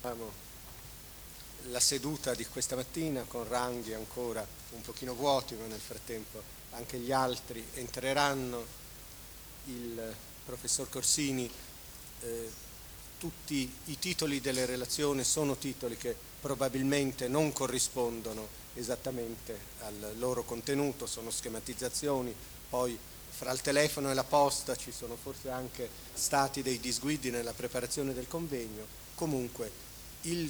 La seduta di questa mattina con ranghi ancora un pochino vuoti, ma nel frattempo anche gli altri entreranno. Il professor Corsini, tutti i titoli delle relazioni sono titoli che probabilmente non corrispondono esattamente al loro contenuto, sono schematizzazioni, poi fra il telefono e la posta ci sono forse anche stati dei disguidi nella preparazione del convegno. Comunque il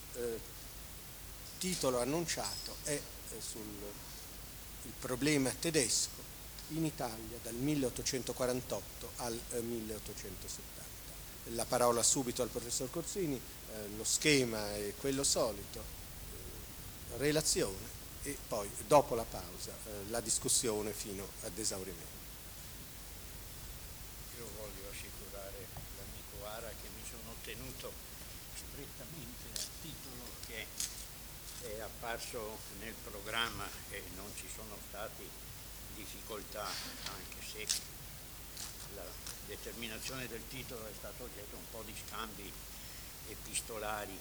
titolo annunciato è sul il problema tedesco in Italia dal 1848 al 1870. La parola subito al professor Corsini, lo schema è quello solito, relazione e poi dopo la pausa la discussione fino ad esaurimento. Io voglio assicurare l'amico Ara che mi sono tenuto strettamente al titolo che è apparso nel programma e non ci sono stati difficoltà, anche se la determinazione del titolo è stato oggetto un po' di scambi epistolari.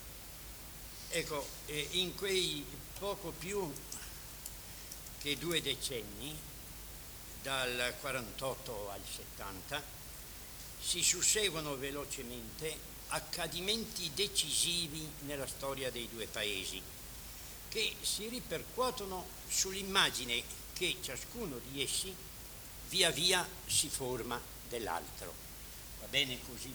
Ecco, in quei poco più che 2 decenni, dal 48 al 70, si susseguono velocemente accadimenti decisivi nella storia dei due paesi, che si ripercuotono sull'immagine che ciascuno di essi via via si forma dell'altro. Va bene così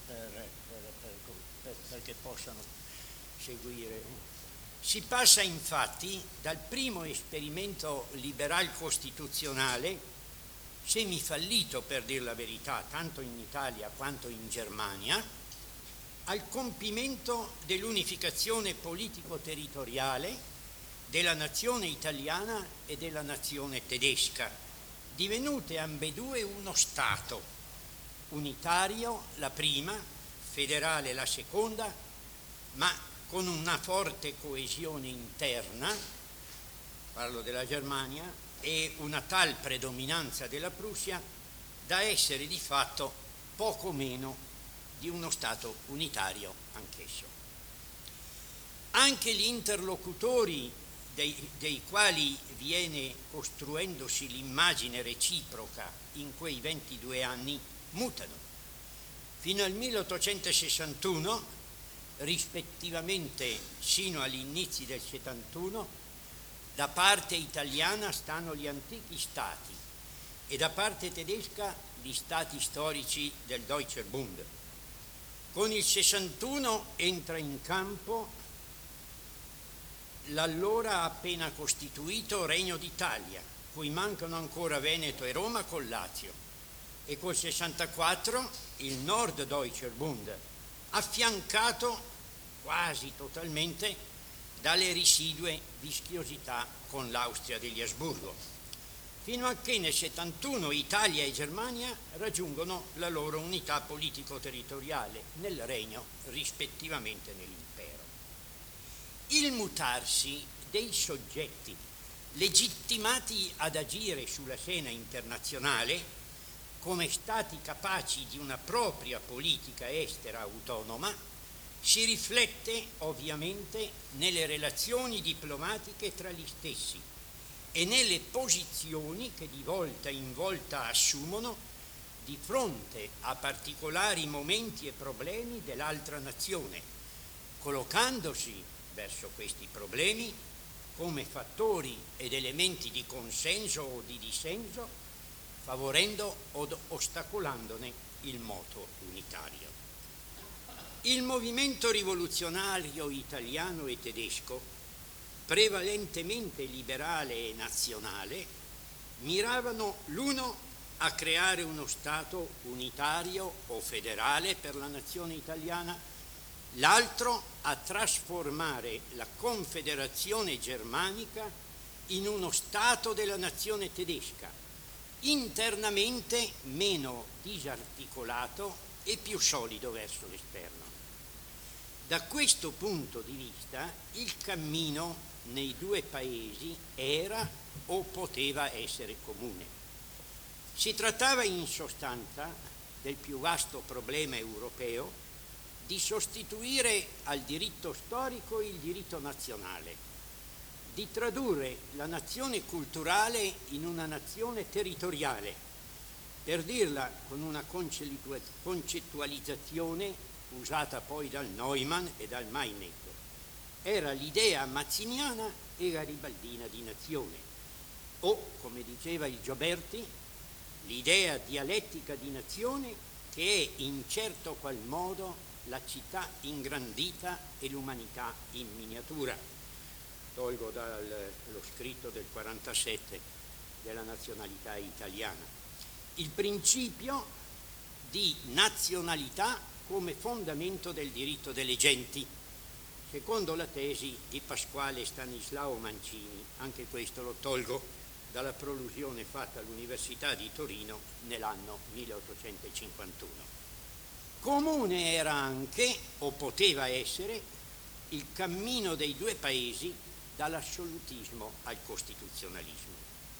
perché possano seguire. Si passa infatti dal primo esperimento liberal costituzionale, semifallito per dir la verità, tanto in Italia quanto in Germania, al compimento dell'unificazione politico-territoriale della nazione italiana e della nazione tedesca, divenute ambedue uno Stato, unitario la prima, federale la seconda, ma con una forte coesione interna, parlo della Germania, e una tal predominanza della Prussia da essere di fatto poco meno di uno Stato unitario anch'esso. Anche gli interlocutori dei quali viene costruendosi l'immagine reciproca in quei 22 anni mutano. Fino al 1861, rispettivamente sino agli inizi del 71, da parte italiana stanno gli antichi stati e da parte tedesca gli stati storici del Deutscher Bund. Con il 61 entra in campo l'allora appena costituito Regno d'Italia, cui mancano ancora Veneto e Roma col Lazio, e col 64 il Norddeutscher Bund, affiancato quasi totalmente dalle residue vischiosità con l'Austria degli Asburgo, fino a che nel 71 Italia e Germania raggiungono la loro unità politico-territoriale nel Regno, rispettivamente nell'impero. Il mutarsi dei soggetti legittimati ad agire sulla scena internazionale come stati capaci di una propria politica estera autonoma si riflette ovviamente nelle relazioni diplomatiche tra gli stessi e nelle posizioni che di volta in volta assumono di fronte a particolari momenti e problemi dell'altra nazione, collocandosi verso questi problemi come fattori ed elementi di consenso o di dissenso, favorendo o ostacolandone il moto unitario. Il movimento rivoluzionario italiano e tedesco, prevalentemente liberale e nazionale, miravano l'uno a creare uno Stato unitario o federale per la nazione italiana, l'altro a trasformare la Confederazione Germanica in uno Stato della nazione tedesca, internamente meno disarticolato e più solido verso l'esterno. Da questo punto di vista il cammino nei due paesi era o poteva essere comune. Si trattava in sostanza del più vasto problema europeo di sostituire al diritto storico il diritto nazionale, di tradurre la nazione culturale in una nazione territoriale, per dirla con una concettualizzazione usata poi dal Neumann e dal Meinecke. Era l'idea mazziniana e garibaldina di nazione, o, come diceva il Gioberti, l'idea dialettica di nazione che è in certo qual modo la città ingrandita e l'umanità in miniatura. Tolgo dallo scritto del 47 della nazionalità italiana. Il principio di nazionalità come fondamento del diritto delle genti, secondo la tesi di Pasquale Stanislao Mancini. Anche questo lo tolgo dalla prolusione fatta all'Università di Torino nell'anno 1851. Comune era anche, o poteva essere, il cammino dei due paesi dall'assolutismo al costituzionalismo.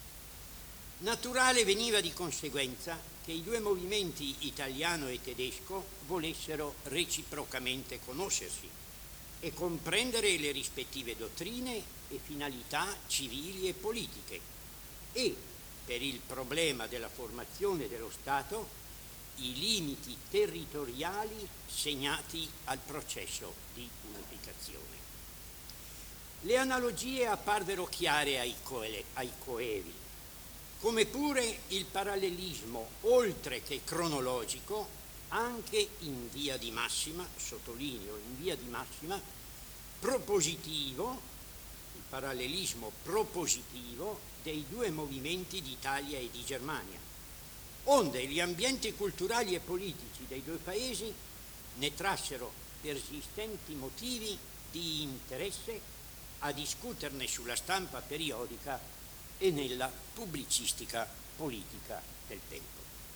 Naturale veniva di conseguenza che i due movimenti italiano e tedesco volessero reciprocamente conoscersi e comprendere le rispettive dottrine e finalità civili e politiche e, per il problema della formazione dello Stato, i limiti territoriali segnati al processo di unificazione. Le analogie apparvero chiare ai coevi, come pure il parallelismo, oltre che cronologico, anche in via di massima, sottolineo in via di massima, propositivo, il parallelismo propositivo dei due movimenti di Italia e di Germania, onde gli ambienti culturali e politici dei due paesi ne trassero persistenti motivi di interesse a discuterne sulla stampa periodica e nella pubblicistica politica del tempo.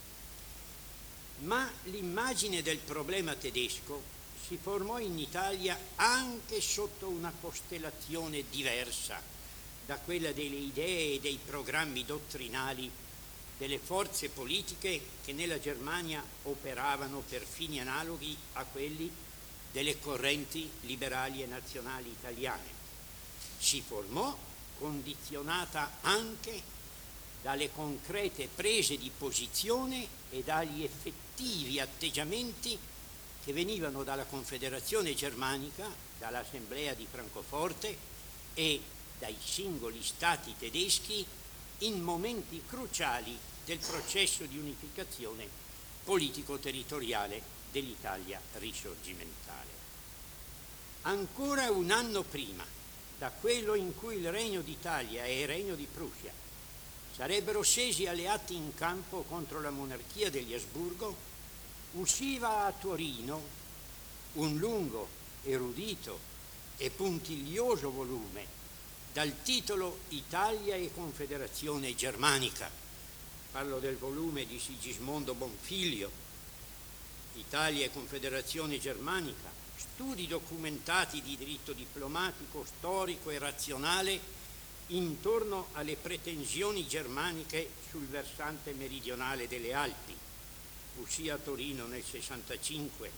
Ma l'immagine del problema tedesco si formò in Italia anche sotto una costellazione diversa da quella delle idee e dei programmi dottrinali delle forze politiche che nella Germania operavano per fini analoghi a quelli delle correnti liberali e nazionali italiane. Si formò condizionata anche dalle concrete prese di posizione e dagli effettivi atteggiamenti che venivano dalla Confederazione Germanica, dall'Assemblea di Francoforte e dai singoli stati tedeschi in momenti cruciali del processo di unificazione politico-territoriale dell'Italia risorgimentale. Ancora un anno prima, da quello in cui il Regno d'Italia e il Regno di Prussia sarebbero scesi alleati in campo contro la monarchia degli Asburgo, usciva a Torino un lungo, erudito e puntiglioso volume dal titolo Italia e Confederazione Germanica. Parlo del volume di Sigismondo Bonfiglio, Italia e Confederazione Germanica, studi documentati di diritto diplomatico, storico e razionale intorno alle pretensioni germaniche sul versante meridionale delle Alpi. Uscì a Torino nel 65,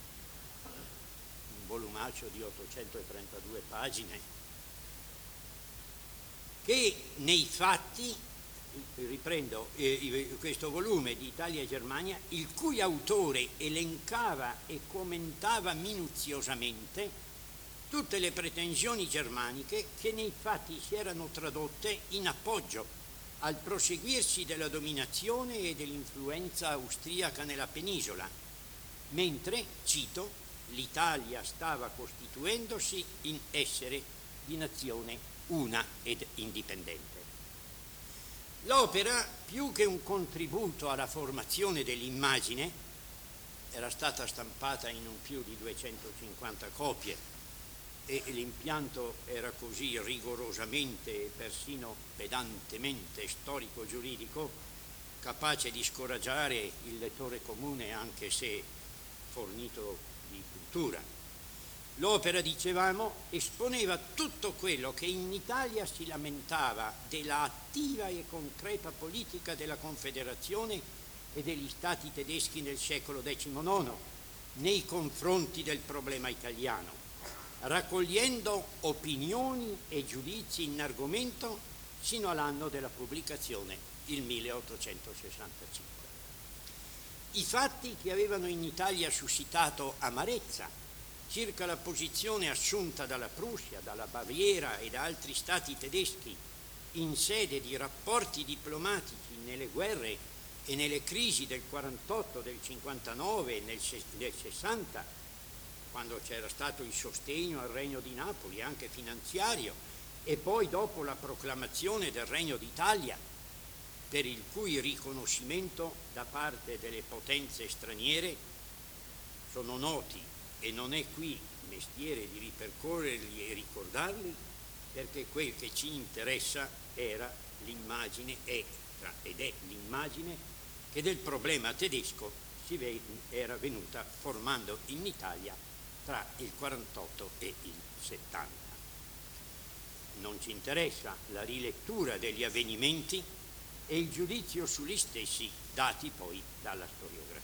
un volumaccio di 832 pagine, che nei fatti, riprendo questo volume di Italia e Germania, il cui autore elencava e commentava minuziosamente tutte le pretensioni germaniche che nei fatti si erano tradotte in appoggio al proseguirsi della dominazione e dell'influenza austriaca nella penisola, mentre, cito, l'Italia stava costituendosi in essere di nazione una ed indipendente. L'opera, più che un contributo alla formazione dell'immagine, era stata stampata in un più di 250 copie e l'impianto era così rigorosamente e persino pedantemente storico-giuridico, capace di scoraggiare il lettore comune anche se fornito di cultura. L'opera, dicevamo, esponeva tutto quello che in Italia si lamentava della attiva e concreta politica della Confederazione e degli stati tedeschi nel secolo XIX, nei confronti del problema italiano, raccogliendo opinioni e giudizi in argomento sino all'anno della pubblicazione, il 1865. I fatti che avevano in Italia suscitato amarezza circa la posizione assunta dalla Prussia, dalla Baviera e da altri stati tedeschi in sede di rapporti diplomatici nelle guerre e nelle crisi del 48, del 59 e del 60, quando c'era stato il sostegno al Regno di Napoli, anche finanziario, e poi dopo la proclamazione del Regno d'Italia, per il cui riconoscimento da parte delle potenze straniere sono noti, e non è qui mestiere di ripercorrerli e ricordarli, perché quel che ci interessa era l'immagine, ed è l'immagine che del problema tedesco era venuta formando in Italia tra il 48 e il 70. Non ci interessa la rilettura degli avvenimenti e il giudizio sugli stessi dati poi dalla storiografia.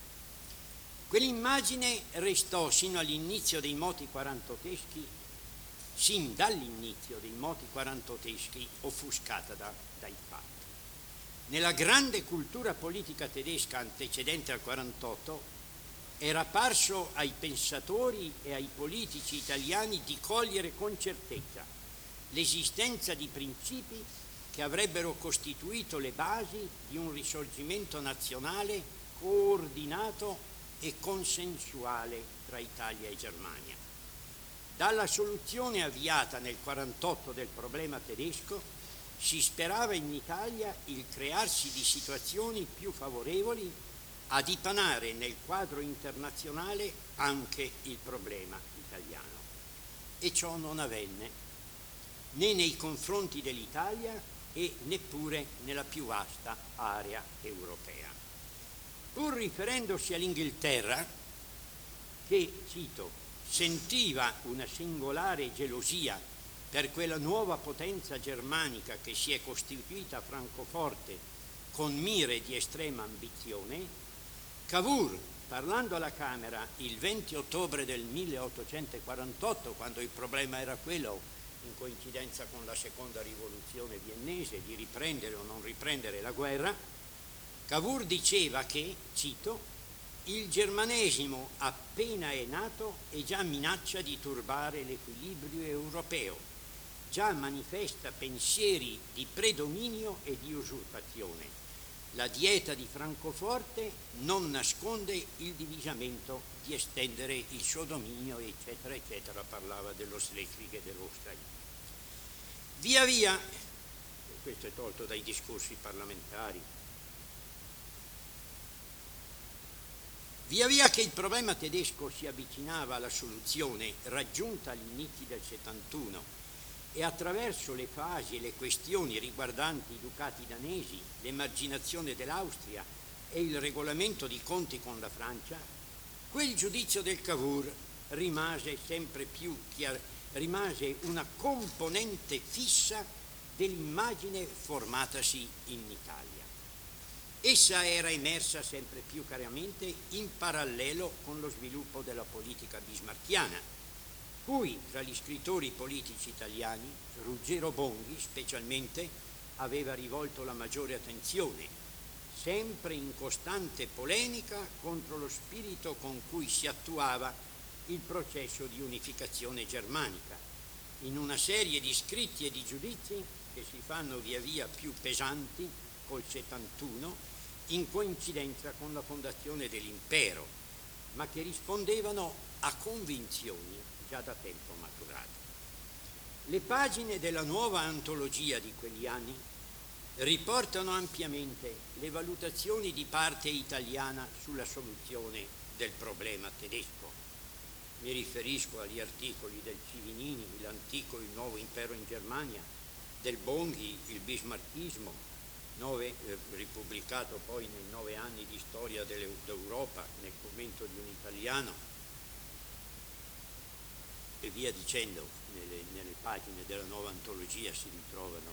Quell'immagine restò sino all'inizio dei moti quarantoteschi, sin dall'inizio dei moti quarantoteschi, offuscata dai fatti. Nella grande cultura politica tedesca antecedente al 48 era parso ai pensatori e ai politici italiani di cogliere con certezza l'esistenza di principi che avrebbero costituito le basi di un risorgimento nazionale coordinato e consensuale tra Italia e Germania. Dalla soluzione avviata nel 48 del problema tedesco si sperava in Italia il crearsi di situazioni più favorevoli a dipanare nel quadro internazionale anche il problema italiano. E ciò non avvenne, né nei confronti dell'Italia e neppure nella più vasta area europea. Pur riferendosi all'Inghilterra, che, cito, sentiva una singolare gelosia per quella nuova potenza germanica che si è costituita a Francoforte con mire di estrema ambizione, Cavour, parlando alla Camera il 20 ottobre del 1848, quando il problema era quello, in coincidenza con la seconda rivoluzione viennese, di riprendere o non riprendere la guerra, Cavour diceva che, cito, il germanesimo appena è nato e già minaccia di turbare l'equilibrio europeo, già manifesta pensieri di predominio e di usurpazione. La dieta di Francoforte non nasconde il divisamento di estendere il suo dominio, eccetera, eccetera, parlava dello Schleswig e dell'Austria. Via via, questo è tolto dai discorsi parlamentari, via via che il problema tedesco si avvicinava alla soluzione raggiunta agli inizi del 71 e attraverso le fasi e le questioni riguardanti i ducati danesi, l'emarginazione dell'Austria e il regolamento di conti con la Francia, quel giudizio del Cavour rimase sempre più rimase una componente fissa dell'immagine formatasi in Italia. Essa era emersa sempre più chiaramente in parallelo con lo sviluppo della politica bismarcchiana, cui tra gli scrittori politici italiani Ruggero Bonghi specialmente aveva rivolto la maggiore attenzione, sempre in costante polemica contro lo spirito con cui si attuava il processo di unificazione germanica, in una serie di scritti e di giudizi che si fanno via via più pesanti col 71, in coincidenza con la fondazione dell'impero, ma che rispondevano a convinzioni già da tempo maturate. Le pagine della nuova antologia di quegli anni riportano ampiamente le valutazioni di parte italiana sulla soluzione del problema tedesco. Mi riferisco agli articoli del Civinini, l'antico e il nuovo impero in Germania, del Bonghi, il bismarckismo, ripubblicato poi nei 9 anni di storia d'Europa nel commento di un italiano, e via dicendo. Nelle pagine della nuova antologia si ritrovano.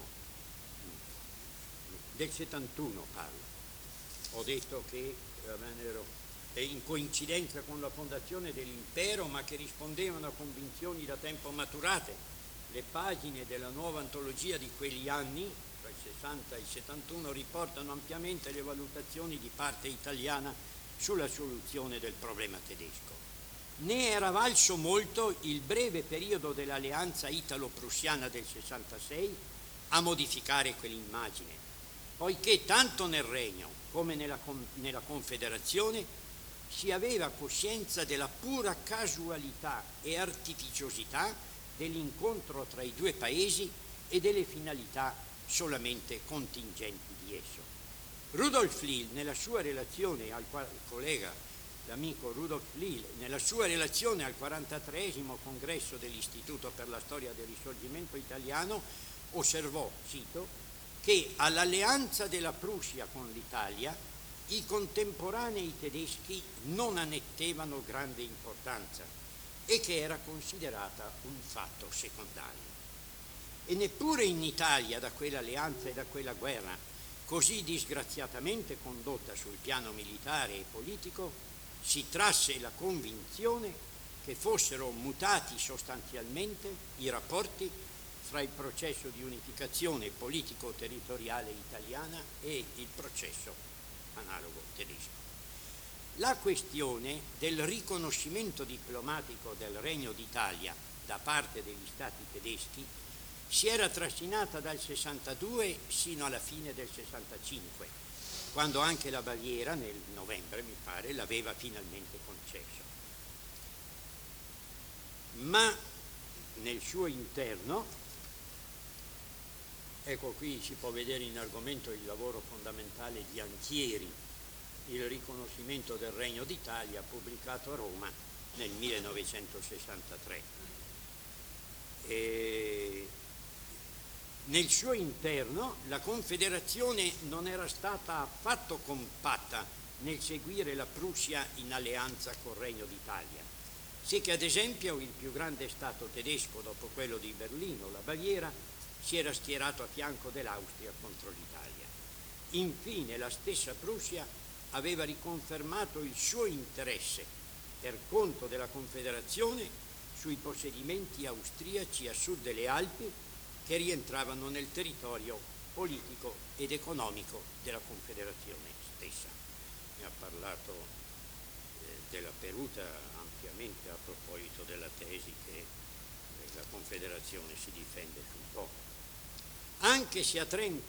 Del 71 parlo. Ho detto che vennero in coincidenza con la fondazione dell'impero, ma che rispondevano a convinzioni da tempo maturate. Le pagine della nuova antologia di quegli anni, tra il 60 e il 71, riportano ampiamente le valutazioni di parte italiana sulla soluzione del problema tedesco. Ne era valso molto il breve periodo dell'alleanza italo-prussiana del 66 a modificare quell'immagine, poiché tanto nel Regno come nella Confederazione si aveva coscienza della pura casualità e artificiosità dell'incontro tra i due paesi e delle finalità solamente contingenti di esso. Rudolf Lil, nella sua relazione al collega, l'amico Rudolf Lil, nella sua relazione al 43esimo congresso dell'Istituto per la Storia del Risorgimento Italiano, osservò, cito, che all'alleanza della Prussia con l'Italia i contemporanei tedeschi non annettevano grande importanza e che era considerata un fatto secondario. E neppure in Italia, da quell'alleanza e da quella guerra, così disgraziatamente condotta sul piano militare e politico, si trasse la convinzione che fossero mutati sostanzialmente i rapporti fra il processo di unificazione politico-territoriale italiana e il processo analogo tedesco. La questione del riconoscimento diplomatico del Regno d'Italia da parte degli Stati tedeschi si era trascinata dal 62 sino alla fine del 65, quando anche la Baviera, nel novembre mi pare, l'aveva finalmente concesso. Ma nel suo interno, ecco qui si può vedere in argomento il lavoro fondamentale di Anchieri, il riconoscimento del Regno d'Italia, pubblicato a Roma nel 1963. Nel suo interno la Confederazione non era stata affatto compatta nel seguire la Prussia in alleanza col Regno d'Italia, sì che ad esempio il più grande Stato tedesco dopo quello di Berlino, la Baviera, si era schierato a fianco dell'Austria contro l'Italia. Infine la stessa Prussia aveva riconfermato il suo interesse per conto della Confederazione sui possedimenti austriaci a sud delle Alpi che rientravano nel territorio politico ed economico della Confederazione stessa. Ne ha parlato della Peruta ampiamente a proposito della tesi che la Confederazione si difende sul Po. Anche se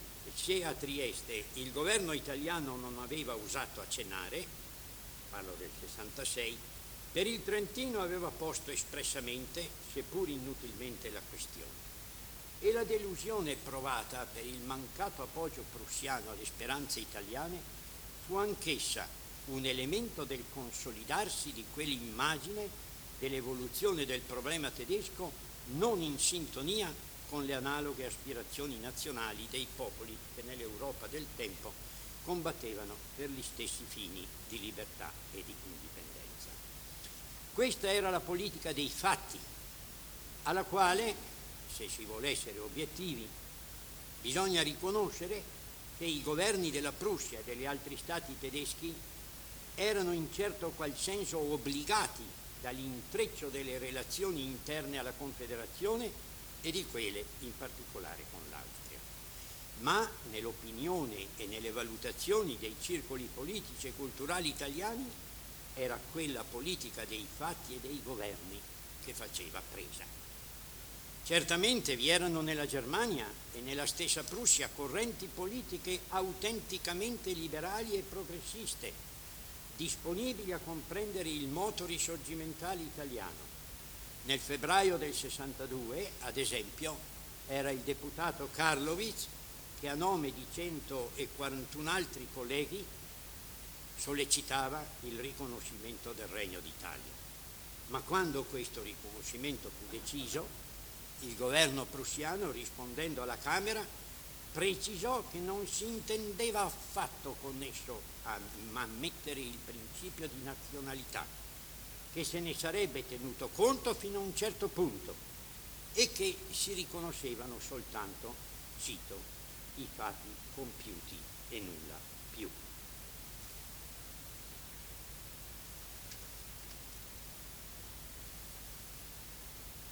a Trieste il governo italiano non aveva usato accennare, parlo del 66, per il Trentino aveva posto espressamente, seppur inutilmente, la questione. E la delusione provata per il mancato appoggio prussiano alle speranze italiane fu anch'essa un elemento del consolidarsi di quell'immagine dell'evoluzione del problema tedesco non in sintonia con le analoghe aspirazioni nazionali dei popoli che nell'Europa del tempo combattevano per gli stessi fini di libertà e di indipendenza. Questa era la politica dei fatti, alla quale, se si vuole essere obiettivi, bisogna riconoscere che i governi della Prussia e degli altri stati tedeschi erano in certo qual senso obbligati dall'intreccio delle relazioni interne alla Confederazione e di quelle in particolare con l'Austria. Ma nell'opinione e nelle valutazioni dei circoli politici e culturali italiani era quella politica dei fatti e dei governi che faceva presa. Certamente vi erano nella Germania e nella stessa Prussia correnti politiche autenticamente liberali e progressiste, disponibili a comprendere il moto risorgimentale italiano. Nel febbraio del 62, ad esempio, era il deputato Karlowitz che a nome di 141 altri colleghi sollecitava il riconoscimento del Regno d'Italia. Ma quando questo riconoscimento fu deciso, il governo prussiano, rispondendo alla Camera, precisò che non si intendeva affatto con esso a ammettere il principio di nazionalità, che se ne sarebbe tenuto conto fino a un certo punto e che si riconoscevano soltanto, cito, i fatti compiuti e nulla più.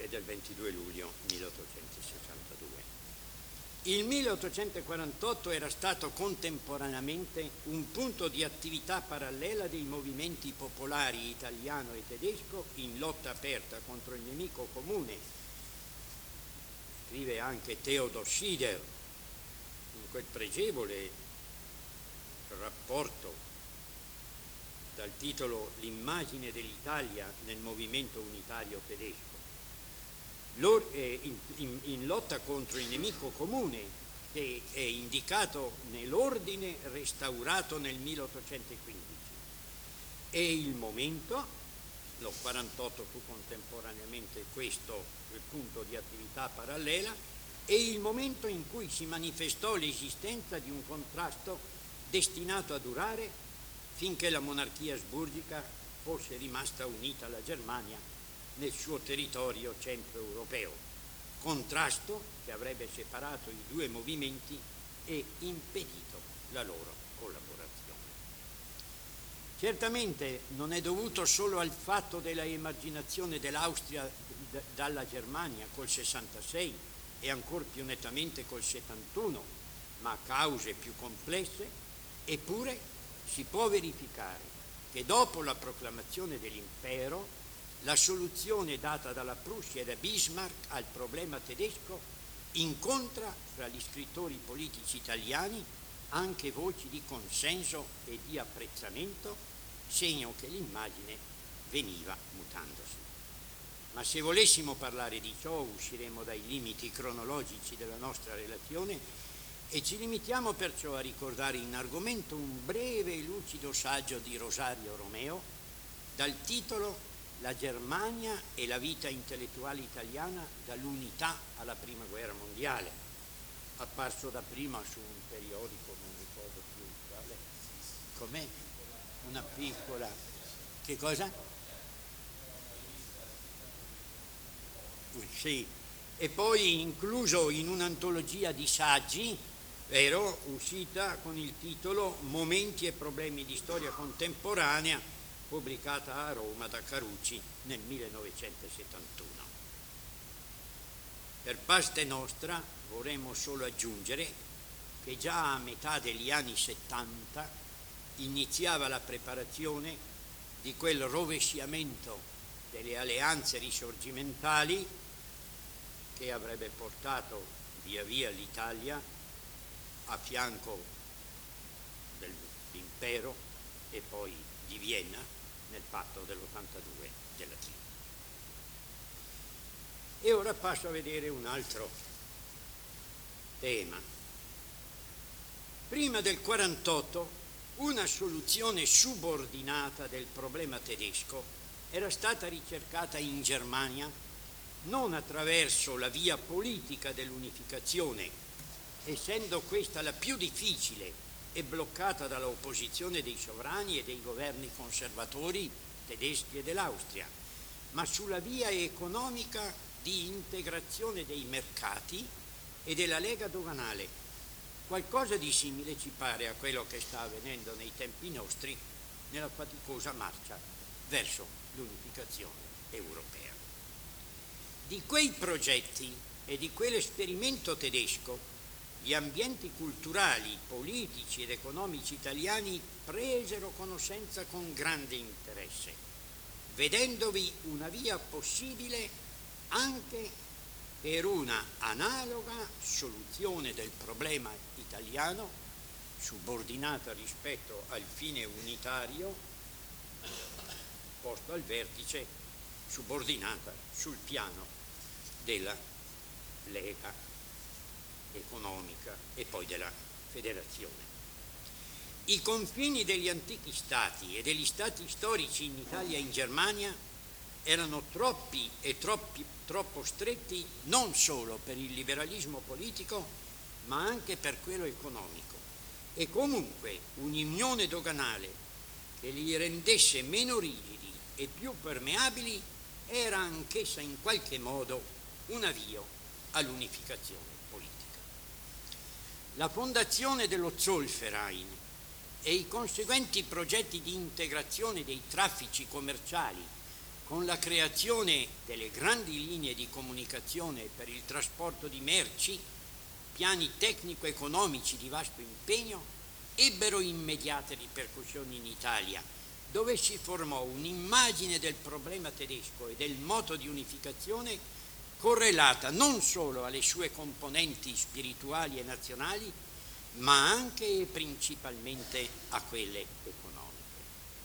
e del 22 luglio 1862. Il 1848 era stato contemporaneamente un punto di attività parallela dei movimenti popolari italiano e tedesco in lotta aperta contro il nemico comune. Scrive anche Theodor Schieder in quel pregevole rapporto dal titolo L'immagine dell'Italia nel movimento unitario tedesco. In lotta contro il nemico comune, che è indicato nell'ordine restaurato nel 1815. E il momento, lo 48 fu contemporaneamente questo il punto di attività parallela, è il momento in cui si manifestò l'esistenza di un contrasto destinato a durare finché la monarchia asburgica fosse rimasta unita alla Germania nel suo territorio centroeuropeo, contrasto che avrebbe separato i due movimenti e impedito la loro collaborazione. Certamente non è dovuto solo al fatto della emarginazione dell'Austria dalla Germania col 66 e ancor più nettamente col 71, ma a cause più complesse, eppure si può verificare che dopo la proclamazione dell'impero la soluzione data dalla Prussia e da Bismarck al problema tedesco incontra fra gli scrittori politici italiani anche voci di consenso e di apprezzamento, segno che l'immagine veniva mutandosi. Ma se volessimo parlare di ciò usciremo dai limiti cronologici della nostra relazione e ci limitiamo perciò a ricordare in argomento un breve e lucido saggio di Rosario Romeo dal titolo La Germania e la vita intellettuale italiana dall'unità alla Prima Guerra Mondiale, apparso dapprima su un periodico, non ricordo più quale, com'è? Una piccola, che cosa? Sì, e poi incluso in un'antologia di saggi, vero, uscita con il titolo Momenti e problemi di storia contemporanea, pubblicata a Roma da Carucci nel 1971. Per parte nostra vorremmo solo aggiungere che già a metà degli anni 70 iniziava la preparazione di quel rovesciamento delle alleanze risorgimentali che avrebbe portato via via l'Italia a fianco dell'impero e poi di Vienna nel patto dell'82 della Triple. E ora passo a vedere un altro tema. Prima del 48 una soluzione subordinata del problema tedesco era stata ricercata in Germania non attraverso la via politica dell'unificazione, essendo questa la più difficile e bloccata dall'opposizione dei sovrani e dei governi conservatori tedeschi e dell'Austria, ma sulla via economica di integrazione dei mercati e della lega doganale. Qualcosa di simile ci pare a quello che sta avvenendo nei tempi nostri nella faticosa marcia verso l'unificazione europea. Di quei progetti e di quell'esperimento tedesco gli ambienti culturali, politici ed economici italiani presero conoscenza con grande interesse, vedendovi una via possibile anche per una analoga soluzione del problema italiano, subordinata rispetto al fine unitario, posto al vertice, subordinata sul piano della Lega economica e poi della federazione. I confini degli antichi stati e degli stati storici in Italia e in Germania erano troppi e troppo stretti non solo per il liberalismo politico ma anche per quello economico, e comunque un'unione doganale che li rendesse meno rigidi e più permeabili era anch'essa in qualche modo un avvio all'unificazione politica. La fondazione dello Zollverein e i conseguenti progetti di integrazione dei traffici commerciali con la creazione delle grandi linee di comunicazione per il trasporto di merci, piani tecnico-economici di vasto impegno, ebbero immediate ripercussioni in Italia, dove si formò un'immagine del problema tedesco e del moto di unificazione correlata non solo alle sue componenti spirituali e nazionali, ma anche e principalmente a quelle economiche.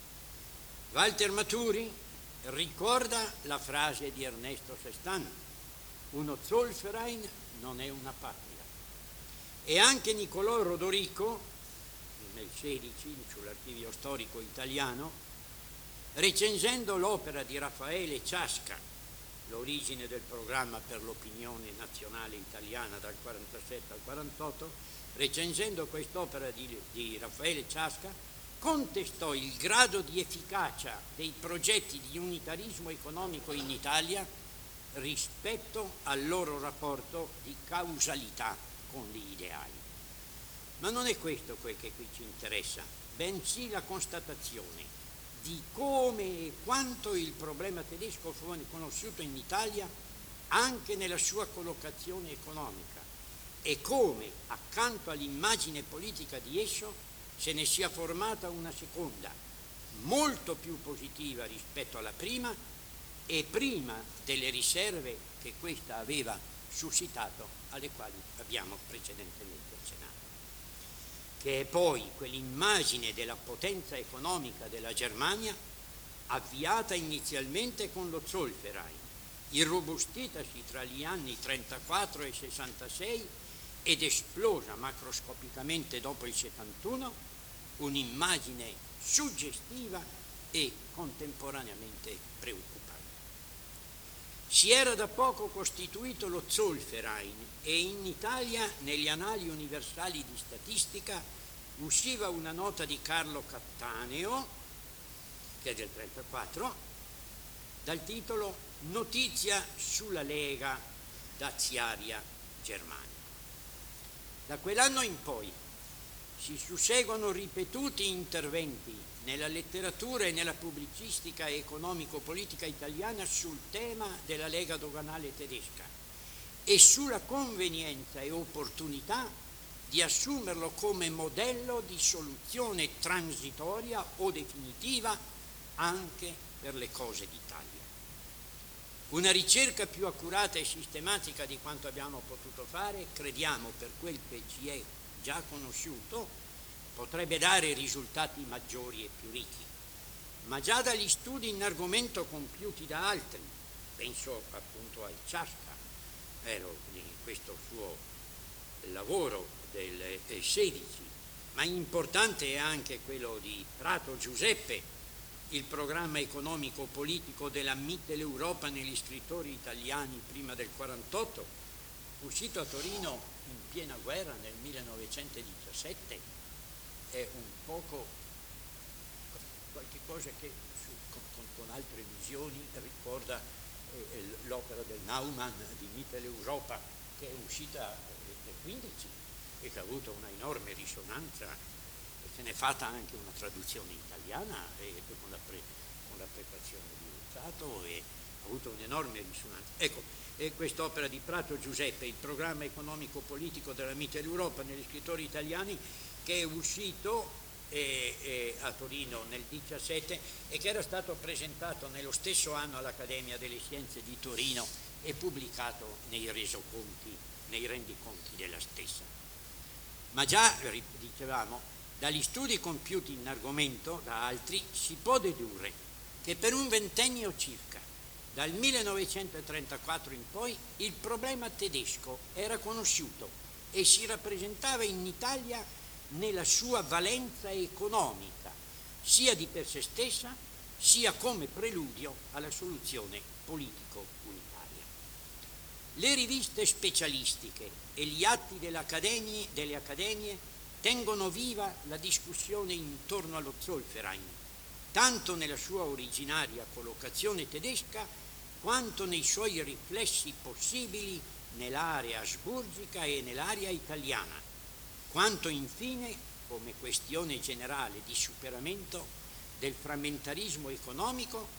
Walter Maturi ricorda la frase di Ernesto Sestan: uno Zollverein non è una patria. E anche Niccolò Rodorico, nel 16, sull'archivio storico italiano, recensendo l'opera di Raffaele Ciasca, l'origine del programma per l'opinione nazionale italiana dal 47 al 48, recensendo quest'opera di Raffaele Ciasca, contestò il grado di efficacia dei progetti di unitarismo economico in Italia rispetto al loro rapporto di causalità con gli ideali. Ma non è questo quel che qui ci interessa, bensì la constatazione di come e quanto il problema tedesco fu conosciuto in Italia anche nella sua collocazione economica e come, accanto all'immagine politica di esso, se ne sia formata una seconda, molto più positiva rispetto alla prima e prima delle riserve che questa aveva suscitato, alle quali abbiamo precedentemente accennato, che è poi quell'immagine della potenza economica della Germania avviata inizialmente con lo Zollverein, irrobustitasi tra gli anni 34 e 66 ed esplosa macroscopicamente dopo il 71, un'immagine suggestiva e contemporaneamente preoccupante. Si era da poco costituito lo Zollverein e in Italia, negli Annali Universali di Statistica, usciva una nota di Carlo Cattaneo, che è del 1934, dal titolo Notizia sulla Lega Daziaria Germanica. Da quell'anno in poi si susseguono ripetuti interventi nella letteratura e nella pubblicistica economico-politica italiana sul tema della Lega doganale tedesca e sulla convenienza e opportunità di assumerlo come modello di soluzione transitoria o definitiva anche per le cose d'Italia. Una ricerca più accurata e sistematica di quanto abbiamo potuto fare, crediamo per quel che ci è già conosciuto, potrebbe dare risultati maggiori e più ricchi, ma già dagli studi in argomento compiuti da altri, penso appunto al Ciasca, in questo suo lavoro del 16, ma importante è anche quello di Prato Giuseppe, il programma economico-politico della Mitteleuropa negli scrittori italiani prima del 48, uscito a Torino in piena guerra nel 1917, è un poco qualche cosa che con altre visioni ricorda l'opera del Naumann di Mitteleuropa, che è uscita nel 15 e che ha avuto una enorme risonanza, e se n'è fatta anche una traduzione italiana con la prefazione di Uzzato, e ha avuto un'enorme risonanza. Ecco, e quest'opera di Prato Giuseppe, il programma economico-politico della Mitteleuropa negli scrittori italiani, che è uscito a Torino nel 17 e che era stato presentato nello stesso anno all'Accademia delle Scienze di Torino e pubblicato nei rendiconti della stessa. Ma già, dicevamo, dagli studi compiuti in argomento da altri si può dedurre che per un ventennio circa, dal 1934 in poi, il problema tedesco era conosciuto e si rappresentava in Italia nella sua valenza economica, sia di per sé stessa, sia come preludio alla soluzione politico-unitaria. Le riviste specialistiche e gli atti delle accademie tengono viva la discussione intorno allo Zollverein, tanto nella sua originaria collocazione tedesca quanto nei suoi riflessi possibili nell'area asburgica e nell'area italiana, quanto infine come questione generale di superamento del frammentarismo economico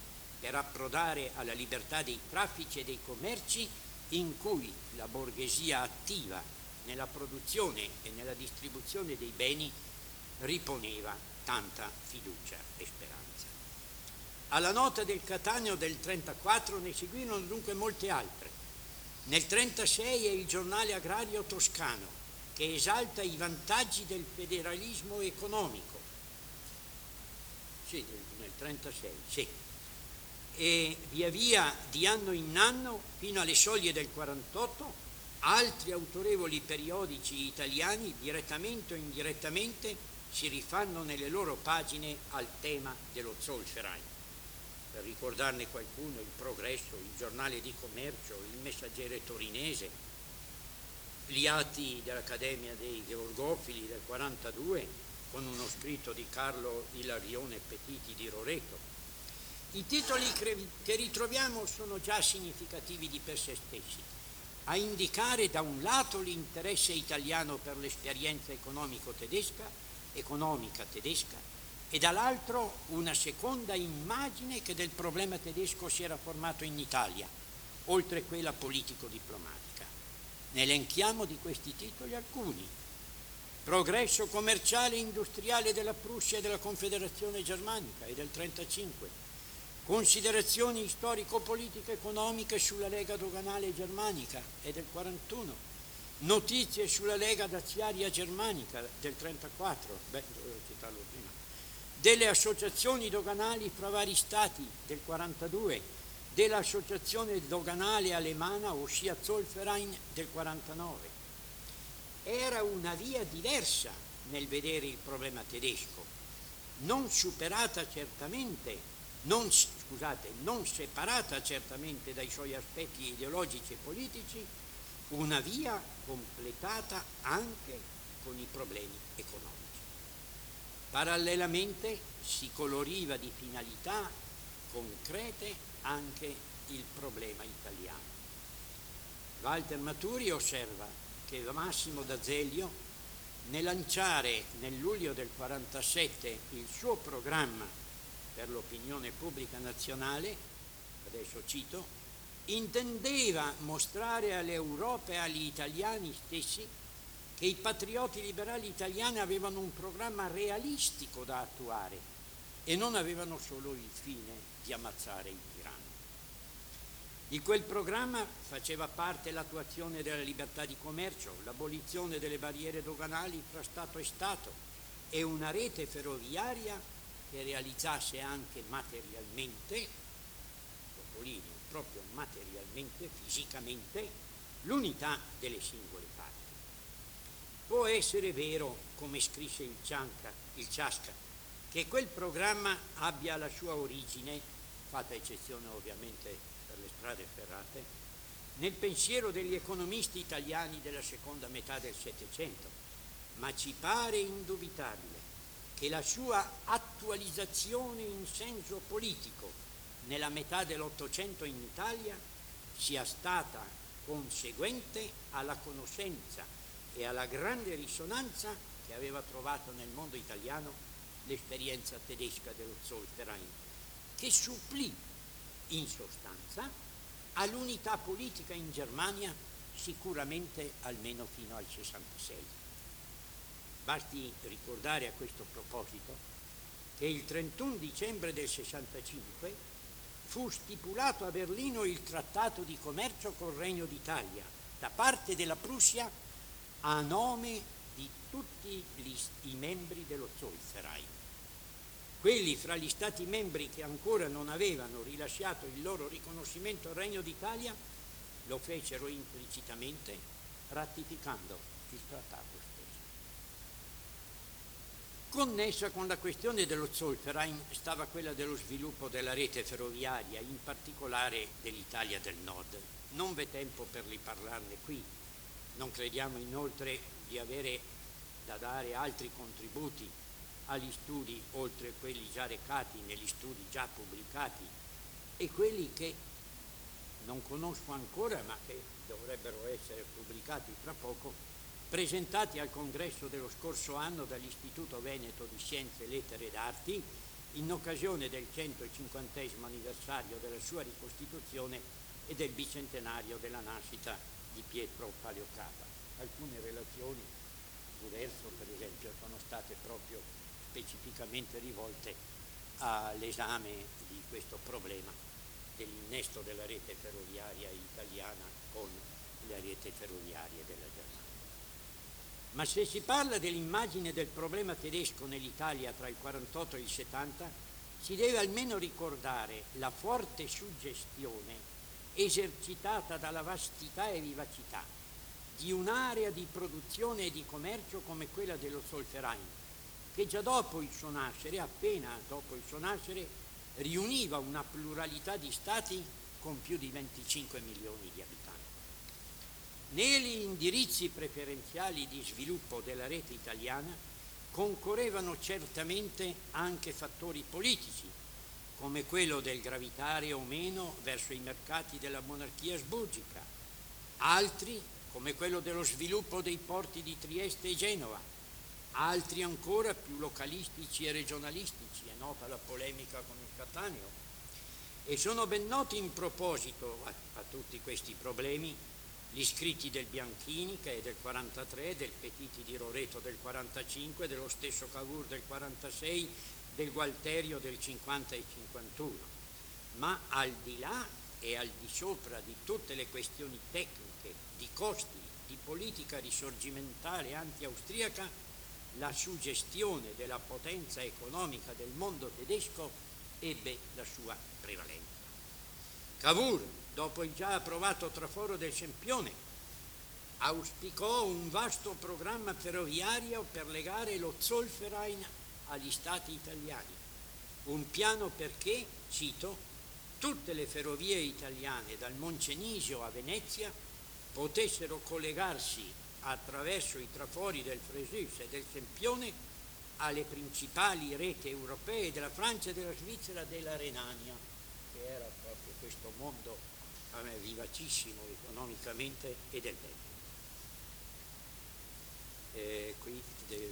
per approdare alla libertà dei traffici e dei commerci in cui la borghesia attiva nella produzione e nella distribuzione dei beni riponeva tanta fiducia e speranza. Alla nota del Cattaneo del 1934 ne seguirono dunque molte altre. Nel 1936 è il giornale agrario toscano che esalta i vantaggi del federalismo economico. Sì, nel 1936, sì. E via via, di anno in anno, fino alle soglie del 1948, altri autorevoli periodici italiani, direttamente o indirettamente, si rifanno nelle loro pagine al tema dello Zollverein. Per ricordarne qualcuno, il Progresso, il Giornale di Commercio, il Messaggero torinese, gli atti dell'Accademia dei Georgofili del 1942, con uno scritto di Carlo Ilarione Petiti di Roreto. I titoli che ritroviamo sono già significativi di per sé stessi, a indicare da un lato l'interesse italiano per l'esperienza economica tedesca e dall'altro una seconda immagine che del problema tedesco si era formato in Italia, oltre quella politico-diplomatica. Ne elenchiamo di questi titoli alcuni. Progresso commerciale e industriale della Prussia e della Confederazione Germanica, è del 1935. Considerazioni storico-politiche economiche sulla Lega doganale germanica, è del 1941. Notizie sulla Lega daziaria germanica, del 1934, dovevo citarlo prima. Delle associazioni doganali fra vari stati, del 1942. Dell'associazione doganale alemana, ossia Zollverein, del 1949. Era una via diversa nel vedere il problema tedesco, non separata certamente dai suoi aspetti ideologici e politici, una via completata anche con i problemi economici. Parallelamente si coloriva di finalità concrete anche il problema italiano. Walter Maturi osserva che Massimo d'Azeglio, nel lanciare nel luglio del 1947 il suo programma per l'opinione pubblica nazionale, adesso cito, intendeva mostrare all'Europa e agli italiani stessi che i patrioti liberali italiani avevano un programma realistico da attuare e non avevano solo il fine di ammazzare il tiranno. Di quel programma faceva parte l'attuazione della libertà di commercio, l'abolizione delle barriere doganali fra Stato e Stato e una rete ferroviaria che realizzasse anche materialmente, sottolineo proprio materialmente, fisicamente, l'unità delle singole parti. Può essere vero, come scrisse il Ciasca, che quel programma abbia la sua origine, fatta eccezione ovviamente per le strade ferrate, nel pensiero degli economisti italiani della seconda metà del Settecento, ma ci pare indubitabile che la sua attualizzazione in senso politico nella metà dell'Ottocento in Italia sia stata conseguente alla conoscenza e alla grande risonanza che aveva trovato nel mondo italiano l'esperienza tedesca dello Zollverein, che supplì in sostanza all'unità politica in Germania sicuramente almeno fino al 66. Basti ricordare a questo proposito che il 31 dicembre del 65 fu stipulato a Berlino il trattato di commercio col Regno d'Italia da parte della Prussia a nome di tutti i membri dello Zollverein. Quelli fra gli Stati membri che ancora non avevano rilasciato il loro riconoscimento al Regno d'Italia lo fecero implicitamente ratificando il trattato stesso. Connessa con la questione dello Zollverein stava quella dello sviluppo della rete ferroviaria, in particolare dell'Italia del Nord. Non v'è tempo per riparlarne qui. Non crediamo inoltre di avere da dare altri contributi agli studi, oltre quelli già recati negli studi già pubblicati e quelli che non conosco ancora ma che dovrebbero essere pubblicati fra poco, presentati al congresso dello scorso anno dall'Istituto Veneto di Scienze, Lettere ed Arti in occasione del 150° anniversario della sua ricostituzione e del bicentenario della nascita di Pietro Paleocapa. Alcune relazioni, Uderzo per esempio, sono state proprio specificamente rivolte all'esame di questo problema dell'innesto della rete ferroviaria italiana con le reti ferroviarie della Germania. Ma se si parla dell'immagine del problema tedesco nell'Italia tra il 48 e il 70, si deve almeno ricordare la forte suggestione esercitata dalla vastità e vivacità di un'area di produzione e di commercio come quella dello Zollverein, che già dopo il suo nascere, appena dopo il suo nascere, riuniva una pluralità di stati con più di 25 milioni di abitanti. Negli indirizzi preferenziali di sviluppo della rete italiana concorrevano certamente anche fattori politici, come quello del gravitare o meno verso i mercati della monarchia asburgica, altri come quello dello sviluppo dei porti di Trieste e Genova, altri ancora più localistici e regionalistici, è nota la polemica con il Cattaneo, e sono ben noti in proposito a tutti questi problemi gli scritti del Bianchini, che è del 43, del Petiti di Roreto del 45, dello stesso Cavour del 46, del Gualterio del 50 e 51. Ma al di là e al di sopra di tutte le questioni tecniche, di costi, di politica risorgimentale anti-austriaca, la suggestione della potenza economica del mondo tedesco ebbe la sua prevalenza. Cavour, dopo il già approvato traforo del Sempione, auspicò un vasto programma ferroviario per legare lo Zollverein agli stati italiani, un piano perché, cito, tutte le ferrovie italiane dal Moncenisio a Venezia potessero collegarsi attraverso i trafori del Frejus e del Sempione alle principali reti europee della Francia, della Svizzera e della Renania, che era proprio questo mondo vivacissimo economicamente e del tempo. Qui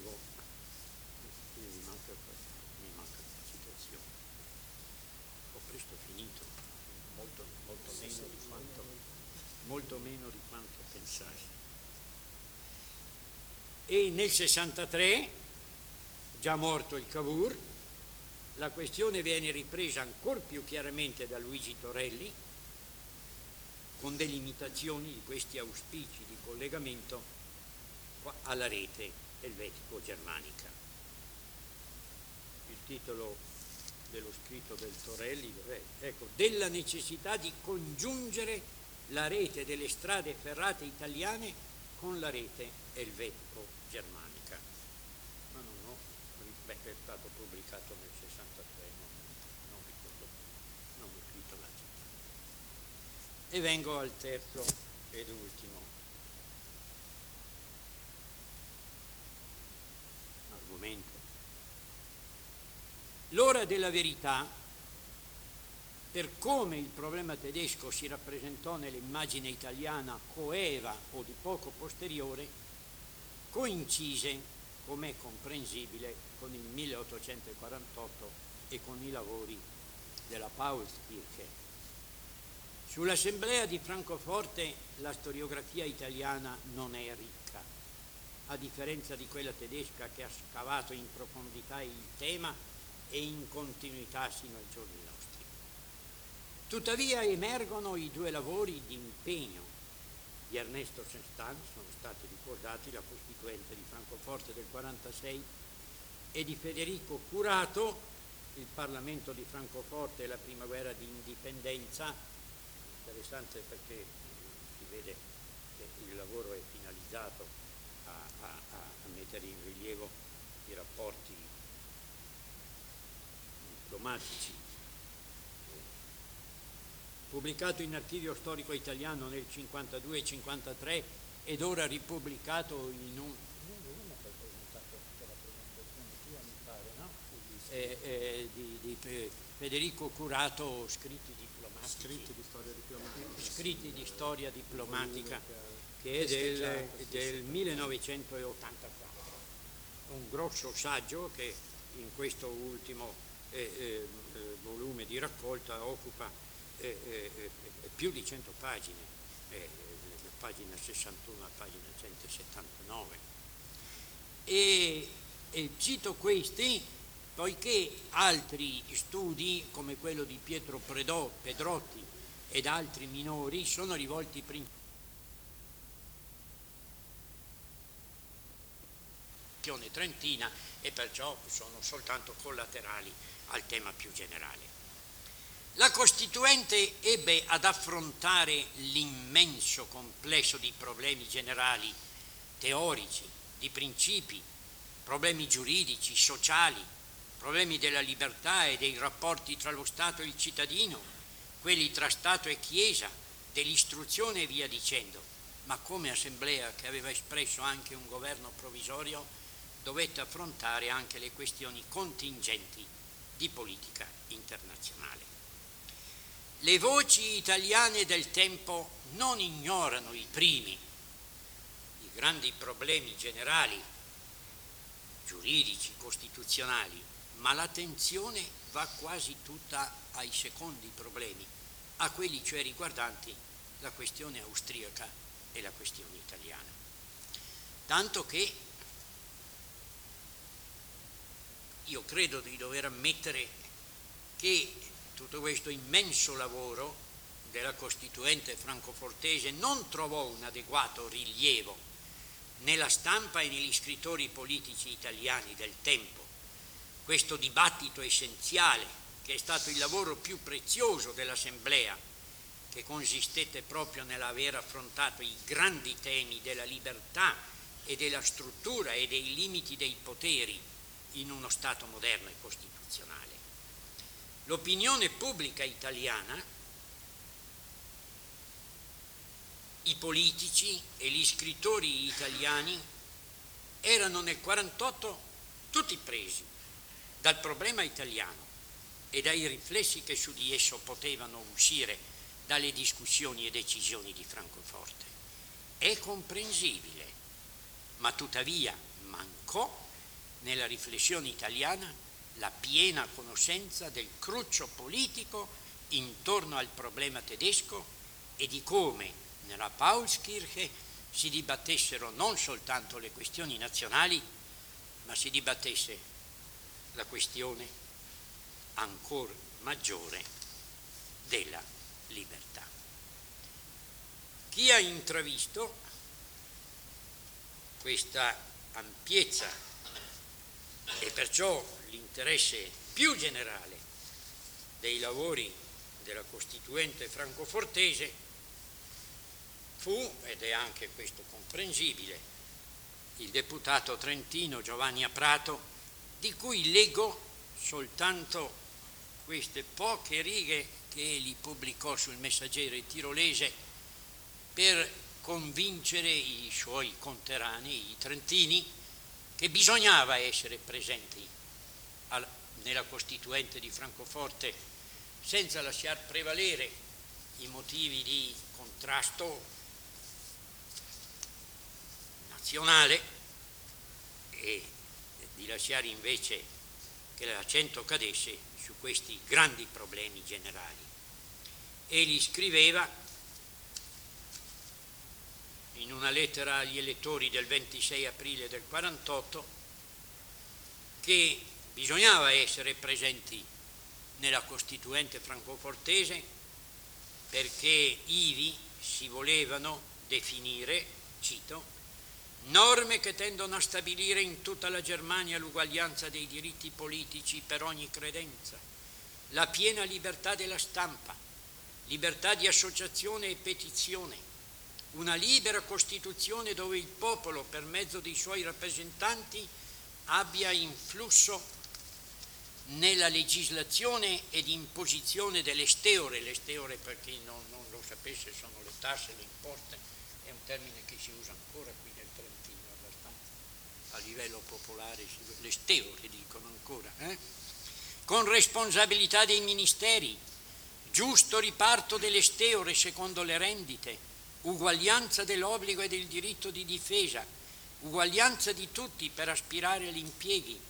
mi manca la citazione. Ho presto finito, molto meno di quanto pensassi. E nel 63, già morto il Cavour, la questione viene ripresa ancora più chiaramente da Luigi Torelli, con delimitazioni di questi auspici di collegamento alla rete elvetico-germanica. Il titolo dello scritto del Torelli è della necessità di congiungere la rete delle strade ferrate italiane con la rete elvetico-germanica. Ma è stato pubblicato nel 63, non ricordo, non ho scritto la città. E vengo al terzo ed ultimo argomento. L'ora della verità, per come il problema tedesco si rappresentò nell'immagine italiana coeva o di poco posteriore, coincise, come è comprensibile, con il 1848 e con i lavori della Paulskirche. Sull'assemblea di Francoforte la storiografia italiana non è ricca, a differenza di quella tedesca che ha scavato in profondità il tema e in continuità sino ai giorni nostri. Tuttavia emergono i due lavori di impegno di Ernesto Senstan, sono stati ricordati, la Costituente di Francoforte del 46, e di Federico Curato, il Parlamento di Francoforte e la prima guerra di indipendenza. Interessante perché si vede che il lavoro è finalizzato a mettere in rilievo i rapporti diplomatici. Pubblicato in Archivio Storico Italiano nel 52 e 53 ed ora ripubblicato in un di Federico Curato, scritti di storia diplomatica, che è del 1984. Un grosso saggio che in questo ultimo volume di raccolta occupa più di 100 pagine, da pagina 61 a pagina 179. E cito questi poiché altri studi, come quello di Pietro Pedrotti ed altri minori, sono rivolti principalmente trentina e perciò sono soltanto collaterali al tema più generale. La Costituente ebbe ad affrontare l'immenso complesso di problemi generali, teorici, di principi, problemi giuridici, sociali, problemi della libertà e dei rapporti tra lo Stato e il cittadino, quelli tra Stato e Chiesa, dell'istruzione e via dicendo, ma come assemblea che aveva espresso anche un governo provvisorio dovette affrontare anche le questioni contingenti di politica internazionale. Le voci italiane del tempo non ignorano i grandi problemi generali, giuridici, costituzionali, ma l'attenzione va quasi tutta ai secondi problemi, a quelli cioè riguardanti la questione austriaca e la questione italiana. Tanto che io credo di dover ammettere che tutto questo immenso lavoro della Costituente francofortese non trovò un adeguato rilievo nella stampa e negli scrittori politici italiani del tempo. Questo dibattito essenziale, che è stato il lavoro più prezioso dell'Assemblea, che consistette proprio nell'aver affrontato i grandi temi della libertà e della struttura e dei limiti dei poteri in uno Stato moderno e costituzionale. L'opinione pubblica italiana, i politici e gli scrittori italiani erano nel 1948 tutti presi dal problema italiano e dai riflessi che su di esso potevano uscire dalle discussioni e decisioni di Francoforte. È comprensibile, ma tuttavia mancò nella riflessione italiana la piena conoscenza del cruccio politico intorno al problema tedesco e di come nella Paulskirche si dibattessero non soltanto le questioni nazionali, ma si dibattesse la questione ancor maggiore della libertà. Chi ha intravisto questa ampiezza e perciò l'interesse più generale dei lavori della Costituente francofortese fu, ed è anche questo comprensibile, il deputato trentino Giovanni Aprato, di cui leggo soltanto queste poche righe che egli pubblicò sul Messaggero tirolese per convincere i suoi conterranei, i trentini, che bisognava essere presenti nella Costituente di Francoforte senza lasciar prevalere i motivi di contrasto nazionale e di lasciare invece che l'accento cadesse su questi grandi problemi generali. Egli scriveva in una lettera agli elettori del 26 aprile del 48 che bisognava essere presenti nella Costituente francofortese perché ivi si volevano definire, cito, norme che tendono a stabilire in tutta la Germania l'uguaglianza dei diritti politici per ogni credenza, la piena libertà della stampa, libertà di associazione e petizione, una libera Costituzione dove il popolo, per mezzo dei suoi rappresentanti, abbia influsso nella legislazione ed imposizione delle steore. Le steore, per chi non lo sapesse, sono le tasse, le imposte, è un termine che si usa ancora qui nel Trentino abbastanza a livello popolare, le steore dicono ancora, con responsabilità dei ministeri, giusto riparto delle steore secondo le rendite, uguaglianza dell'obbligo e del diritto di difesa, uguaglianza di tutti per aspirare agli impieghi,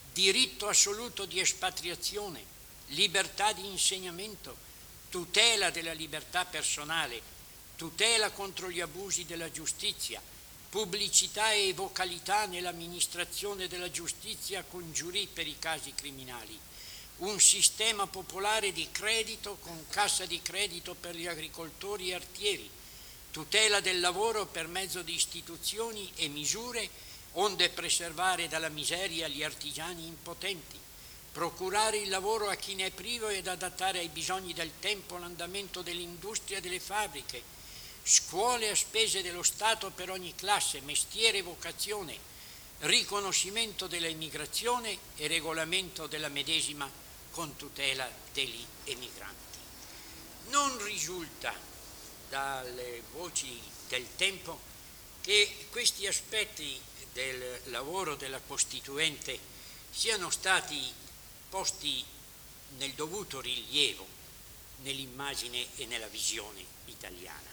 diritto assoluto di espatriazione, libertà di insegnamento, tutela della libertà personale, tutela contro gli abusi della giustizia, pubblicità e vocalità nell'amministrazione della giustizia con giurì per i casi criminali, un sistema popolare di credito con cassa di credito per gli agricoltori e artieri, tutela del lavoro per mezzo di istituzioni e misure onde preservare dalla miseria gli artigiani impotenti, procurare il lavoro a chi ne è privo ed adattare ai bisogni del tempo l'andamento dell'industria e delle fabbriche, scuole a spese dello Stato per ogni classe, mestiere e vocazione, riconoscimento dell'immigrazione e regolamento della medesima con tutela degli emigranti. Non risulta dalle voci del tempo che questi aspetti del lavoro della Costituente siano stati posti nel dovuto rilievo nell'immagine e nella visione italiana.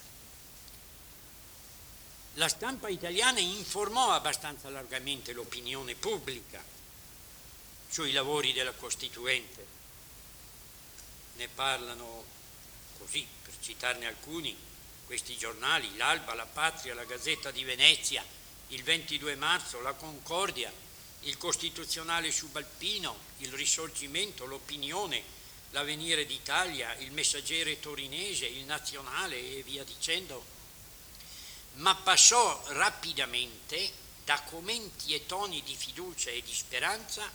La stampa italiana informò abbastanza largamente l'opinione pubblica sui lavori della Costituente. Ne parlano così, per citarne alcuni, questi giornali: l'Alba, la Patria, la Gazzetta di Venezia, il 22 marzo, la Concordia, il Costituzionale Subalpino, il Risorgimento, l'Opinione, l'Avvenire d'Italia, il Messaggero Torinese, il Nazionale e via dicendo. Ma passò rapidamente da commenti e toni di fiducia e di speranza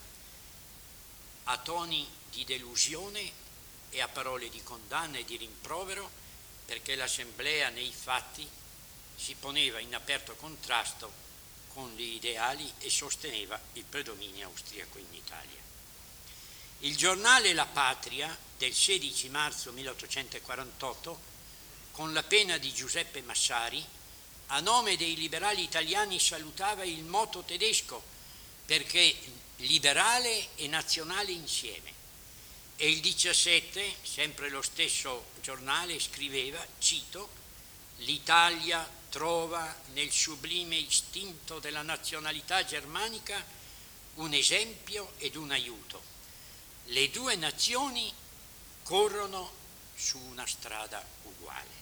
a toni di delusione e a parole di condanna e di rimprovero, perché l'Assemblea nei fatti si poneva in aperto contrasto con gli ideali e sosteneva il predominio austriaco in Italia. Il giornale La Patria del 16 marzo 1848, con la penna di Giuseppe Massari, a nome dei liberali italiani salutava il motto tedesco, perché liberale e nazionale insieme. E il 17, sempre lo stesso giornale, scriveva, cito: l'Italia trova nel sublime istinto della nazionalità germanica un esempio ed un aiuto. Le due nazioni corrono su una strada uguale.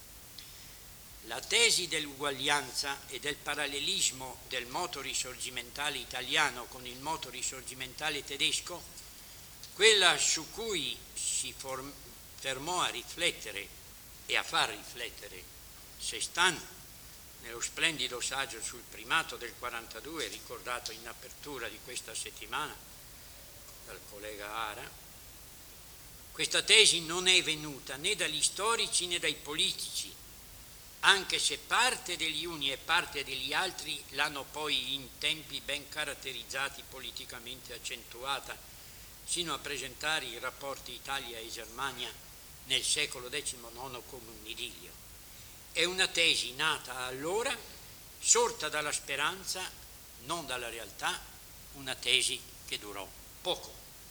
La tesi dell'uguaglianza e del parallelismo del moto risorgimentale italiano con il moto risorgimentale tedesco, quella su cui si fermò a riflettere e a far riflettere Cézanne nello splendido saggio sul primato del 42, ricordato in apertura di questa settimana dal collega Ara, questa tesi non è venuta né dagli storici né dai politici, anche se parte degli uni e parte degli altri l'hanno poi in tempi ben caratterizzati politicamente accentuata, sino a presentare i rapporti Italia e Germania nel secolo XIX come un idillio. È una tesi nata allora, sorta dalla speranza, non dalla realtà, una tesi che durò poco.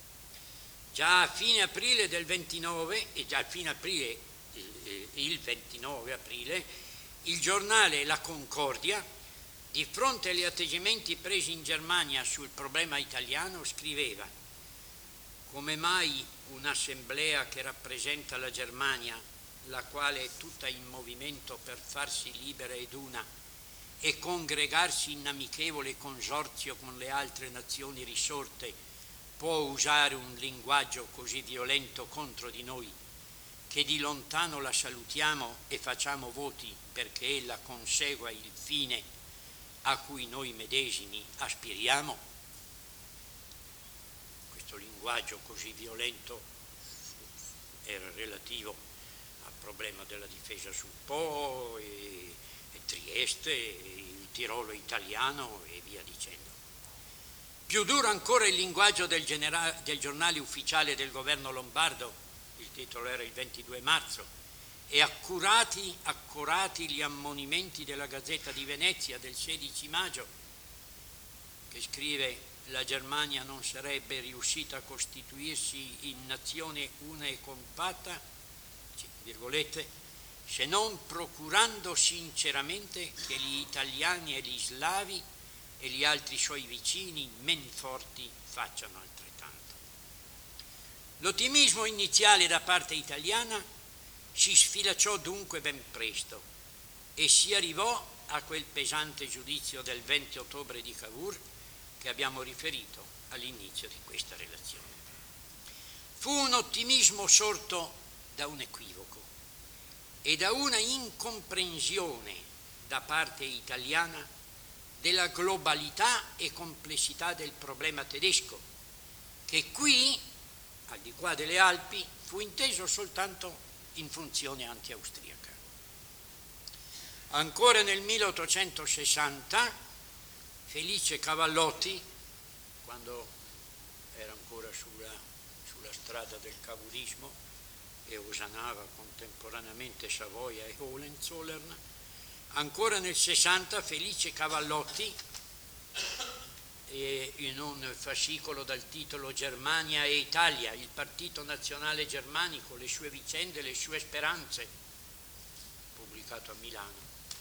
Già a fine aprile del 29, il 29 aprile, il giornale La Concordia, di fronte agli atteggiamenti presi in Germania sul problema italiano, scriveva: come mai un'assemblea che rappresenta la Germania, la quale è tutta in movimento per farsi libera ed una, e congregarsi in amichevole consorzio con le altre nazioni risorte, può usare un linguaggio così violento contro di noi, che di lontano la salutiamo e facciamo voti perché ella consegua il fine a cui noi medesimi aspiriamo? Questo linguaggio così violento era relativo al problema della difesa sul Po e Trieste, il Tirolo italiano e via dicendo. Più duro ancora il linguaggio del giornale ufficiale del governo lombardo, il titolo era il 22 marzo, e accurati gli ammonimenti della Gazzetta di Venezia del 16 maggio, che scrive: la Germania non sarebbe riuscita a costituirsi in nazione una e compatta, virgolette, se non procurando sinceramente che gli italiani e gli slavi e gli altri suoi vicini men forti facciano altrettanto. L'ottimismo iniziale da parte italiana si sfilacciò dunque ben presto e si arrivò a quel pesante giudizio del 20 ottobre di Cavour che abbiamo riferito all'inizio di questa relazione. Fu un ottimismo sorto da un equivoco e da una incomprensione da parte italiana della globalità e complessità del problema tedesco, che qui, al di qua delle Alpi, fu inteso soltanto in funzione anti-austriaca. Ancora nel 1860 Felice Cavallotti, quando era ancora sulla strada del cavorismo e osanava contemporaneamente Savoia e Hohenzollern, ancora nel 60 Felice Cavallotti, in un fascicolo dal titolo Germania e Italia, il partito nazionale germanico, le sue vicende, le sue speranze, pubblicato a Milano.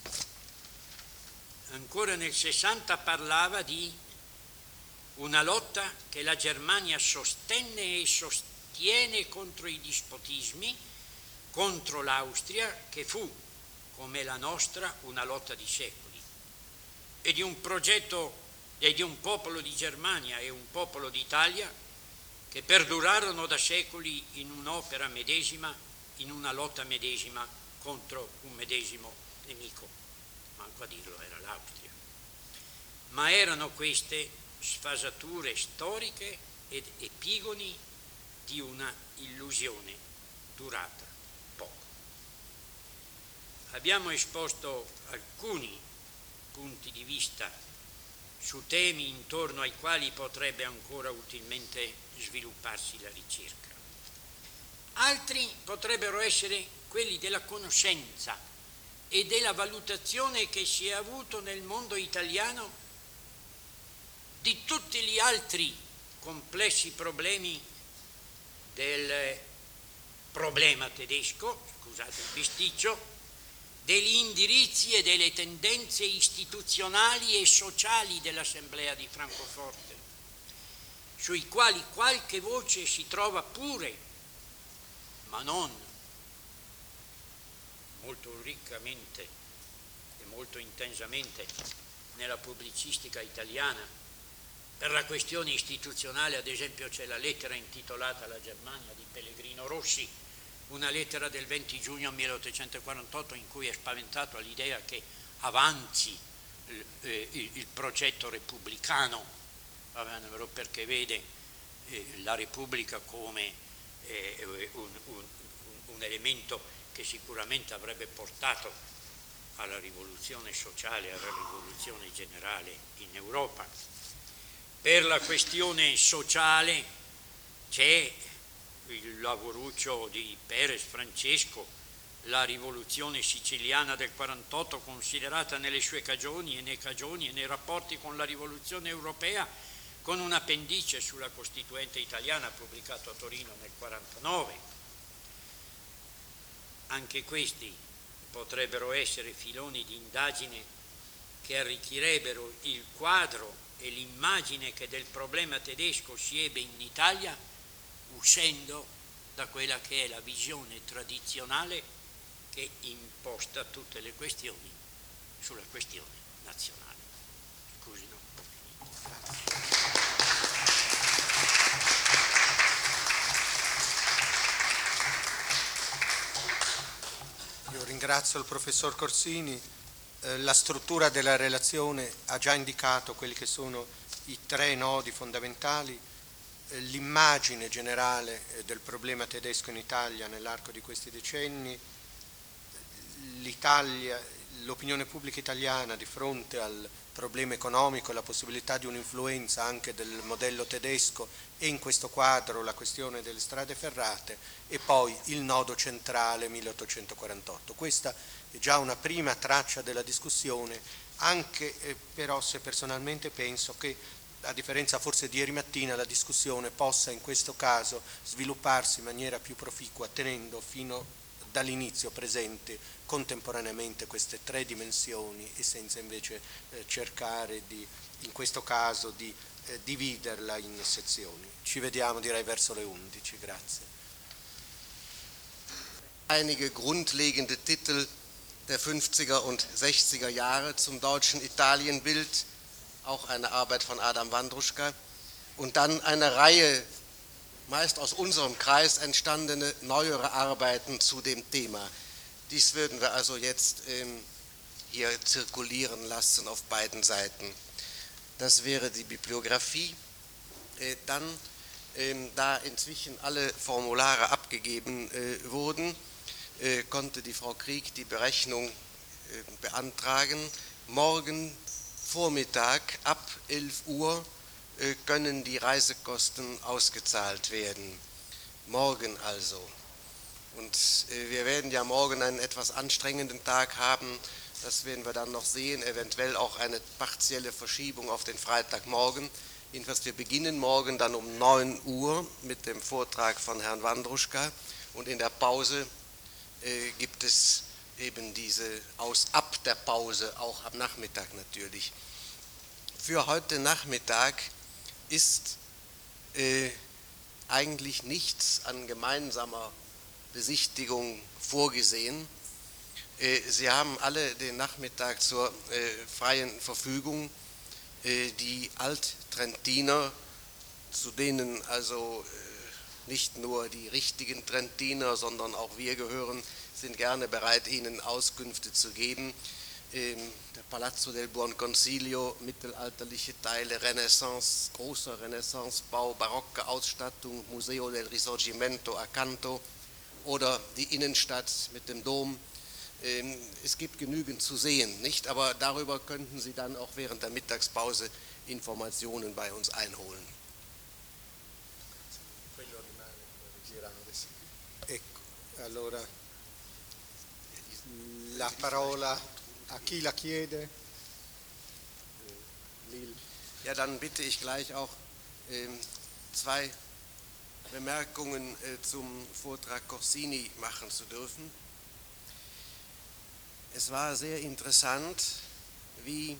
Ancora nel 60 parlava di una lotta che la Germania sostenne e sostiene contro i dispotismi, contro l'Austria, che fu, come la nostra, una lotta di secoli, e di un progetto e di un popolo di Germania e un popolo d'Italia che perdurarono da secoli in un'opera medesima, in una lotta medesima contro un medesimo nemico, manco a dirlo era l'Austria. Ma erano queste sfasature storiche ed epigoni di una illusione durata poco. Abbiamo esposto alcuni punti di vista su temi intorno ai quali potrebbe ancora utilmente svilupparsi la ricerca. Altri potrebbero essere quelli della conoscenza e della valutazione che si è avuto nel mondo italiano di tutti gli altri complessi problemi del problema tedesco, scusate il bisticcio, degli indirizzi e delle tendenze istituzionali e sociali dell'Assemblea di Francoforte, sui quali qualche voce si trova pure, ma non molto riccamente e molto intensamente nella pubblicistica italiana. Per la questione istituzionale, ad esempio, c'è la lettera intitolata alla Germania di Pellegrino Rossi, una lettera del 20 giugno 1848 in cui è spaventato all'idea che avanzi il progetto repubblicano, perché vede la Repubblica come un elemento che sicuramente avrebbe portato alla rivoluzione sociale, alla rivoluzione generale in Europa. Per la questione sociale c'è il lavoruccio di Perez Francesco, la rivoluzione siciliana del 48 considerata nelle sue cagioni e nei rapporti con la rivoluzione europea, con un appendice sulla Costituente italiana pubblicato a Torino nel 49. Anche questi potrebbero essere filoni di indagine che arricchirebbero il quadro e l'immagine che del problema tedesco si ebbe in Italia, uscendo da quella che è la visione tradizionale che imposta tutte le questioni sulla questione nazionale. Scusi, no? Io ringrazio il professor Corsini. La struttura della relazione ha già indicato quelli che sono i tre nodi fondamentali. L'immagine generale del problema tedesco in Italia nell'arco di questi decenni, l'opinione pubblica italiana di fronte al problema economico, la possibilità di un'influenza anche del modello tedesco e in questo quadro la questione delle strade ferrate e poi il nodo centrale 1848. Questa è già una prima traccia della discussione, anche però se personalmente penso che a differenza forse di ieri mattina, la discussione possa in questo caso svilupparsi in maniera più proficua, tenendo fino dall'inizio presente contemporaneamente queste tre dimensioni e senza invece cercare in questo caso di dividerla in sezioni. Ci vediamo direi verso le 11, grazie. Einige grundlegende Titel der 50er und 60er Jahre zum deutschen Italienbild, auch eine Arbeit von Adam Wandruschka, und dann eine Reihe meist aus unserem Kreis entstandene neuere Arbeiten zu dem Thema. Dies würden wir also jetzt hier zirkulieren lassen auf beiden Seiten. Das wäre die Bibliografie. Dann, da inzwischen alle Formulare abgegeben wurden, konnte die Frau Krieg die Berechnung beantragen. Morgen Vormittag ab 11 Uhr können die Reisekosten ausgezahlt werden. Morgen also. Und wir werden ja morgen einen etwas anstrengenden Tag haben. Das werden wir dann noch sehen, eventuell auch eine partielle Verschiebung auf den Freitagmorgen. Jedenfalls, wir beginnen morgen dann um 9 Uhr mit dem Vortrag von Herrn Wandruschka und in der Pause gibt es eben diese ab der Pause, auch am Nachmittag natürlich. Für heute Nachmittag ist eigentlich nichts an gemeinsamer Besichtigung vorgesehen. Sie haben alle den Nachmittag zur freien Verfügung. Die Alttrentiner, zu denen also nicht nur die richtigen Trentiner, sondern auch wir gehören, sind gerne bereit, Ihnen Auskünfte zu geben. Der Palazzo del Buon Consiglio, mittelalterliche Teile, Renaissance, großer Renaissancebau, barocke Ausstattung, Museo del Risorgimento accanto oder die Innenstadt mit dem Dom. Es gibt genügend zu sehen, nicht? Aber darüber könnten Sie dann auch während der Mittagspause Informationen bei uns einholen. Ecco, allora la parola a chi la chiede. Ja, dann bitte ich gleich auch zwei Bemerkungen zum Vortrag Corsini machen zu dürfen. Es war sehr interessant, wie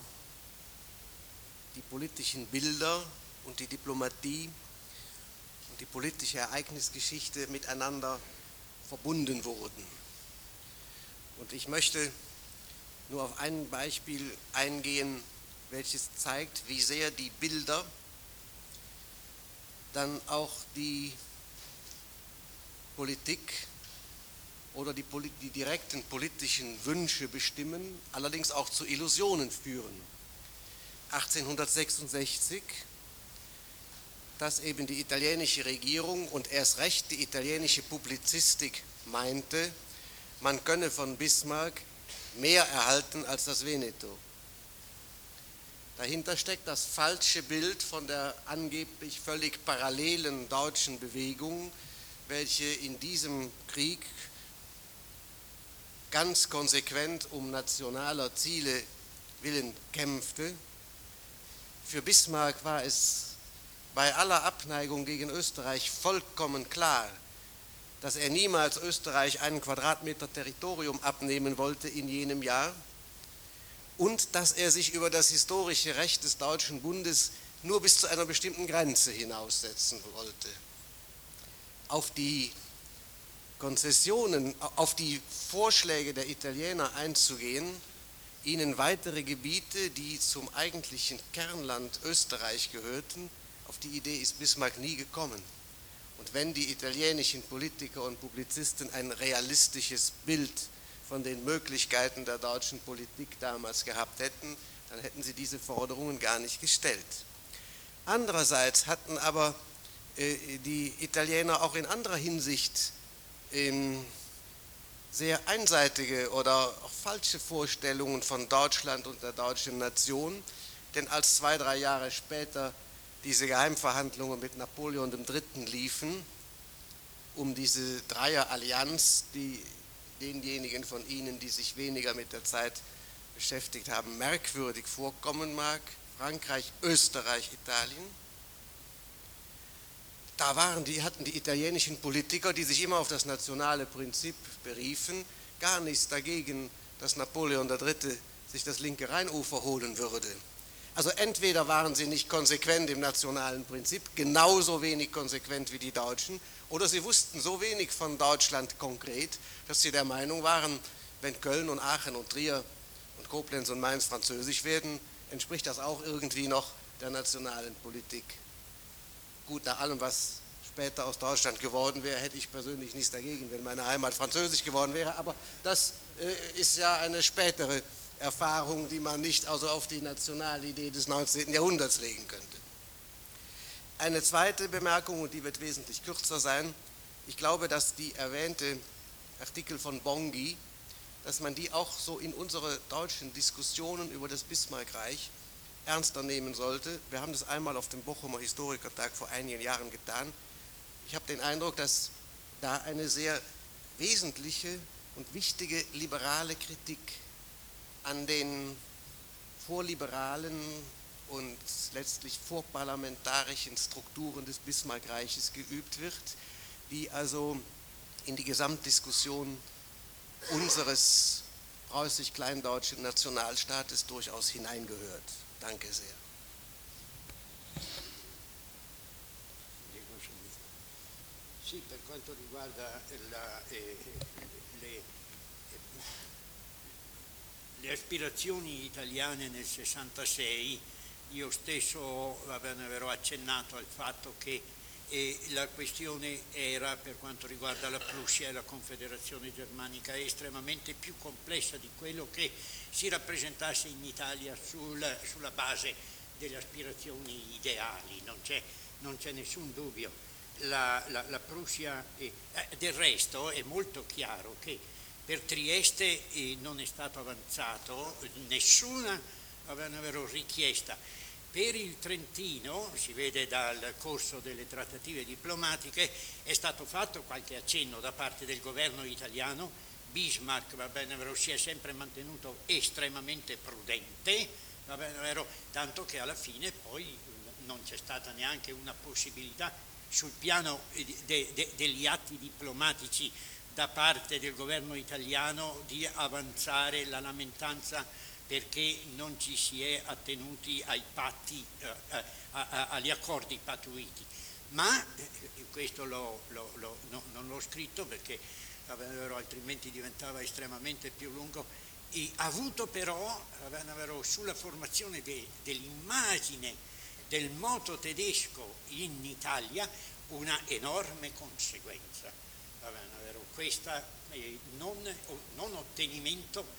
die politischen Bilder und die Diplomatie und die politische Ereignisgeschichte miteinander verbunden wurden. Und ich möchte nur auf ein Beispiel eingehen, welches zeigt, wie sehr die Bilder dann auch die Politik oder die direkten politischen Wünsche bestimmen, allerdings auch zu Illusionen führen. 1866, dass eben die italienische Regierung und erst recht die italienische Publizistik meinte, man könne von Bismarck mehr erhalten als das Veneto. Dahinter steckt das falsche Bild von der angeblich völlig parallelen deutschen Bewegung, welche in diesem Krieg ganz konsequent um nationaler Ziele willen kämpfte. Für Bismarck war es bei aller Abneigung gegen Österreich vollkommen klar, dass er niemals Österreich einen Quadratmeter Territorium abnehmen wollte in jenem Jahr und dass er sich über das historische Recht des Deutschen Bundes nur bis zu einer bestimmten Grenze hinaussetzen wollte. Auf die Konzessionen, auf die Vorschläge der Italiener einzugehen, ihnen weitere Gebiete, die zum eigentlichen Kernland Österreich gehörten, auf die Idee ist Bismarck nie gekommen. Und wenn die italienischen Politiker und Publizisten ein realistisches Bild von den Möglichkeiten der deutschen Politik damals gehabt hätten, dann hätten sie diese Forderungen gar nicht gestellt. Andererseits hatten aber die Italiener auch in anderer Hinsicht sehr einseitige oder auch falsche Vorstellungen von Deutschland und der deutschen Nation, denn als 2-3 Jahre später diese Geheimverhandlungen mit Napoleon III. Liefen, um diese Dreierallianz, die denjenigen von Ihnen, die sich weniger mit der Zeit beschäftigt haben, merkwürdig vorkommen mag, Frankreich, Österreich, Italien. Da hatten die italienischen Politiker, die sich immer auf das nationale Prinzip beriefen, gar nichts dagegen, dass Napoleon III. Sich das linke Rheinufer holen würde. Also entweder waren sie nicht konsequent im nationalen Prinzip, genauso wenig konsequent wie die Deutschen, oder sie wussten so wenig von Deutschland konkret, dass sie der Meinung waren, wenn Köln und Aachen und Trier und Koblenz und Mainz französisch werden, entspricht das auch irgendwie noch der nationalen Politik. Gut, nach allem, was später aus Deutschland geworden wäre, hätte ich persönlich nichts dagegen, wenn meine Heimat französisch geworden wäre, aber das ist ja eine spätere Erfahrung, die man nicht also auf die Nationalidee des 19. Jahrhunderts legen könnte. Eine zweite Bemerkung, und die wird wesentlich kürzer sein. Ich glaube, dass die erwähnte Artikel von Bonghi, dass man die auch so in unsere deutschen Diskussionen über das Bismarckreich ernster nehmen sollte. Wir haben das einmal auf dem Bochumer Historikertag vor einigen Jahren getan. Ich habe den Eindruck, dass da eine sehr wesentliche und wichtige liberale Kritik an den vorliberalen und letztlich vorparlamentarischen Strukturen des Bismarckreiches geübt wird, die also in die Gesamtdiskussion unseres preußisch-kleindeutschen Nationalstaates durchaus hineingehört. Danke sehr. Sì, per quanto riguarda le aspirazioni italiane nel 66, io stesso avevo accennato al fatto che la questione era, per quanto riguarda la Prussia e la Confederazione Germanica, estremamente più complessa di quello che si rappresentasse in Italia sulla base delle aspirazioni ideali, non c'è nessun dubbio. La Prussia, del resto è molto chiaro che per Trieste non è stato avanzato nessuna richiesta. Per il Trentino, si vede dal corso delle trattative diplomatiche, è stato fatto qualche accenno da parte del governo italiano. Bismarck si è sempre mantenuto estremamente prudente, tanto che alla fine poi non c'è stata neanche una possibilità sul piano degli atti diplomatici da parte del governo italiano di avanzare la lamentanza perché non ci si è attenuti ai patti, agli accordi pattuiti. Ma questo non l'ho scritto perché altrimenti diventava estremamente più lungo. E ha avuto però sulla formazione dell'immagine del moto tedesco in Italia una enorme conseguenza. Questa non ottenimento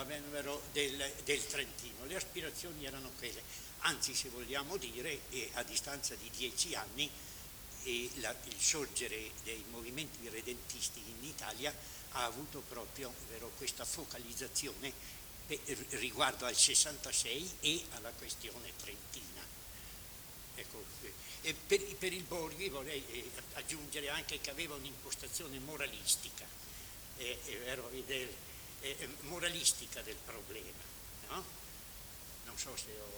del Trentino. Le aspirazioni erano quelle, anzi se vogliamo dire, a distanza di 10 anni il sorgere dei movimenti redentisti in Italia ha avuto proprio questa focalizzazione riguardo al 66 e alla questione trentina. Ecco, e per il Borghi vorrei aggiungere anche che aveva un'impostazione moralistica, moralistica del problema, no? Non so se ho...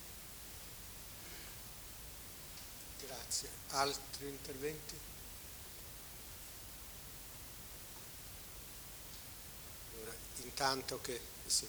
Grazie. Altri interventi? Allora, intanto che... Sì,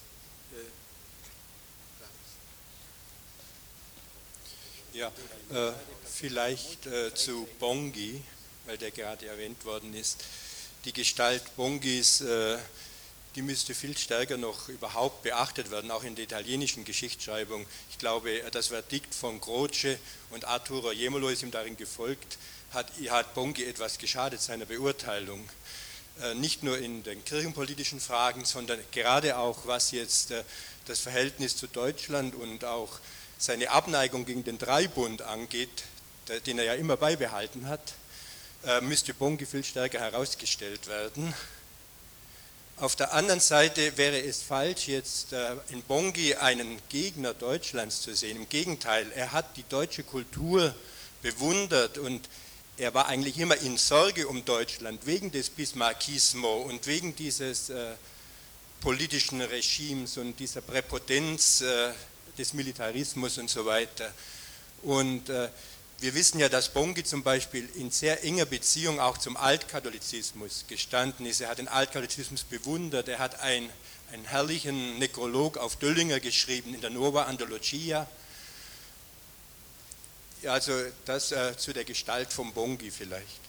ja, vielleicht zu Bonghi, weil der gerade erwähnt worden ist. Die Gestalt Bonghis, die müsste viel stärker noch überhaupt beachtet werden, auch in der italienischen Geschichtsschreibung. Ich glaube, das Verdikt von Croce und Arturo Jemolo ist ihm darin gefolgt, hat Bonghi etwas geschadet seiner Beurteilung. Nicht nur in den kirchenpolitischen Fragen, sondern gerade auch, was jetzt das Verhältnis zu Deutschland und auch seine Abneigung gegen den Dreibund angeht, den er ja immer beibehalten hat, müsste Bonghi viel stärker herausgestellt werden. Auf der anderen Seite wäre es falsch, jetzt in Bonghi einen Gegner Deutschlands zu sehen. Im Gegenteil, er hat die deutsche Kultur bewundert und er war eigentlich immer in Sorge um Deutschland wegen des Bismarckismo und wegen dieses politischen Regimes und dieser Präpotenz des Militarismus und so weiter. Und wir wissen ja, dass Bonghi zum Beispiel in sehr enger Beziehung auch zum Altkatholizismus gestanden ist. Er hat den Altkatholizismus bewundert, er hat einen herrlichen Nekrolog auf Döllinger geschrieben in der Nova Andalucia. Also das zu der Gestalt von Bonghi vielleicht.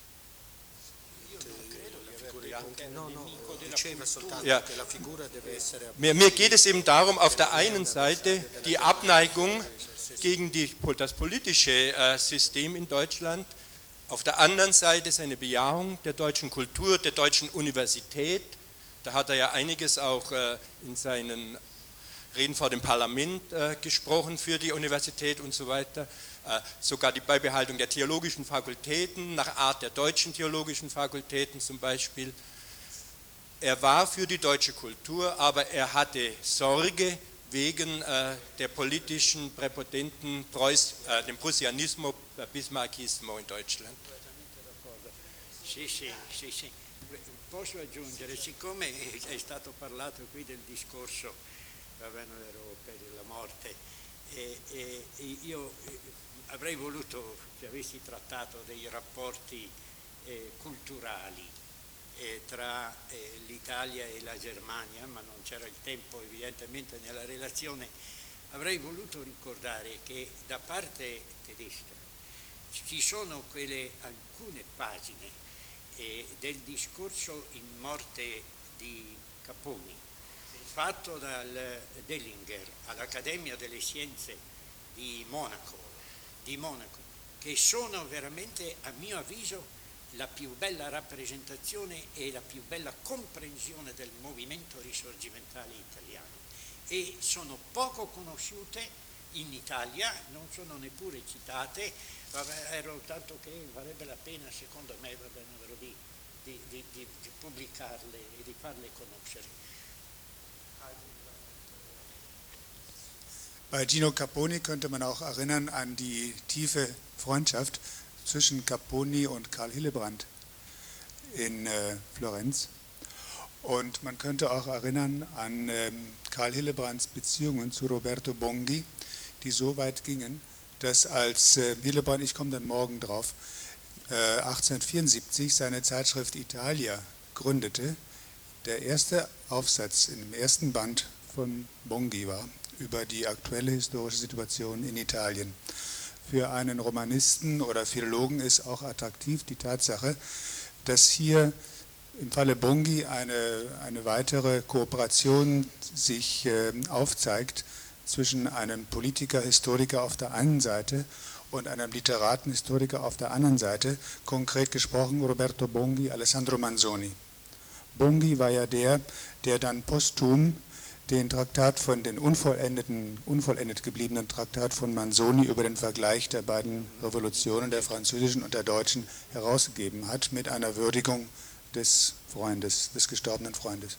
Ja. Mir geht es eben darum, auf der einen Seite die Abneigung gegen das politische System in Deutschland, auf der anderen Seite seine Bejahung der deutschen Kultur, der deutschen Universität. Da hat er ja einiges auch in seinen Reden vor dem Parlament gesprochen für die Universität und so weiter. Sogar die Beibehaltung der theologischen Fakultäten, nach Art der deutschen theologischen Fakultäten zum Beispiel. Er war für die deutsche Kultur, aber er hatte Sorge wegen der politischen Präpotenten, dem Prussianismo, Bismarckismo in Deutschland. Sì. Posso aggiungere, siccome è stato parlato qui del discorso, per la morte, io avrei voluto che avessi trattato dei rapporti culturali tra l'Italia e la Germania, ma non c'era il tempo evidentemente nella relazione. Avrei voluto ricordare che da parte tedesca ci sono alcune pagine del discorso in morte di Capponi, fatto dal Dellinger all'Accademia delle Scienze di Monaco, che sono veramente, a mio avviso, la più bella rappresentazione e la più bella comprensione del movimento risorgimentale italiano, e sono poco conosciute in Italia, non sono neppure citate, tanto che varrebbe la pena, secondo me, di pubblicarle e di farle conoscere. Bei Gino Capponi könnte man auch erinnern an die tiefe Freundschaft zwischen Capponi und Karl Hillebrand in Florenz. Und man könnte auch erinnern an Karl Hillebrands Beziehungen zu Roberto Bonghi, die so weit gingen, dass als Hillebrand, ich komme dann morgen drauf, 1874 seine Zeitschrift Italia gründete, der erste Aufsatz im ersten Band von Bonghi war über die aktuelle historische Situation in Italien. Für einen Romanisten oder Philologen ist auch attraktiv die Tatsache, dass hier im Falle Bonghi eine weitere Kooperation sich aufzeigt zwischen einem Politiker, Historiker auf der einen Seite und einem Literaten, Historiker auf der anderen Seite, konkret gesprochen Roberto Bonghi, Alessandro Manzoni. Bonghi war ja der dann posthum den Traktat von den unvollendet gebliebenen Traktat von Manzoni über den Vergleich der beiden Revolutionen, der französischen und der deutschen, herausgegeben hat, mit einer Würdigung des Freundes, des gestorbenen Freundes.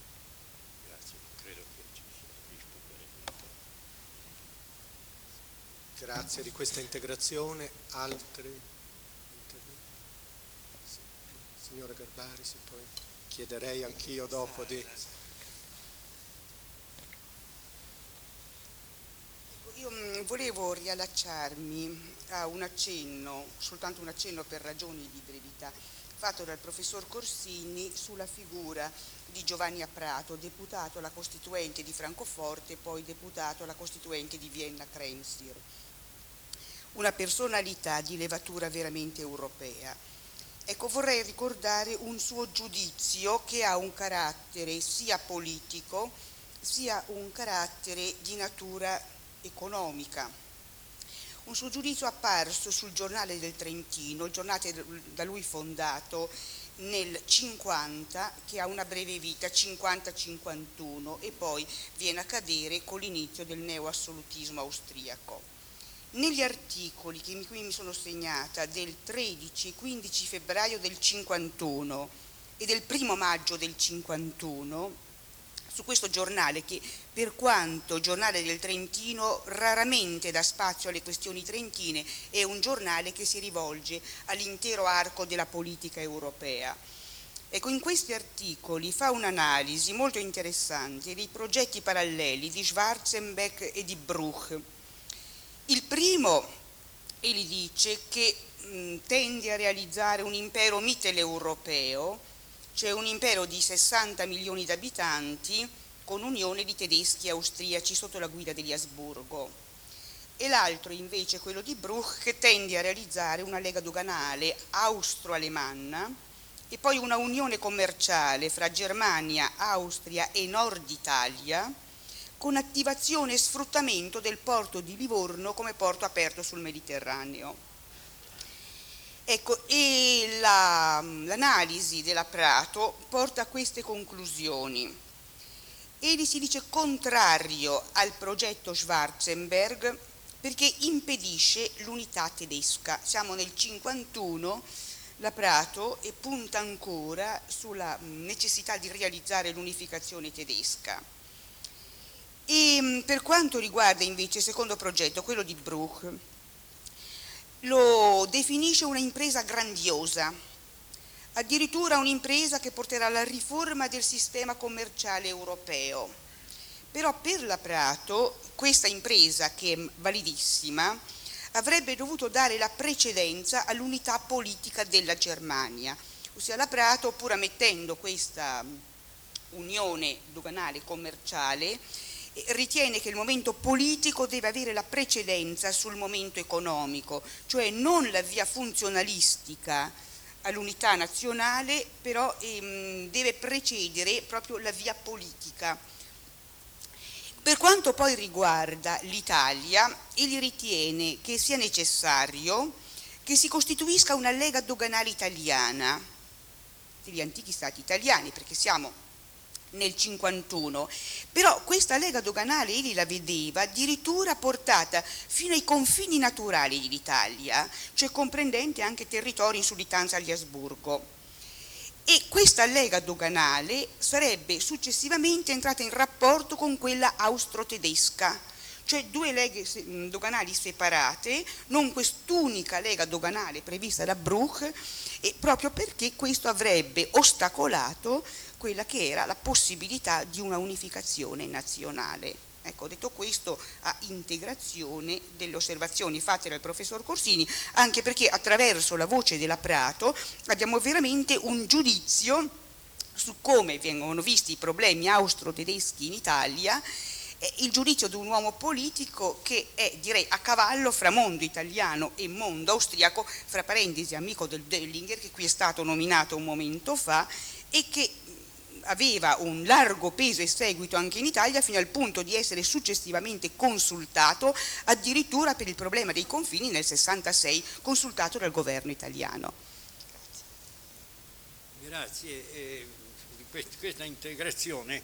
Grazie di questa integrazione. Altri? Signora Garbari, se poi chiederei anch'io dopo di... Io volevo riallacciarmi a un accenno, soltanto un accenno per ragioni di brevità, fatto dal professor Corsini sulla figura di Giovanni Apprato, deputato alla Costituente di Francoforte e poi deputato alla Costituente di Vienna-Kremsir. Una personalità di levatura veramente europea. Ecco, vorrei ricordare un suo giudizio che ha un carattere sia politico sia un carattere di natura economica. Un suo giudizio apparso sul Giornale del Trentino, il giornale da lui fondato nel 50, che ha una breve vita, 50-51, e poi viene a cadere con l'inizio del neoassolutismo austriaco. Negli articoli che qui mi sono segnata del 13 e 15 febbraio del 51 e del 1 maggio del 51, su questo giornale, che per quanto giornale del Trentino raramente dà spazio alle questioni trentine, è un giornale che si rivolge all'intero arco della politica europea. Ecco, in questi articoli fa un'analisi molto interessante dei progetti paralleli di Schwarzenbeck e di Bruch. Il primo, egli dice, che tende a realizzare un impero mitteleuropeo, cioè un impero di 60 milioni di abitanti con unione di tedeschi e austriaci sotto la guida degli Asburgo. e l'altro invece quello di Bruch, che tende a realizzare una lega doganale austro-alemanna e poi una unione commerciale fra Germania, Austria e Nord Italia, con attivazione e sfruttamento del porto di Livorno come porto aperto sul Mediterraneo. Ecco, e l'analisi della Prato porta a queste conclusioni. Egli si dice contrario al progetto Schwarzenberg perché impedisce l'unità tedesca. Siamo nel 1951, la Prato, e punta ancora sulla necessità di realizzare l'unificazione tedesca. E per quanto riguarda invece il secondo progetto, quello di Bruch, lo definisce una impresa grandiosa, addirittura un'impresa che porterà alla riforma del sistema commerciale europeo. Però per la Prato questa impresa, che è validissima, avrebbe dovuto dare la precedenza all'unità politica della Germania. Ossia la Prato, pur ammettendo questa unione doganale commerciale, ritiene che il momento politico deve avere la precedenza sul momento economico, cioè non la via funzionalistica all'unità nazionale, però deve precedere proprio la via politica. Per quanto poi riguarda l'Italia, egli ritiene che sia necessario che si costituisca una lega doganale italiana degli antichi stati italiani, perché siamo nel 51, però questa lega doganale egli la vedeva addirittura portata fino ai confini naturali dell'Italia, cioè comprendente anche territori in sudditanza agli Asburgo. E questa lega doganale sarebbe successivamente entrata in rapporto con quella austro-tedesca, cioè due leghe doganali separate, non quest'unica lega doganale prevista da Bruch, e proprio perché questo avrebbe ostacolato quella che era la possibilità di una unificazione nazionale. Ecco, detto questo, a integrazione delle osservazioni fatte dal professor Corsini, anche perché attraverso la voce della Prato abbiamo veramente un giudizio su come vengono visti i problemi austro-tedeschi in Italia, il giudizio di un uomo politico che è, direi, a cavallo fra mondo italiano e mondo austriaco, fra parentesi amico del Döllinger, che qui è stato nominato un momento fa, e che aveva un largo peso e seguito anche in Italia, fino al punto di essere successivamente consultato addirittura per il problema dei confini nel 66, consultato dal governo italiano. Grazie. Questa integrazione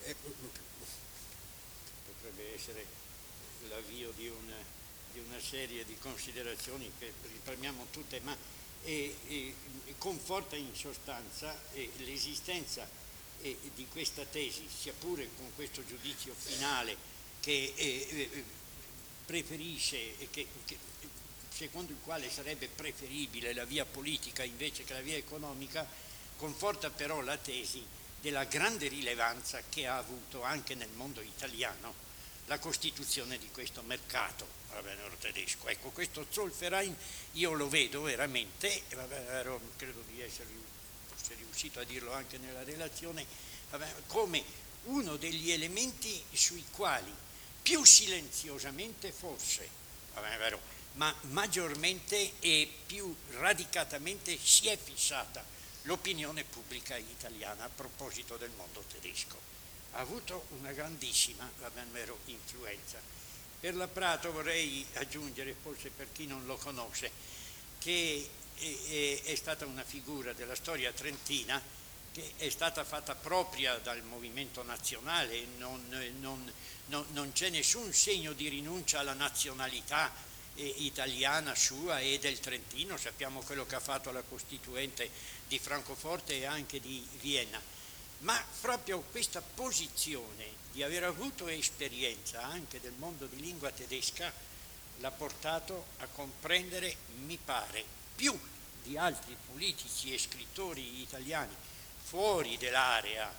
potrebbe essere l'avvio di una serie di considerazioni che risparmiamo tutte, ma conforta in sostanza l'esistenza di questa tesi, sia pure con questo giudizio finale che preferisce, secondo il quale sarebbe preferibile la via politica invece che la via economica, conforta però la tesi della grande rilevanza che ha avuto anche nel mondo italiano la costituzione di questo mercato tedesco. Ecco, questo Zollverein io lo vedo veramente, credo di essere forse riuscito a dirlo anche nella relazione, come uno degli elementi sui quali più silenziosamente forse, ma maggiormente e più radicatamente si è fissata l'opinione pubblica italiana a proposito del mondo tedesco. Ha avuto una grandissima influenza. Per la Prato vorrei aggiungere, forse per chi non lo conosce, che è stata una figura della storia trentina che è stata fatta propria dal movimento nazionale, non c'è nessun segno di rinuncia alla nazionalità italiana sua e del Trentino. Sappiamo quello che ha fatto la Costituente di Francoforte e anche di Vienna, ma proprio questa posizione di aver avuto esperienza anche del mondo di lingua tedesca l'ha portato a comprendere, mi pare, più di altri politici e scrittori italiani fuori dell'area,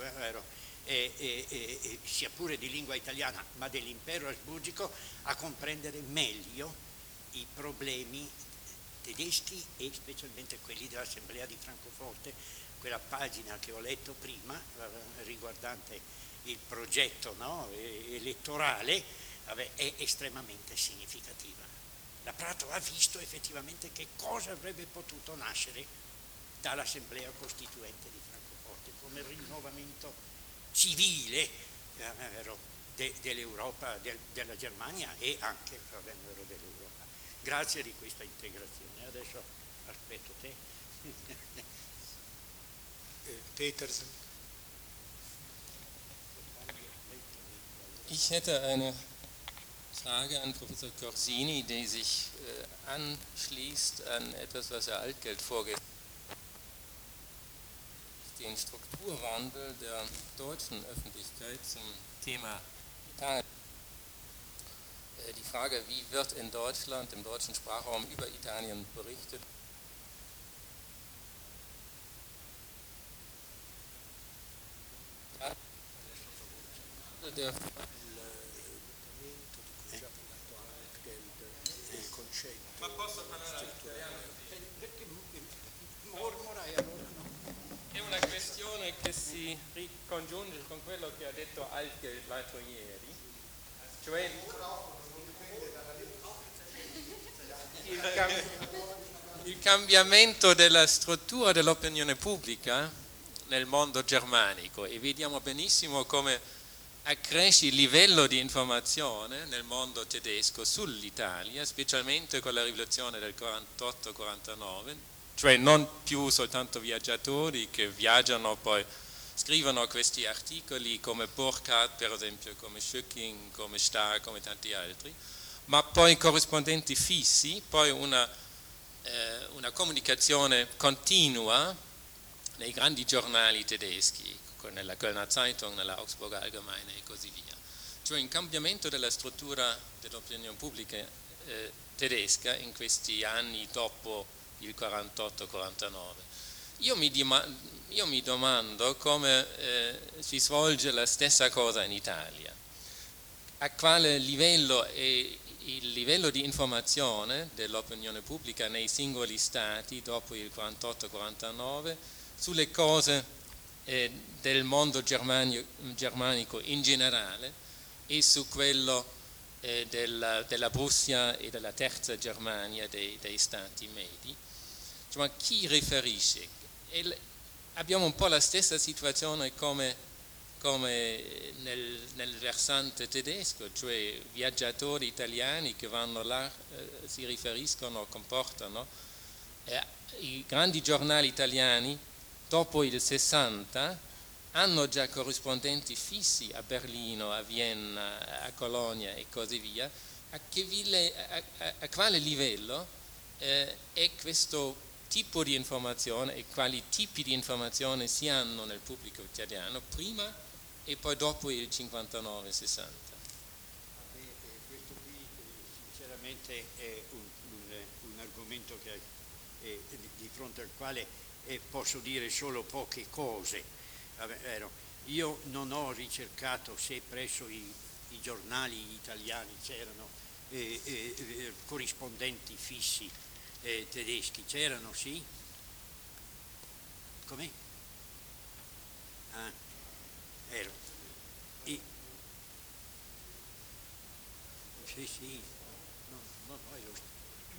sia pure di lingua italiana, ma dell'impero asburgico, a comprendere meglio i problemi tedeschi e specialmente quelli dell'Assemblea di Francoforte. Quella pagina che ho letto prima riguardante il progetto elettorale è estremamente significativa. La Prato ha visto effettivamente che cosa avrebbe potuto nascere dall'Assemblea Costituente di Francoforte come rinnovamento civile dell'Europa, della Germania e anche dell'Europa. Grazie di questa integrazione. Adesso aspetto te. Petersen. Ich hätte eine Frage an Professor Corsini, die sich anschließt an etwas, was Herr Altgeld vorgestellt hat. Den Strukturwandel der deutschen Öffentlichkeit zum Thema Italien. Die Frage, wie wird in Deutschland, im deutschen Sprachraum über Italien berichtet? Der Ma posso parlare italiano? Perché mormora e allora no? È una questione che si ricongiunge con quello che ha detto Altgeld l'altro ieri, cioè il cambiamento della struttura dell'opinione pubblica nel mondo germanico, e vediamo benissimo come accresce il livello di informazione nel mondo tedesco sull'Italia, specialmente con la rivoluzione del 48-49, cioè non più soltanto viaggiatori che viaggiano poi scrivono questi articoli come Burkhardt per esempio, come Schöcking, come Starr, come tanti altri, ma poi corrispondenti fissi, poi una comunicazione continua nei grandi giornali tedeschi, nella Kölner Zeitung, nella Augsburger Allgemeine e così via. Cioè un cambiamento della struttura dell'opinione pubblica tedesca in questi anni dopo il 48-49. Io mi domando come si svolge la stessa cosa in Italia. A quale livello è il livello di informazione dell'opinione pubblica nei singoli stati dopo il 48-49 sulle cose del mondo germanico in generale e su quello della Prussia e della terza Germania dei stati medi. Cioè, chi riferisce? Abbiamo un po' la stessa situazione come nel versante tedesco, cioè viaggiatori italiani che vanno là, si riferiscono, comportano. I grandi giornali italiani dopo il 60 hanno già corrispondenti fissi a Berlino, a Vienna, a Colonia e così via. A quale livello è questo tipo di informazione e quali tipi di informazione si hanno nel pubblico italiano prima e poi dopo il 59-60? Questo qui sinceramente è un argomento di fronte al quale posso dire solo poche cose. Io non ho ricercato se presso i giornali italiani c'erano corrispondenti fissi tedeschi. C'erano, sì? Com'è? Ero. Sì. No, è lo stesso.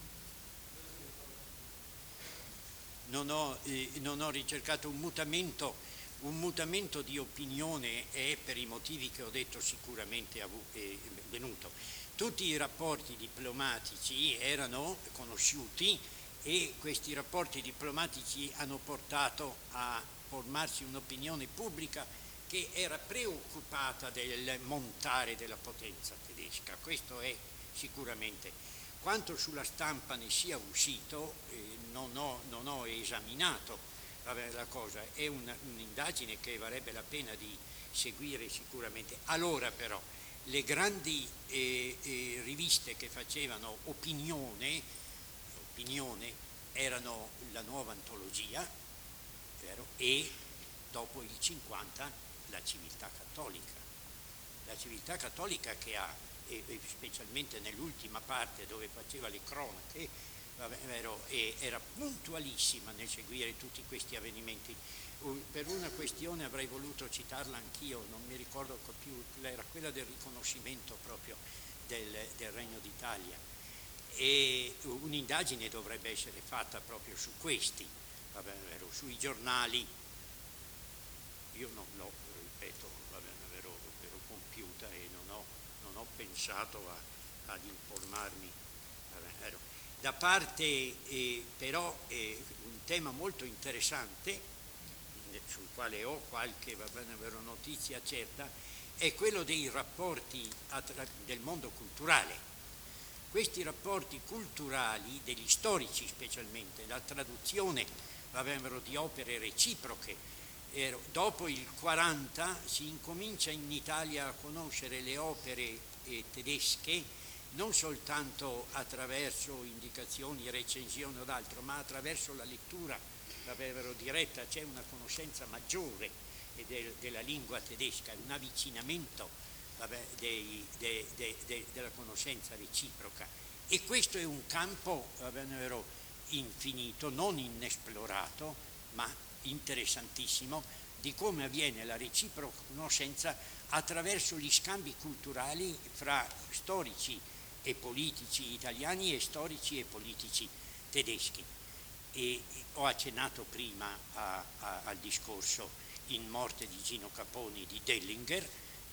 Non ho ricercato un mutamento di opinione e per i motivi che ho detto sicuramente è venuto. Tutti i rapporti diplomatici erano conosciuti e questi rapporti diplomatici hanno portato a formarsi un'opinione pubblica che era preoccupata del montare della potenza tedesca. Questo è sicuramente. Quanto sulla stampa ne sia uscito, non ho esaminato la cosa, è un'indagine che varrebbe la pena di seguire sicuramente. Allora però, le grandi riviste che facevano opinione erano la Nuova Antologia, vero? E dopo il 50 la Civiltà Cattolica. La Civiltà Cattolica che ha, e specialmente nell'ultima parte dove faceva le cronache, era puntualissima nel seguire tutti questi avvenimenti. per una questione avrei voluto citarla anch'io, non mi ricordo più, era quella del riconoscimento proprio del Regno d'Italia, e un'indagine dovrebbe essere fatta proprio su questi, sui giornali. Io non l'ho, ripeto, ero compiuta e non ho pensato ad informarmi. Da parte però un tema molto interessante, sul quale ho qualche notizia certa, è quello dei rapporti del mondo culturale. Questi rapporti culturali, degli storici specialmente, la traduzione di opere reciproche. Dopo il 40 si incomincia in Italia a conoscere le opere tedesche non soltanto attraverso indicazioni, recensioni o d'altro, ma attraverso la lettura diretta. C'è una conoscenza maggiore della lingua tedesca, un avvicinamento della conoscenza reciproca, e questo è un campo infinito, non inesplorato, ma interessantissimo, di come avviene la reciproca conoscenza attraverso gli scambi culturali fra storici e politici italiani e storici e politici tedeschi. E ho accennato prima al discorso in morte di Gino Caponi di Dellinger,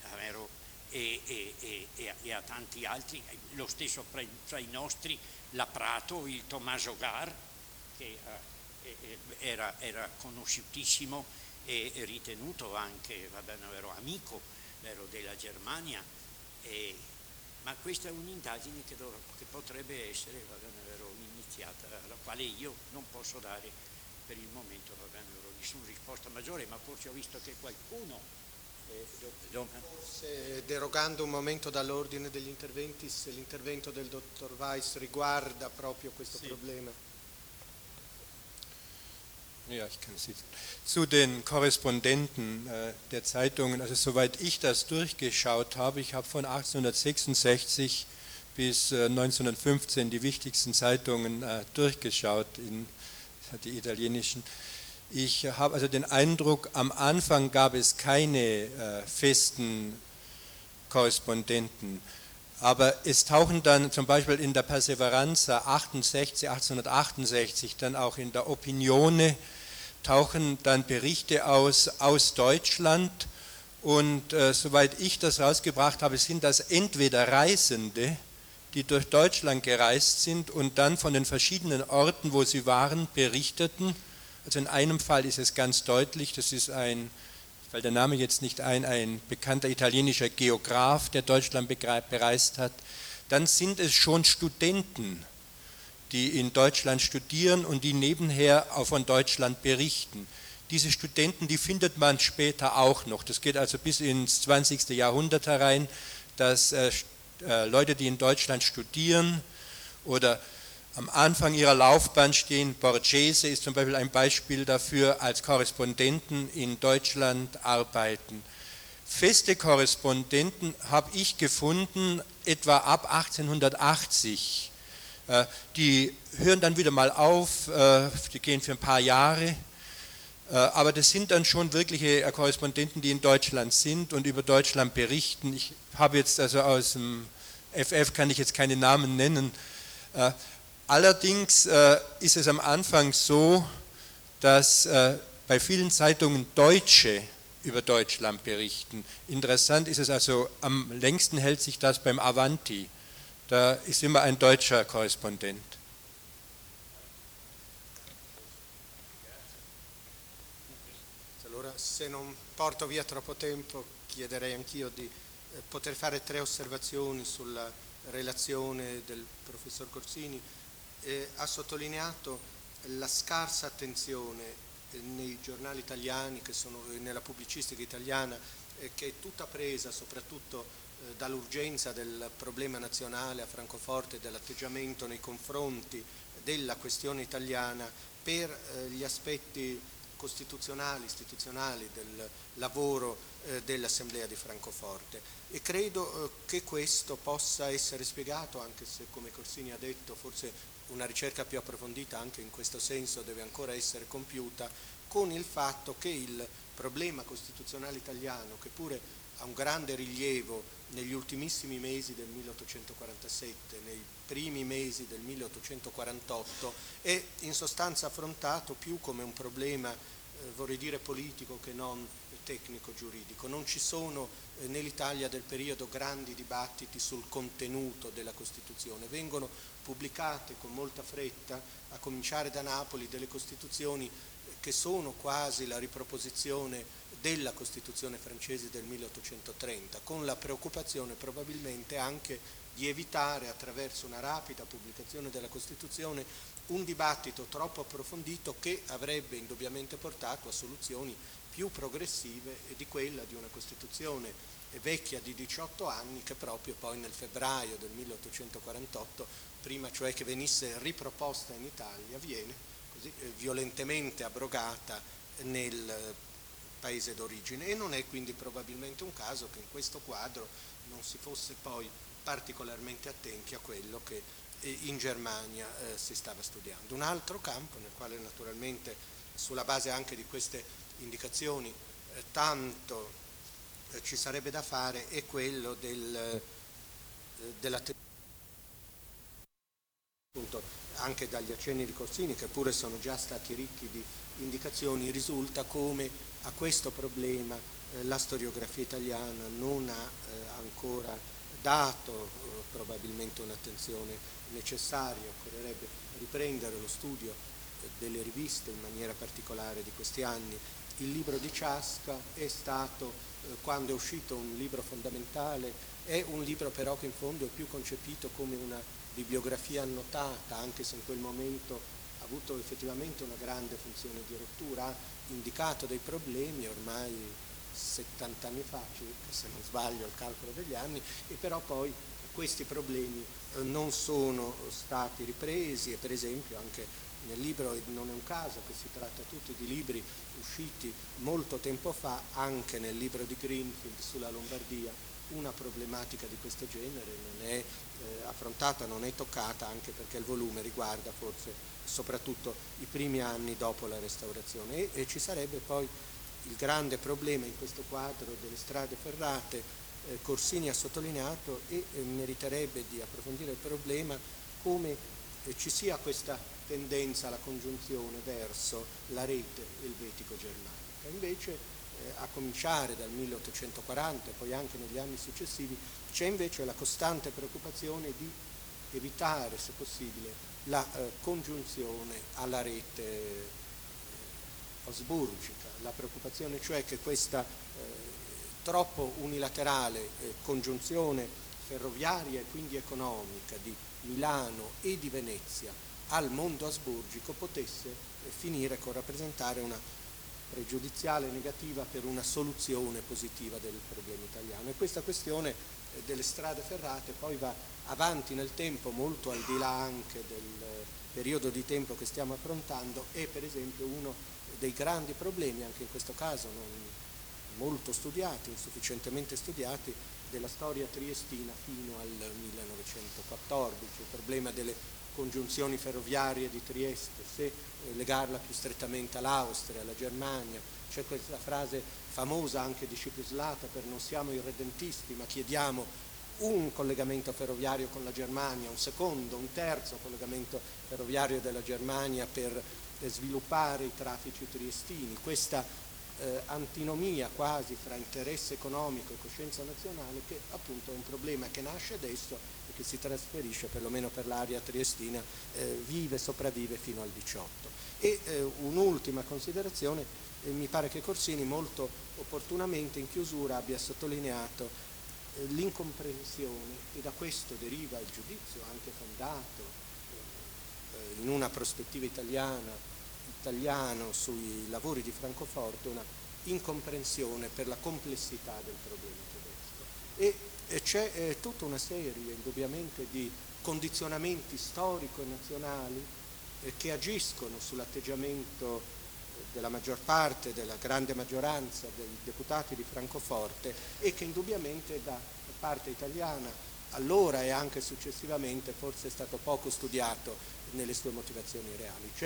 e a tanti altri, lo stesso fra i nostri, la Prato, il Tommaso Gar, che era conosciutissimo e ritenuto anche amico della Germania, ma questa è un'indagine che potrebbe essere iniziata, alla quale io non posso dare per il momento nessuna risposta maggiore, ma forse ho visto che qualcuno forse, derogando un momento dall'ordine degli interventi, se l'intervento del dottor Weiss riguarda proprio questo problema. Ja, ich kann Sie zu den Korrespondenten der Zeitungen, also soweit ich das durchgeschaut habe, ich habe von 1866 bis 1915 die wichtigsten Zeitungen durchgeschaut, die italienischen. Ich habe also den Eindruck, am Anfang gab es keine festen Korrespondenten, aber es tauchen dann zum Beispiel in der Perseveranza 1868, dann auch in der Opinione, tauchen dann Berichte aus Deutschland, und soweit ich das rausgebracht habe, sind das entweder Reisende, die durch Deutschland gereist sind und dann von den verschiedenen Orten, wo sie waren, berichteten. Also in einem Fall ist es ganz deutlich, das ist fällt der Name jetzt nicht ein bekannter italienischer Geograf, der Deutschland bereist hat. Dann sind es schon Studenten, die in Deutschland studieren und die nebenher auch von Deutschland berichten. Diese Studenten, die findet man später auch noch. Das geht also bis ins 20. Jahrhundert herein, dass Leute, die in Deutschland studieren oder am Anfang ihrer Laufbahn stehen, Borghese ist zum Beispiel ein Beispiel dafür, als Korrespondenten in Deutschland arbeiten. Feste Korrespondenten habe ich gefunden etwa ab 1880. Die hören dann wieder mal auf, die gehen für ein paar Jahre, aber das sind dann schon wirkliche Korrespondenten, die in Deutschland sind und über Deutschland berichten. Ich habe jetzt also aus dem FF, kann ich jetzt keine Namen nennen. Allerdings ist es am Anfang so, dass bei vielen Zeitungen Deutsche über Deutschland berichten. Interessant ist es also, am längsten hält sich das beim Avanti. Da ist immer ein deutscher Korrespondent. Allora, se non porto via troppo tempo, chiederei anch'io di poter fare 3 osservazioni sulla relazione del professor Corsini. Ha sottolineato la scarsa attenzione nei giornali italiani, nella pubblicistica italiana, che è tutta presa soprattutto dall'urgenza del problema nazionale a Francoforte, dell'atteggiamento nei confronti della questione italiana per gli aspetti costituzionali, istituzionali del lavoro dell'Assemblea di Francoforte, e credo che questo possa essere spiegato, anche se, come Corsini ha detto, forse una ricerca più approfondita anche in questo senso deve ancora essere compiuta, con il fatto che il problema costituzionale italiano, che pure ha un grande rilievo negli ultimissimi mesi del 1847, nei primi mesi del 1848, è in sostanza affrontato più come un problema, vorrei dire politico, che non tecnico-giuridico. Non ci sono nell'Italia del periodo grandi dibattiti sul contenuto della Costituzione, vengono pubblicate con molta fretta, a cominciare da Napoli, delle Costituzioni che sono quasi la riproposizione della Costituzione francese del 1830, con la preoccupazione probabilmente anche di evitare, attraverso una rapida pubblicazione della Costituzione, un dibattito troppo approfondito che avrebbe indubbiamente portato a soluzioni più progressive di quella di una Costituzione vecchia di 18 anni che proprio poi nel febbraio del 1848, prima cioè che venisse riproposta in Italia, viene così violentemente abrogata nel paese d'origine, e non è quindi probabilmente un caso che in questo quadro non si fosse poi particolarmente attenti a quello che in Germania si stava studiando. Un altro campo nel quale naturalmente, sulla base anche di queste indicazioni, tanto ci sarebbe da fare è quello della appunto, anche dagli accenni di Corsini, che pure sono già stati ricchi di indicazioni, risulta come a questo problema la storiografia italiana non ha ancora dato probabilmente un'attenzione necessaria. Occorrerebbe riprendere lo studio delle riviste in maniera particolare di questi anni. Il libro di Ciasca è stato, quando è uscito, un libro fondamentale, è un libro però che in fondo è più concepito come una bibliografia annotata, anche se in quel momento ha avuto effettivamente una grande funzione di rottura, ha indicato dei problemi ormai 70 anni fa, se non sbaglio il calcolo degli anni, e però poi questi problemi non sono stati ripresi, e per esempio anche nel libro, non è un caso che si tratta tutti di libri usciti molto tempo fa, anche nel libro di Greenfield sulla Lombardia una problematica di questo genere non è affrontata, non è toccata, anche perché il volume riguarda forse soprattutto i primi anni dopo la restaurazione, e ci sarebbe poi il grande problema in questo quadro delle strade ferrate. Corsini ha sottolineato, e meriterebbe di approfondire il problema, come ci sia questa tendenza alla congiunzione verso la rete elvetico-germanica. Invece a cominciare dal 1840 e poi anche negli anni successivi c'è invece la costante preoccupazione di evitare, se possibile, la congiunzione alla rete asburgica, la preoccupazione cioè che questa troppo unilaterale congiunzione ferroviaria e quindi economica di Milano e di Venezia al mondo asburgico potesse finire con rappresentare una pregiudiziale negativa per una soluzione positiva del problema italiano. E questa questione delle strade ferrate poi va avanti nel tempo, molto al di là anche del periodo di tempo che stiamo affrontando, e per esempio uno dei grandi problemi, anche in questo caso non molto studiati, insufficientemente studiati, della storia triestina fino al 1914, il problema delle congiunzioni ferroviarie di Trieste, se legarla più strettamente all'Austria, alla Germania. C'è questa frase famosa anche di Scipislata, per non siamo irredentisti ma chiediamo un collegamento ferroviario con la Germania, un secondo, un terzo collegamento ferroviario della Germania per sviluppare i traffici triestini. Questa antinomia quasi fra interesse economico e coscienza nazionale, che appunto è un problema che nasce adesso e che si trasferisce, perlomeno per l'area triestina, sopravvive fino al 18. E un'ultima considerazione, mi pare che Corsini molto opportunamente in chiusura abbia sottolineato l'incomprensione, e da questo deriva il giudizio anche fondato in una prospettiva italiano sui lavori di Francoforte, una incomprensione per la complessità del problema tedesco. E c'è tutta una serie indubbiamente di condizionamenti storico e nazionali che agiscono sull'atteggiamento della maggior parte, della grande maggioranza dei deputati di Francoforte, e che indubbiamente da parte italiana allora e anche successivamente forse è stato poco studiato nelle sue motivazioni reali. C'è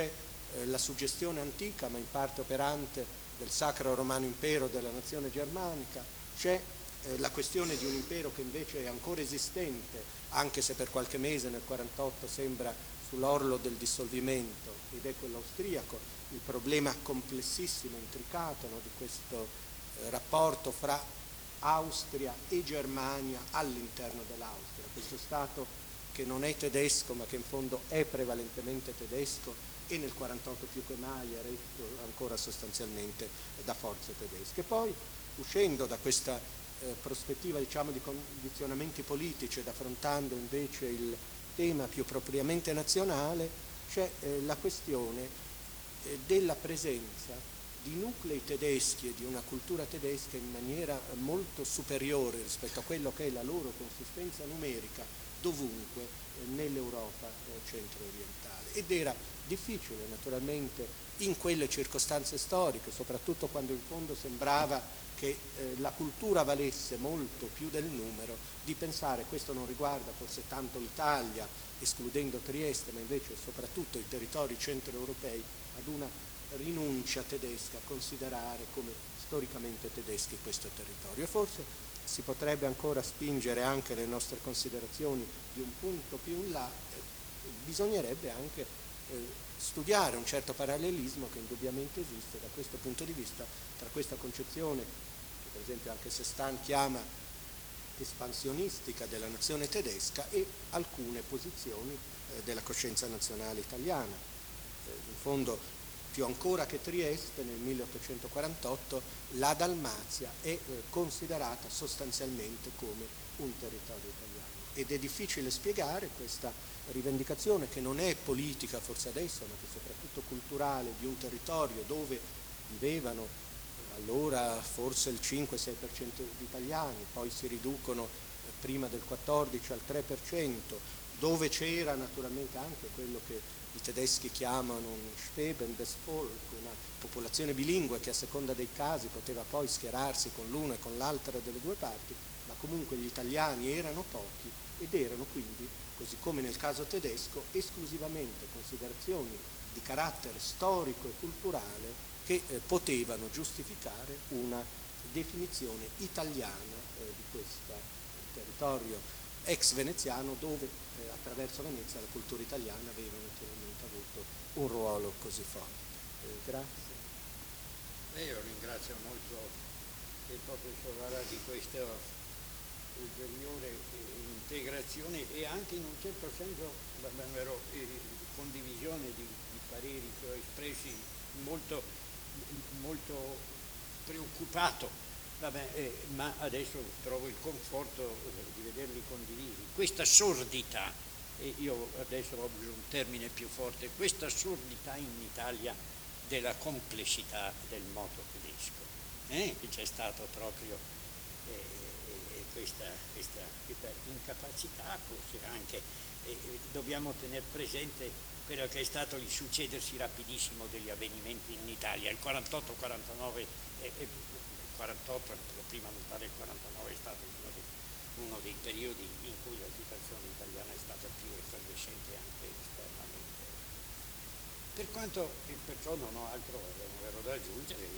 la suggestione antica ma in parte operante del Sacro Romano Impero della nazione germanica, c'è la questione di un impero che invece è ancora esistente, anche se per qualche mese nel 1948 sembra sull'orlo del dissolvimento, ed è quello austriaco, il problema complessissimo, intricato, no, di questo rapporto fra Austria e Germania all'interno dell'Austria, questo Stato che non è tedesco ma che in fondo è prevalentemente tedesco e nel 1948 più che mai è retto ancora sostanzialmente da forze tedesche. Poi, uscendo da questa prospettiva, diciamo, di condizionamenti politici ed affrontando invece il tema più propriamente nazionale, c'è la questione della presenza di nuclei tedeschi e di una cultura tedesca in maniera molto superiore rispetto a quello che è la loro consistenza numerica dovunque nell'Europa centro-orientale. Ed era difficile naturalmente in quelle circostanze storiche, soprattutto quando in fondo sembrava che la cultura valesse molto più del numero, di pensare, questo non riguarda forse tanto l'Italia, escludendo Trieste, ma invece soprattutto i territori centroeuropei, ad una rinuncia tedesca a considerare come storicamente tedeschi questo territorio. E forse si potrebbe ancora spingere anche le nostre considerazioni di un punto più in là, bisognerebbe anche studiare un certo parallelismo che indubbiamente esiste da questo punto di vista tra questa concezione, che per esempio anche Cézanne chiama espansionistica della nazione tedesca, e alcune posizioni della coscienza nazionale italiana. In fondo, più ancora che Trieste, nel 1848 la Dalmazia è considerata sostanzialmente come un territorio italiano, ed è difficile spiegare questa rivendicazione, che non è politica forse adesso, ma che è soprattutto culturale, di un territorio dove vivevano allora forse il 5-6% di italiani, poi si riducono prima del 14 al 3%, dove c'era naturalmente anche quello che i tedeschi chiamano un Schweben des Volk, una popolazione bilingue che a seconda dei casi poteva poi schierarsi con l'una e con l'altra delle due parti, ma comunque gli italiani erano pochi ed erano quindi, così come nel caso tedesco, esclusivamente considerazioni di carattere storico e culturale che potevano giustificare una definizione italiana di questo territorio ex veneziano, dove attraverso Venezia la cultura italiana aveva naturalmente avuto un ruolo così forte. Grazie. Io ringrazio molto il professor Ara di questa ulteriore integrazione e anche in un certo senso condivisione di pareri che ho espressi molto preoccupato. Ma adesso trovo il conforto di vederli condivisi. Questa sordità, e io adesso ho usato un termine più forte, questa sordità in Italia della complessità del moto tedesco, che c'è stato proprio questa incapacità, forse anche dobbiamo tenere presente quello che è stato il succedersi rapidissimo degli avvenimenti in Italia. Il 48-49 48, la prima metà del 49 è stato uno dei periodi in cui la situazione italiana è stata più effervescente anche esternamente. Per quanto, perciò non ho altro da aggiungere,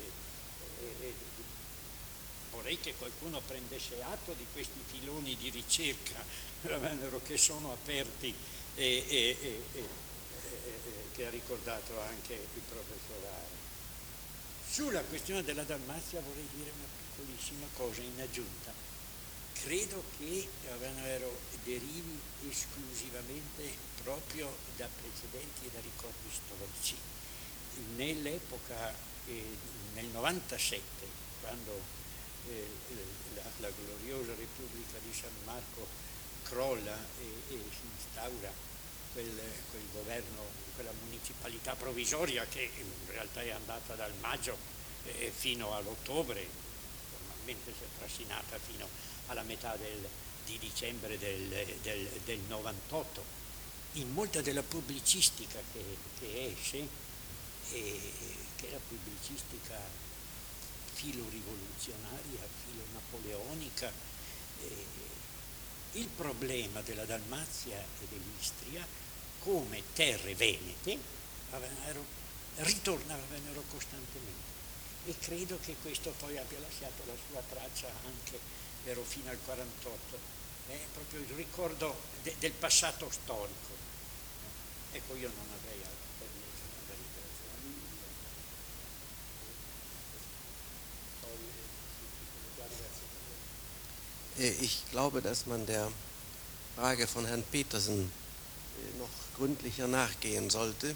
vorrei che qualcuno prendesse atto di questi filoni di ricerca che sono aperti e che ha ricordato anche il professor Ara. Sulla questione della Dalmazia vorrei dire una piccolissima cosa in aggiunta. Credo che derivi esclusivamente proprio da precedenti e da ricordi storici. Nell'epoca, nel 97, quando la gloriosa Repubblica di San Marco crolla e si instaura quel governo, quella municipalità provvisoria che in realtà è andata dal maggio fino all'ottobre, formalmente si è trascinata fino alla metà di dicembre del 98. In molta della pubblicistica che esce, che è la pubblicistica filo-rivoluzionaria, filo-napoleonica, il problema della Dalmazia e dell'Istria come terre venete ritornavano costantemente. E credo che questo poi abbia lasciato la sua traccia anche però fino al 48. È proprio il ricordo del passato storico. Ecco, io non avrei altro per dire. Ich glaube, dass man der Frage von Herrn Petersen noch gründlicher nachgehen sollte.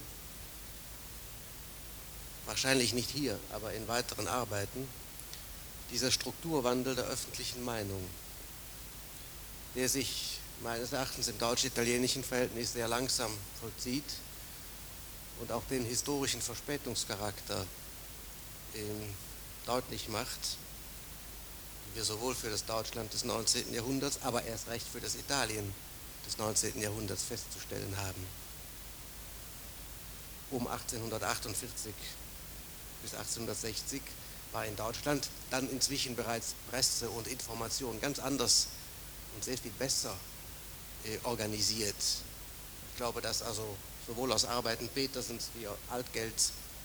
Wahrscheinlich nicht hier, aber in weiteren Arbeiten. Dieser Strukturwandel der öffentlichen Meinung, der sich meines Erachtens im deutsch-italienischen Verhältnis sehr langsam vollzieht und auch den historischen Verspätungscharakter deutlich macht, die wir sowohl für das Deutschland des 19. Jahrhunderts, aber erst recht für das Italien des 19. Jahrhunderts festzustellen haben. Um 1848 bis 1860 war in Deutschland dann inzwischen bereits Presse und Information ganz anders und sehr viel besser organisiert. Ich glaube, dass also sowohl aus Arbeiten Petersens wie auch Altgeld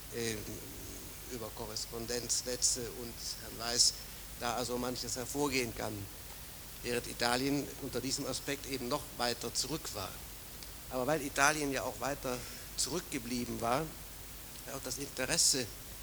über Korrespondenznetze und Herrn Weiß da also manches hervorgehen kann, während Italien unter diesem Aspekt eben noch weiter zurück war. Aber weil Italien ja auch weiter zurückgeblieben war, war auch das Interesse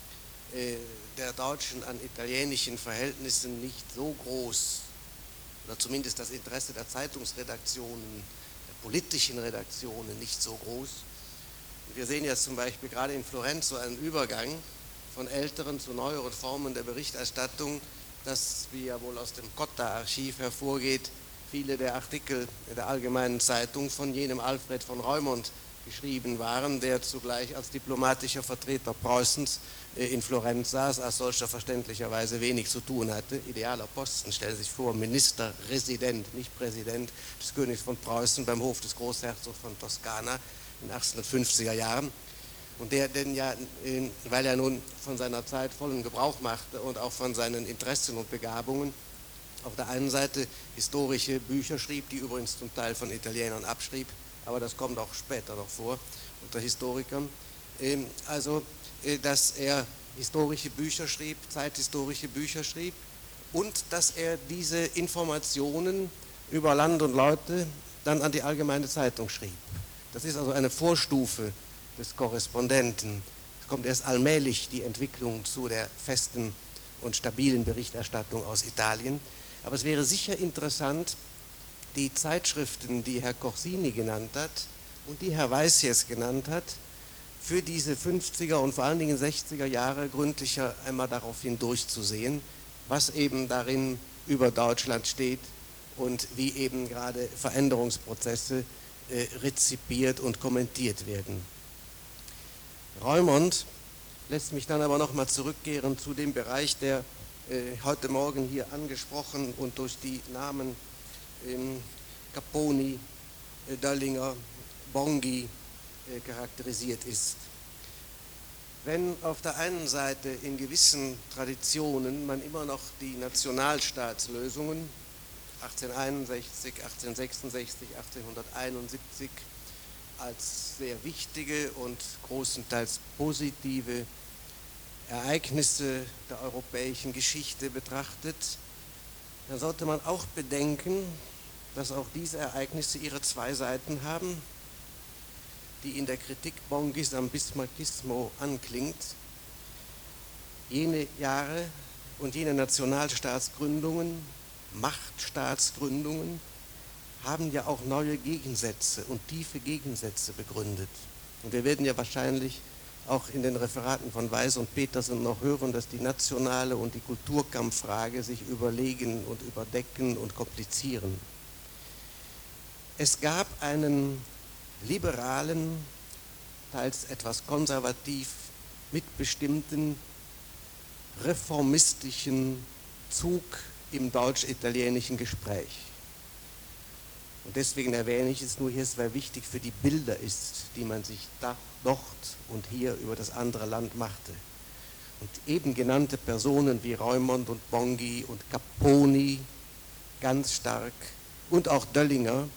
der Deutschen an italienischen Verhältnissen nicht so groß, oder zumindest das Interesse der Zeitungsredaktionen, der politischen Redaktionen nicht so groß. Und wir sehen ja zum Beispiel gerade in Florenz so einen Übergang von älteren zu neueren Formen der Berichterstattung, das, wie ja wohl aus dem Cotta-Archiv hervorgeht, viele der Artikel der Allgemeinen Zeitung von jenem Alfred von Reumont geschrieben waren, der zugleich als diplomatischer Vertreter Preußens in Florenz saß, als solcher verständlicherweise wenig zu tun hatte. Idealer Posten, stellen Sie sich vor, Ministerresident, nicht Präsident des Königs von Preußen beim Hof des Großherzogs von Toskana in den 1850er Jahren. Und der denn ja, weil er nun von seiner Zeit vollen Gebrauch machte und auch von seinen Interessen und Begabungen, auf der einen Seite historische Bücher schrieb, die übrigens zum Teil von Italienern abschrieb, aber das kommt auch später noch vor unter Historikern, also dass er historische Bücher schrieb, zeithistorische Bücher schrieb und dass er diese Informationen über Land und Leute dann an die Allgemeine Zeitung schrieb. Das ist also eine Vorstufe des Korrespondenten. Es kommt erst allmählich die Entwicklung zu der festen und stabilen Berichterstattung aus Italien. Aber es wäre sicher interessant, die Zeitschriften, die Herr Corsini genannt hat und die Herr Weiß jetzt genannt hat, für diese 50er und vor allen Dingen 60er Jahre gründlicher einmal darauf hindurchzusehen, was eben darin über Deutschland steht und wie eben gerade Veränderungsprozesse rezipiert und kommentiert werden. Reumont lässt mich dann aber nochmal zurückkehren zu dem Bereich, der heute Morgen hier angesprochen und durch die Namen Capponi, Döllinger, Bonghi charakterisiert ist. Wenn auf der einen Seite in gewissen Traditionen man immer noch die Nationalstaatslösungen 1861, 1866, 1871 als sehr wichtige und großenteils positive Ereignisse der europäischen Geschichte betrachtet, dann sollte man auch bedenken, dass auch diese Ereignisse ihre zwei Seiten haben, die in der Kritik Bonghis am Bismarckismo anklingt. Jene Jahre und jene Nationalstaatsgründungen, Machtstaatsgründungen, haben ja auch neue Gegensätze und tiefe Gegensätze begründet. Und wir werden ja wahrscheinlich auch in den Referaten von Weiß und Petersen noch hören, dass die nationale und die Kulturkampffrage sich überlegen und überdecken und komplizieren. Es gab einen liberalen, teils etwas konservativ mitbestimmten, reformistischen Zug im deutsch-italienischen Gespräch. Und deswegen erwähne ich es nur hier, weil wichtig für die Bilder ist, die man sich dort und hier über das andere Land machte. Und eben genannte Personen wie Reumont und Bonghi und Capponi ganz stark und auch Döllinger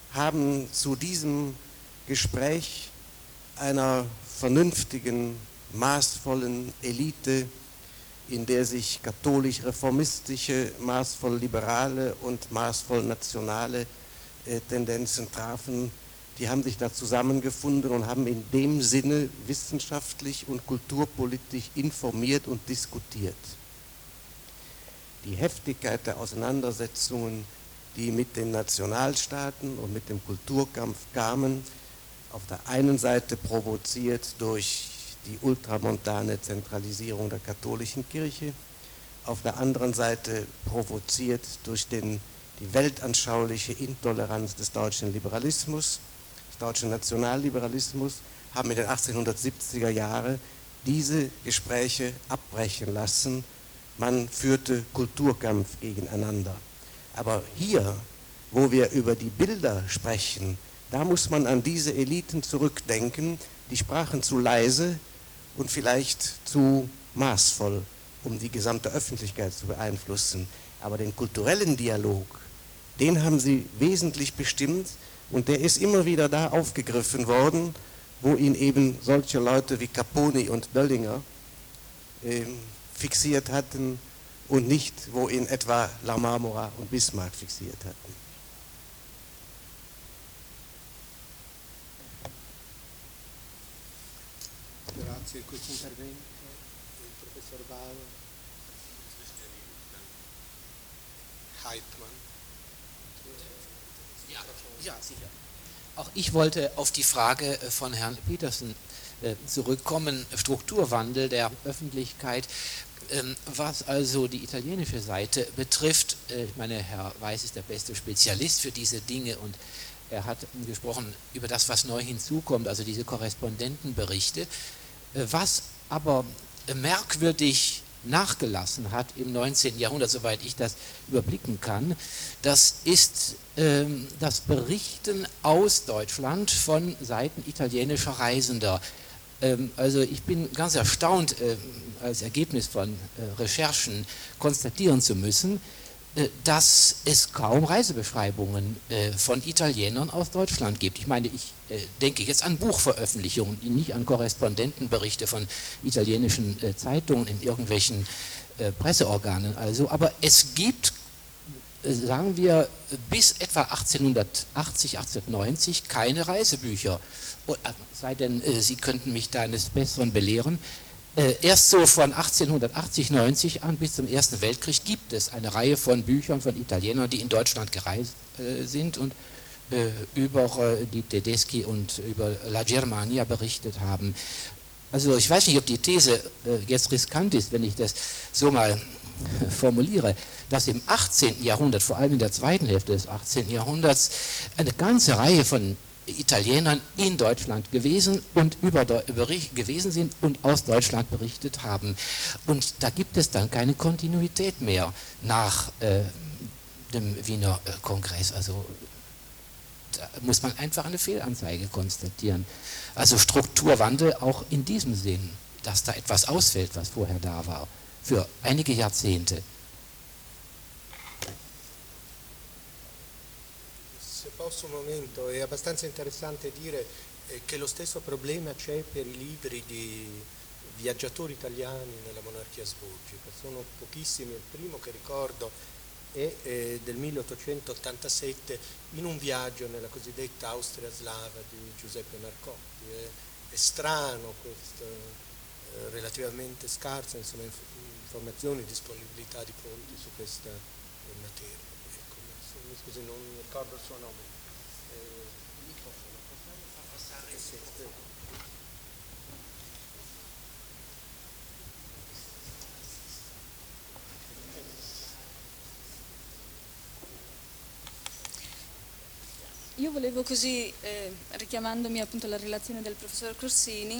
haben zu diesem Gespräch einer vernünftigen maßvollen Elite, in der sich katholisch-reformistische, maßvoll liberale und maßvoll nationale Tendenzen trafen, die haben sich da zusammengefunden und haben in dem Sinne wissenschaftlich und kulturpolitisch informiert und diskutiert. Die Heftigkeit der Auseinandersetzungen, die mit den Nationalstaaten und mit dem Kulturkampf kamen, auf der einen Seite provoziert durch die ultramontane Zentralisierung der katholischen Kirche, auf der anderen Seite provoziert durch die weltanschauliche Intoleranz des deutschen Liberalismus, des deutschen Nationalliberalismus, haben in den 1870er Jahren diese Gespräche abbrechen lassen. Man führte Kulturkampf gegeneinander. Aber hier, wo wir über die Bilder sprechen, da muss man an diese Eliten zurückdenken, die sprachen zu leise und vielleicht zu maßvoll, um die gesamte Öffentlichkeit zu beeinflussen. Aber den kulturellen Dialog, den haben sie wesentlich bestimmt und der ist immer wieder da aufgegriffen worden, wo ihn eben solche Leute wie Caponi und Döllinger fixiert hatten und nicht, wo ihn etwa La Marmora und Bismarck fixiert hatten. Grazie, questo intervento del professor Bauer. Heitmann. Ja, sicher. Auch ich wollte auf die Frage von Herrn Petersen zurückkommen, Strukturwandel der Öffentlichkeit. Was also die italienische Seite betrifft, ich meine, Herr Weiß ist der beste Spezialist für diese Dinge und er hat gesprochen über das, was neu hinzukommt, also diese Korrespondentenberichte. Was aber merkwürdig nachgelassen hat im 19. Jahrhundert, soweit ich das überblicken kann, das ist das Berichten aus Deutschland von Seiten italienischer Reisender. Also ich bin ganz erstaunt, als Ergebnis von Recherchen konstatieren zu müssen, dass es kaum Reisebeschreibungen von Italienern aus Deutschland gibt. Ich meine, ich denke jetzt an Buchveröffentlichungen, nicht an Korrespondentenberichte von italienischen Zeitungen in irgendwelchen Presseorganen. Also, aber es gibt, sagen wir, bis etwa 1880, 1890 keine Reisebücher. Sei denn, Sie könnten mich da eines Besseren belehren. Erst so von 1880, 90 an bis zum Ersten Weltkrieg gibt es eine Reihe von Büchern von Italienern, die in Deutschland gereist sind und über die Tedeschi und über La Germania berichtet haben. Also ich weiß nicht, ob die These jetzt riskant ist, wenn ich das so mal formuliere, dass im 18. Jahrhundert, vor allem in der zweiten Hälfte des 18. Jahrhunderts, eine ganze Reihe von Italienern in Deutschland gewesen sind und aus Deutschland berichtet haben. Und da gibt es dann keine Kontinuität mehr nach dem Wiener Kongress. Also da muss man einfach eine Fehlanzeige konstatieren. Also Strukturwandel auch in diesem Sinn, dass da etwas ausfällt, was vorher da war, für einige Jahrzehnte. Un momento, è abbastanza interessante dire che lo stesso problema c'è per i libri di viaggiatori italiani nella monarchia asburgica. Sono pochissimi, il primo che ricordo è del 1887 in un viaggio nella cosiddetta Austria slava di Giuseppe Marcotti. È strano questo, relativamente scarsa informazioni, disponibilità di fonti su questa materia. Ecco, scusi, non ricordo il suo nome. Io volevo così, richiamandomi appunto alla relazione del professor Corsini,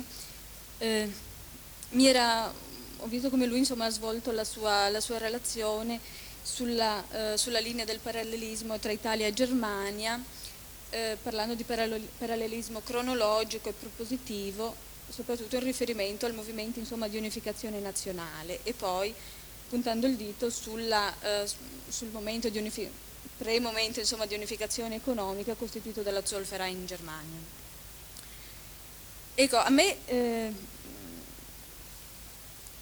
ho visto come lui insomma ha svolto la sua relazione sulla linea del parallelismo tra Italia e Germania, parlando di parallelismo cronologico e propositivo, soprattutto in riferimento al movimento insomma di unificazione nazionale, e poi puntando il dito sul momento di pre-momento insomma di unificazione economica costituito dalla Zollverein in Germania. Ecco, a me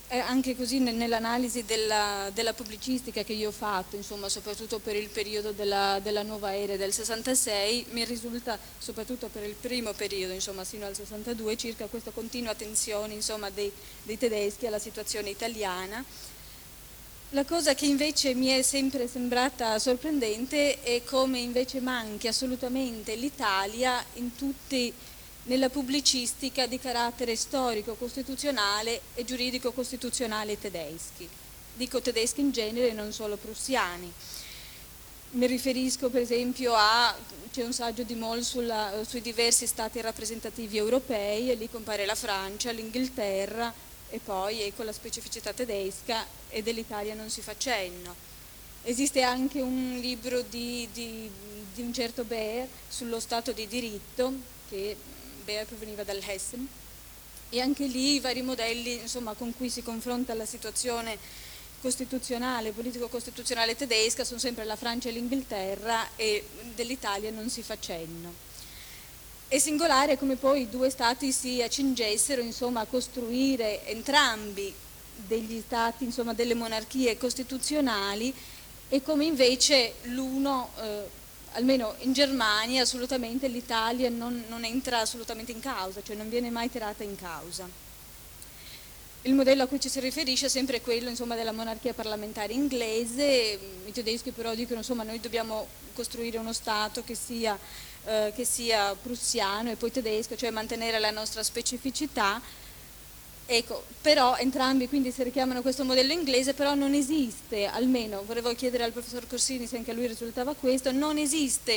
anche così nell'analisi della pubblicistica che io ho fatto, insomma, soprattutto per il periodo della nuova era del 66, mi risulta, soprattutto per il primo periodo, insomma, sino al 62, circa questa continua tensione, insomma, dei tedeschi alla situazione italiana. La cosa che invece mi è sempre sembrata sorprendente è come invece manchi assolutamente l'Italia nella pubblicistica di carattere storico-costituzionale e giuridico-costituzionale tedeschi. Dico tedeschi in genere, non solo prussiani. Mi riferisco per esempio c'è un saggio di Moll sui diversi stati rappresentativi europei, e lì compare la Francia, l'Inghilterra e poi ecco la specificità tedesca, e dell'Italia non si fa cenno. Esiste anche un libro di un certo Beer sullo Stato di diritto, che Beer proveniva dal Hessen, e anche lì i vari modelli, insomma, con cui si confronta la situazione costituzionale, politico-costituzionale tedesca sono sempre la Francia e l'Inghilterra, e dell'Italia non si fa cenno. È singolare come poi i due stati si accingessero, insomma, a costruire entrambi degli stati, insomma, delle monarchie costituzionali, e come invece l'uno, almeno in Germania, assolutamente l'Italia non entra assolutamente in causa, cioè non viene mai tirata in causa. Il modello a cui ci si riferisce è sempre quello, insomma, della monarchia parlamentare inglese. I tedeschi però dicono, insomma, noi dobbiamo costruire uno Stato che sia prussiano e poi tedesco, cioè mantenere la nostra specificità. Ecco, però entrambi quindi si richiamano questo modello inglese, però non esiste, almeno volevo chiedere al professor Corsini se anche a lui risultava questo, non esiste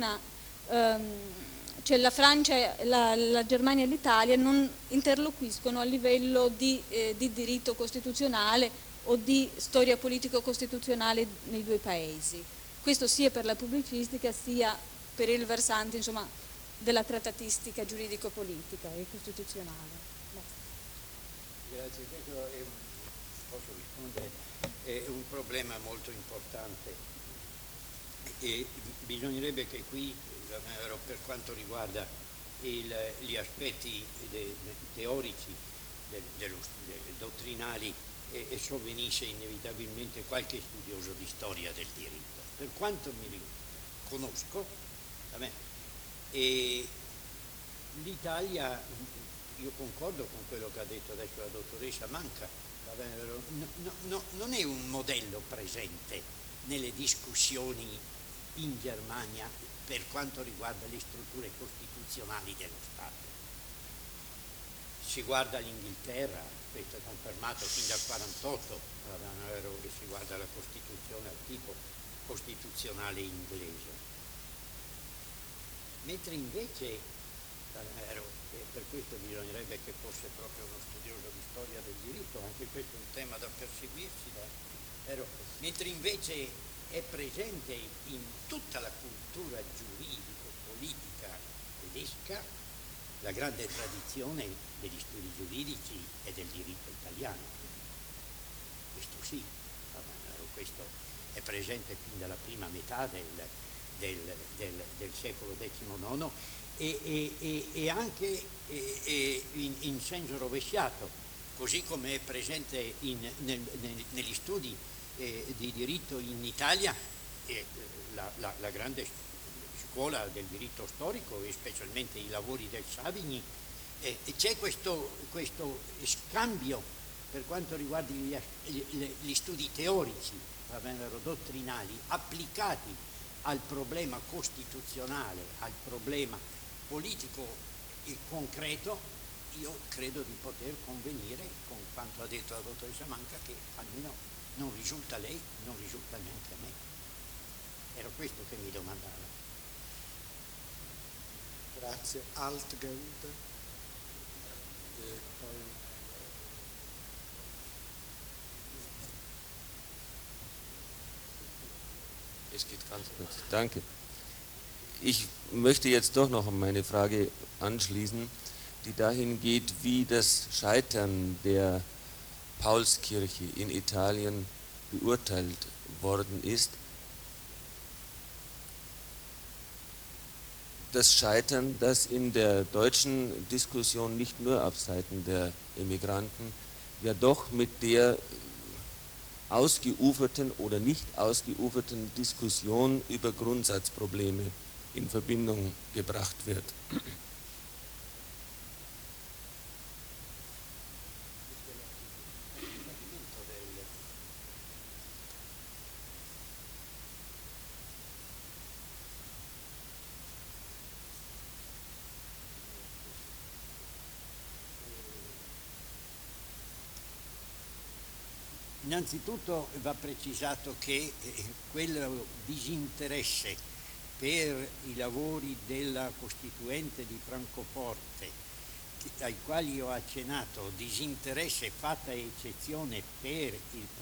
cioè la Francia, la Germania e l'Italia non interloquiscono a livello di diritto costituzionale o di storia politico-costituzionale nei due paesi. Questo sia per la pubblicistica sia per il versante, insomma, della trattatistica giuridico-politica e costituzionale. Grazie, questo posso rispondere, è un problema molto importante e bisognerebbe che qui, per quanto riguarda gli aspetti teorici, dottrinali, e sovvenisse inevitabilmente qualche studioso di storia del diritto. Per quanto mi conosco, e l'Italia, io concordo con quello che ha detto adesso la dottoressa Manca, non è un modello presente nelle discussioni in Germania per quanto riguarda le strutture costituzionali dello Stato. Si guarda l'Inghilterra, questo è confermato fin dal 1948, e si guarda la Costituzione al tipo costituzionale inglese. Mentre invece, per questo bisognerebbe che fosse proprio uno studioso di storia del diritto, anche questo è un tema da perseguirsi, mentre invece è presente in tutta la cultura giuridico-politica tedesca la grande tradizione degli studi giuridici e del diritto italiano. Questo sì, questo è presente fin dalla prima metà del secolo XIX e anche in senso rovesciato, così come è presente negli studi di diritto in Italia, la grande scuola del diritto storico e specialmente i lavori del Savigny, c'è questo scambio per quanto riguarda gli studi teorici, dottrinali, applicati al problema costituzionale, al problema politico e concreto. Io credo di poter convenire con quanto ha detto la dottoressa Manca, che almeno non risulta a lei, non risulta neanche a me. Era questo che mi domandava. Grazie. Altgeld. Es geht ganz kurz. Danke. Ich möchte jetzt doch noch meine Frage anschließen, die dahin geht, wie das Scheitern der Paulskirche in Italien beurteilt worden ist. Das Scheitern, das in der deutschen Diskussion nicht nur auf Seiten der Emigranten ja doch mit der ausgeuferten oder nicht ausgeuferten Diskussion über Grundsatzprobleme in Verbindung gebracht wird. Innanzitutto va precisato che quello disinteresse per i lavori della Costituente di Francoforte, ai quali ho accennato, disinteresse fatta eccezione per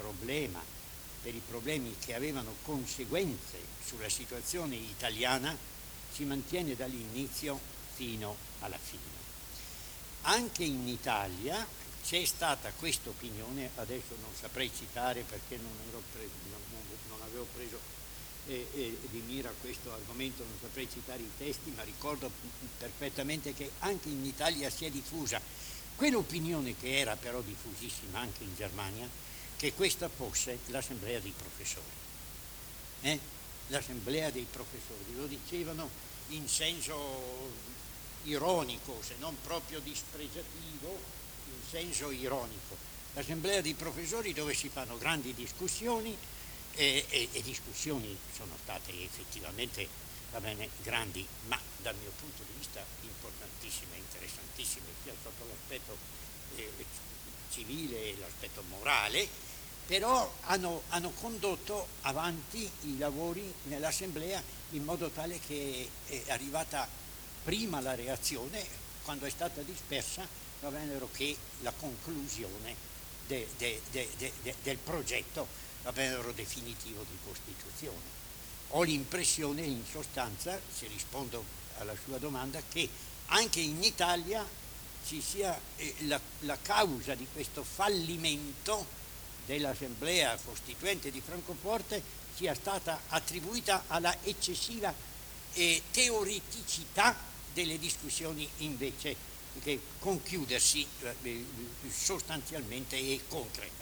i problemi che avevano conseguenze sulla situazione italiana, si mantiene dall'inizio fino alla fine. Anche in Italia c'è stata questa opinione, adesso non saprei citare perché non avevo preso di mira questo argomento, non saprei citare i testi, ma ricordo perfettamente che anche in Italia si è diffusa quell'opinione, che era però diffusissima anche in Germania, che questa fosse l'assemblea dei professori. L'assemblea dei professori, lo dicevano in senso ironico, se non proprio dispregiativo, in senso ironico. L'assemblea dei professori dove si fanno grandi discussioni e discussioni sono state effettivamente grandi, ma dal mio punto di vista importantissime, interessantissime, sia sotto l'aspetto civile e l'aspetto morale, però hanno condotto avanti i lavori nell'assemblea in modo tale che è arrivata prima la reazione, quando è stata dispersa, che la conclusione del progetto definitivo di Costituzione. Ho l'impressione, in sostanza, se rispondo alla sua domanda, che anche in Italia ci sia la causa di questo fallimento dell'Assemblea Costituente di Francoforte sia stata attribuita alla eccessiva teoreticità delle discussioni invece che conchiudersi sostanzialmente e concretamente.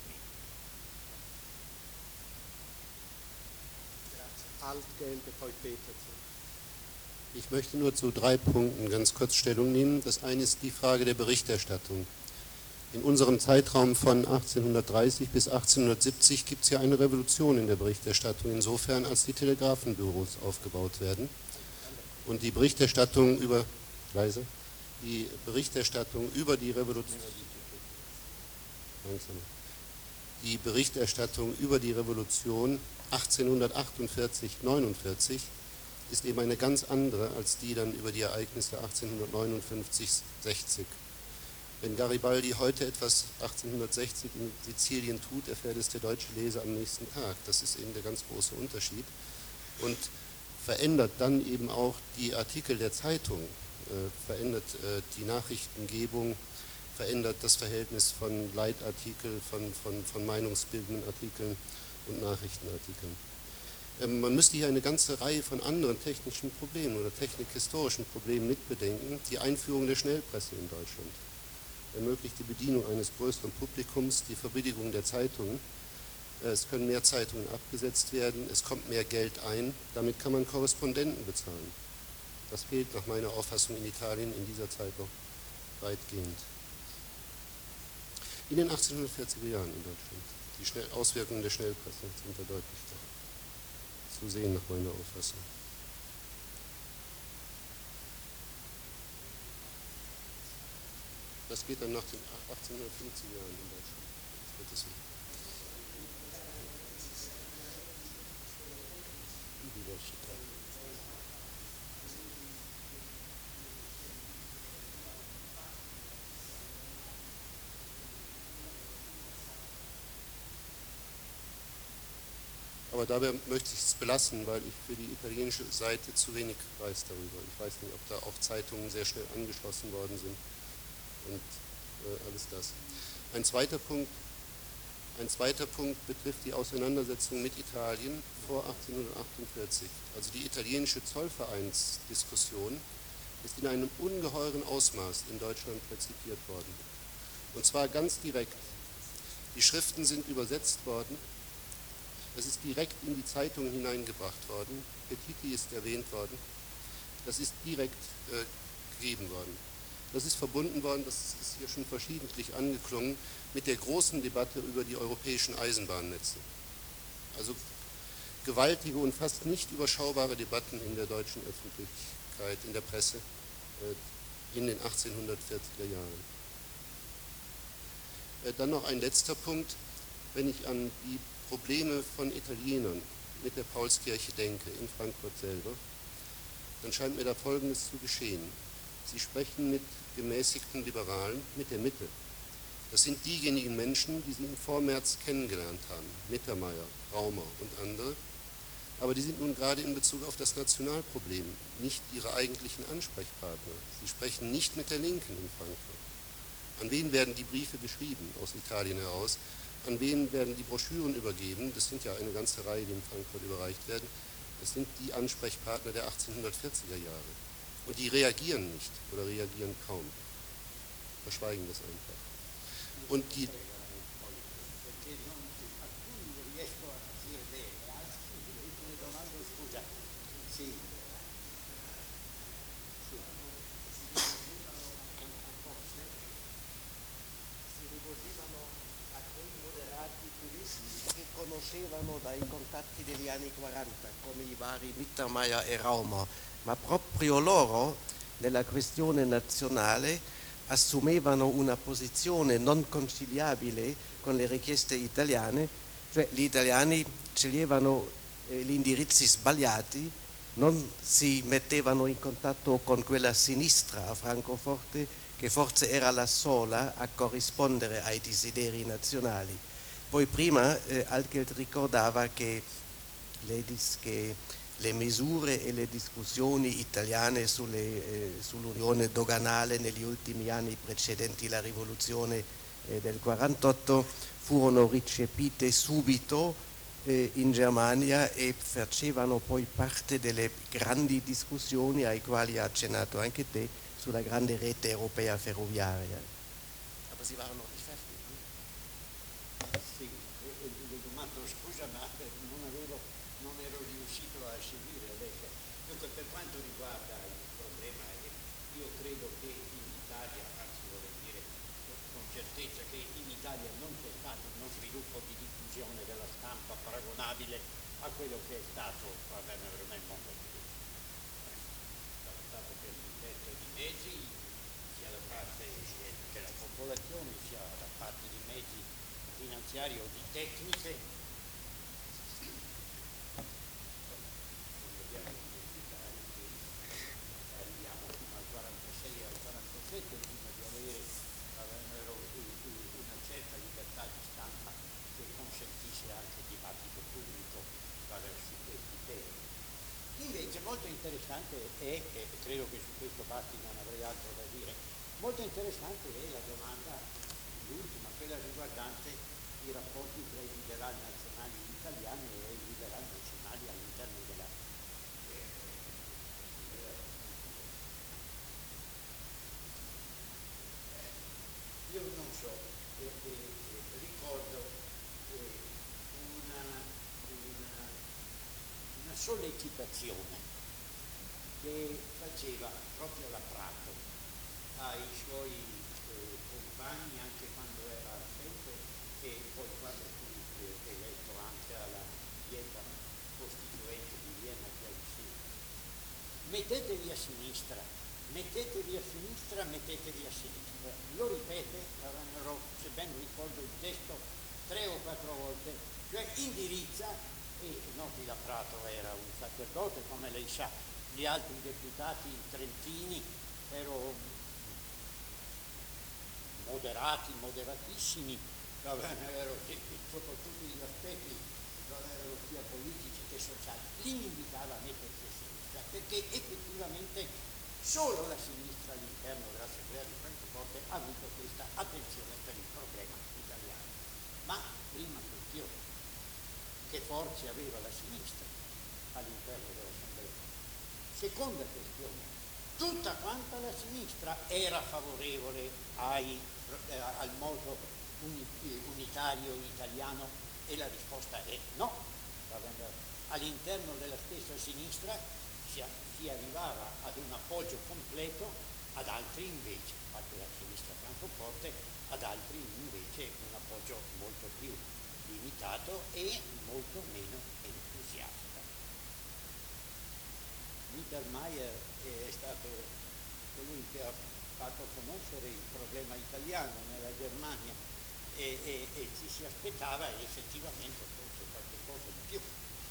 Altgeld e poi Petersen. Ich möchte nur zu 3 Punkten ganz kurz Stellung nehmen. Das eine ist die Frage der Berichterstattung. In unserem Zeitraum von 1830 bis 1870 gibt es ja eine Revolution in der Berichterstattung, insofern als die Telegrafenbüros aufgebaut werden. Und die Berichterstattung über die Berichterstattung über die Revolution 1848-49 ist eben eine ganz andere als die dann über die Ereignisse 1859-60. Wenn Garibaldi heute etwas 1860 in Sizilien tut, erfährt es der deutsche Leser am nächsten Tag. Das ist eben der ganz große Unterschied und verändert dann eben auch die Artikel der Zeitung, verändert die Nachrichtengebung, verändert das Verhältnis von Leitartikeln, von meinungsbildenden Artikeln und Nachrichtenartikeln. Man müsste hier eine ganze Reihe von anderen technischen Problemen oder technikhistorischen Problemen mitbedenken. Die Einführung der Schnellpresse in Deutschland ermöglicht die Bedienung eines größeren Publikums, die Verbilligung der Zeitungen. Es können mehr Zeitungen abgesetzt werden, es kommt mehr Geld ein, damit kann man Korrespondenten bezahlen. Das fehlt nach meiner Auffassung in Italien in dieser Zeit noch weitgehend. In den 1840er Jahren in Deutschland, die Auswirkungen der Schnellpresse sind da deutlich zu sehen nach meiner Auffassung. Das geht dann nach den 1850er Jahren in Deutschland. Das wird es nicht. Aber dabei möchte ich es belassen, weil ich für die italienische Seite zu wenig weiß darüber. Ich weiß nicht, ob da auch Zeitungen sehr schnell angeschlossen worden sind und alles das. Ein zweiter Punkt betrifft die Auseinandersetzung mit Italien vor 1848. Also die italienische Zollvereinsdiskussion ist in einem ungeheuren Ausmaß in Deutschland rezipiert worden. Und zwar ganz direkt Die Schriften sind übersetzt worden. Das ist direkt in die Zeitung hineingebracht worden. Petiti ist erwähnt worden. Das ist direkt gegeben worden. Das ist verbunden worden, das ist hier schon verschiedentlich angeklungen, mit der großen Debatte über die europäischen Eisenbahnnetze. Also gewaltige und fast nicht überschaubare Debatten in der deutschen Öffentlichkeit, in der Presse in den 1840er Jahren. Dann noch ein letzter Punkt, wenn ich an die Probleme von Italienern mit der Paulskirche denke, in Frankfurt selber, dann scheint mir da Folgendes zu geschehen. Sie sprechen mit gemäßigten Liberalen, mit der Mitte. Das sind diejenigen Menschen, die Sie im Vormärz kennengelernt haben, Mittermeier, Raumer und andere. Aber die sind nun gerade in Bezug auf das Nationalproblem nicht ihre eigentlichen Ansprechpartner. Sie sprechen nicht mit der Linken in Frankfurt. An wen werden die Briefe geschrieben aus Italien heraus? An wen werden die Broschüren übergeben? Das sind ja eine ganze Reihe, die in Frankfurt überreicht werden. Das sind die Ansprechpartner der 1840er Jahre. Und die reagieren nicht oder reagieren kaum. Verschweigen das einfach. Und die conoscevano dai contatti degli anni 40 come i vari Mittermeier e Raumer, ma proprio loro nella questione nazionale assumevano una posizione non conciliabile con le richieste italiane, cioè gli italiani sceglievano gli indirizzi sbagliati, non si mettevano in contatto con quella sinistra a Francoforte che forse era la sola a corrispondere ai desideri nazionali. Poi prima Alkelt ricordava che le misure e le discussioni italiane sull'unione doganale negli ultimi anni precedenti la rivoluzione del 48 furono recepite subito in Germania e facevano poi parte delle grandi discussioni ai quali ha accennato anche te sulla grande rete europea ferroviaria. Aber Sie waren noch nicht fertig. Sì, domando scusa, ma non ero riuscito a seguire adesso. Dunque, per quanto riguarda il problema, io credo che in Italia, anzi vorrei dire con certezza che in Italia non c'è stato uno sviluppo di diffusione della stampa paragonabile a quello che è stato nel mondo tedesco. È stato per l'effetto di mezzi, sia da parte della popolazione, sia da parte di mezzi finanziari o di tecniche. Dobbiamo dimenticare che arriviamo fino al 46 e al 47 prima di avere una certa libertà di stampa che consentisse anche il dibattito pubblico su questi temi. Invece molto interessante è, e credo che su questo basti, non avrei altro da dire, molto interessante è la domanda, l'ultima, quella riguardante i rapporti tra i liberali nazionali italiani e i liberali nazionali all'interno della io non so, ricordo una sollecitazione che faceva proprio la Prato ai suoi compagni anche quando era assente e poi quando fu eletto anche alla dieta costituente di Vienna che ha vissuto. Mettetevi a sinistra, mettetevi a sinistra, mettetevi a sinistra. Lo ripete, se ben ricordo il testo 3 o 4 volte, cioè indirizza, e noti la Prato era un sacerdote come lei sa, gli altri deputati trentini erano moderatissimi, sotto tutti gli aspetti, sia politici che sociali. Li invitava a mettersi a sinistra, perché effettivamente solo la sinistra all'interno dell'Assemblea di Francoforte ha avuto questa attenzione per il problema italiano. Ma prima questione, che forze aveva la sinistra all'interno dell'Assemblea? Seconda questione, tutta quanta la sinistra era favorevole al modo unitario italiano? E la risposta è no. All'interno della stessa sinistra si arrivava ad un appoggio completo, ad altri invece, a parte la sinistra francoforte, ad altri invece un appoggio molto più limitato e molto meno entusiasta. Mittermeier è stato colui che ha fatto conoscere il problema italiano nella Germania e ci si aspettava effettivamente forse qualche cosa di più.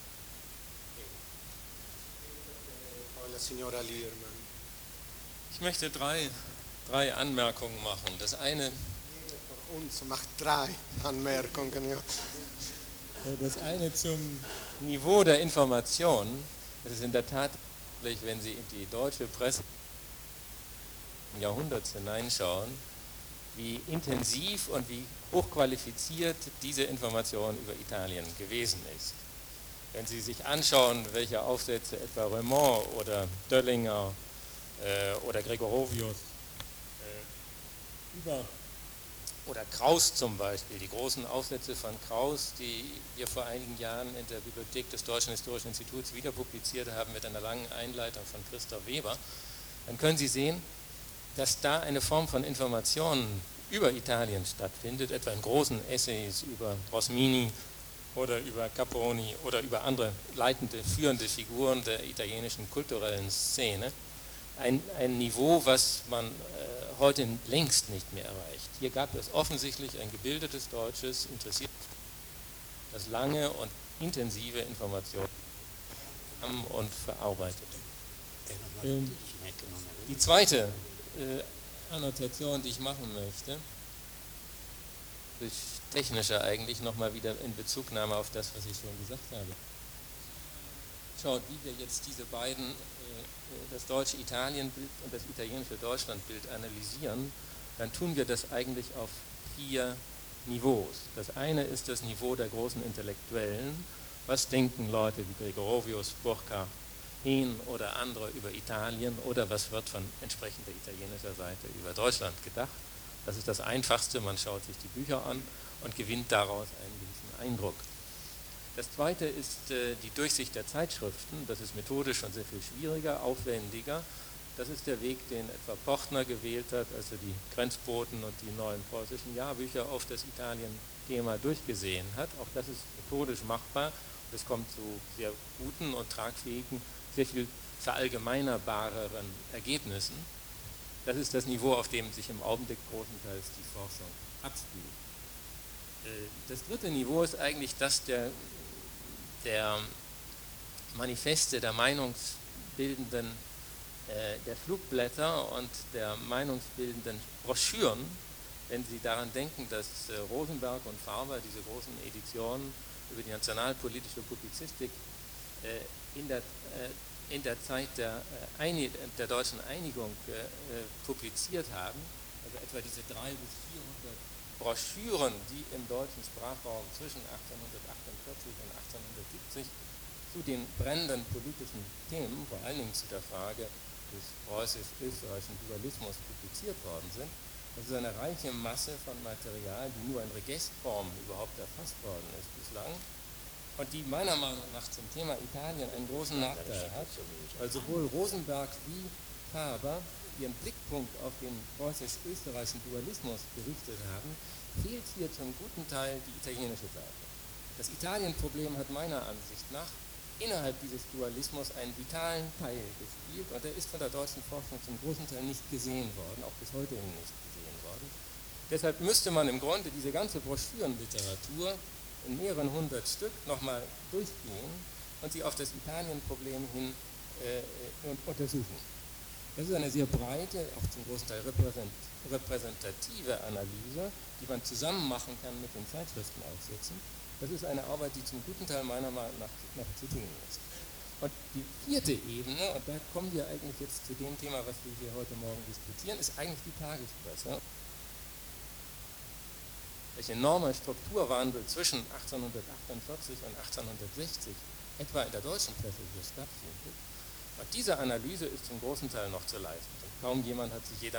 Poi la signora Liermann. Ich möchte drei Anmerkungen machen. Das eine Uns macht 3 Anmerkungen. Ja. Das eine zum Niveau der Information. Es ist in der Tat, wenn Sie in die deutsche Presse im Jahrhundert hineinschauen, wie intensiv und wie hochqualifiziert diese Information über Italien gewesen ist. Wenn Sie sich anschauen, welche Aufsätze etwa Raymond oder Döllinger oder Gregorovius oder Kraus zum Beispiel, die großen Aufsätze von Kraus, die wir vor einigen Jahren in der Bibliothek des Deutschen Historischen Instituts wieder publiziert haben mit einer langen Einleitung von Christoph Weber, dann können Sie sehen, dass da eine Form von Informationen über Italien stattfindet, etwa in großen Essays über Rosmini oder über Caproni oder über andere leitende, führende Figuren der italienischen kulturellen Szene. Ein Niveau, was man heute längst nicht mehr erreicht. Hier gab es offensichtlich ein gebildetes Deutsches, interessiert, das lange und intensive Informationen haben und verarbeitet. Die zweite Annotation, die ich machen möchte, ist technischer eigentlich nochmal wieder in Bezugnahme auf das, was ich schon gesagt habe. Schaut, wie wir jetzt diese beiden, das deutsche Italienbild und das italienische Deutschlandbild analysieren, dann tun wir das eigentlich auf 4 Niveaus. Das eine ist das Niveau der großen Intellektuellen. Was denken Leute wie Gregorovius, Burckhardt, Hehn oder andere über Italien oder was wird von entsprechender italienischer Seite über Deutschland gedacht? Das ist das Einfachste, man schaut sich die Bücher an und gewinnt daraus einen gewissen Eindruck. Das zweite ist die Durchsicht der Zeitschriften, das ist methodisch schon sehr viel schwieriger, aufwendiger. Das ist der Weg, den etwa Pochtner gewählt hat, als er die Grenzboten und die neuen preußischen Jahrbücher auf das Italien-Thema durchgesehen hat. Auch das ist methodisch machbar und es kommt zu sehr guten und tragfähigen, sehr viel verallgemeinerbareren Ergebnissen. Das ist das Niveau, auf dem sich im Augenblick großenteils die Forschung abspielt. Das dritte Niveau ist eigentlich das der Manifeste, der meinungsbildenden, der Flugblätter und der meinungsbildenden Broschüren, wenn Sie daran denken, dass Rosenberg und Farber diese großen Editionen über die nationalpolitische Publizistik in der Zeit der deutschen Einigung publiziert haben, also etwa diese 300 bis 400 Broschüren, die im deutschen Sprachraum zwischen 1848 und 1870 zu den brennenden politischen Themen, vor allen Dingen zu der Frage des preußisch-österreichischen Dualismus publiziert worden sind. Das ist eine reiche Masse von Material, die nur in Regestform überhaupt erfasst worden ist bislang und die meiner Meinung nach zum Thema Italien einen großen Nachteil hat, weil sowohl Rosenberg wie Faber ihren Blickpunkt auf den preußisch-österreichischen Dualismus gerichtet haben, fehlt hier zum guten Teil die italienische Seite. Das Italienproblem hat meiner Ansicht nach innerhalb dieses Dualismus einen vitalen Teil gespielt und er ist von der deutschen Forschung zum großen Teil nicht gesehen worden, auch bis heute nicht gesehen worden. Deshalb müsste man im Grunde diese ganze Broschürenliteratur in mehreren hundert Stück nochmal durchgehen und sie auf das Italienproblem hin untersuchen. Das ist eine sehr breite, auch zum großen Teil repräsentative Analyse, die man zusammen machen kann mit den Zeitschriftenaufsätzen. Das ist eine Arbeit, die zum guten Teil meiner Meinung nach noch zu tun ist. Und die vierte Ebene, und da kommen wir eigentlich jetzt zu dem Thema, was wir hier heute Morgen diskutieren, ist eigentlich die Tagespresse. Welch enormer Strukturwandel zwischen 1848 und 1860 etwa in der deutschen Presse hier stattfindet. Und diese Analyse ist zum großen Teil noch zu leisten. Und kaum jemand hat sich je damit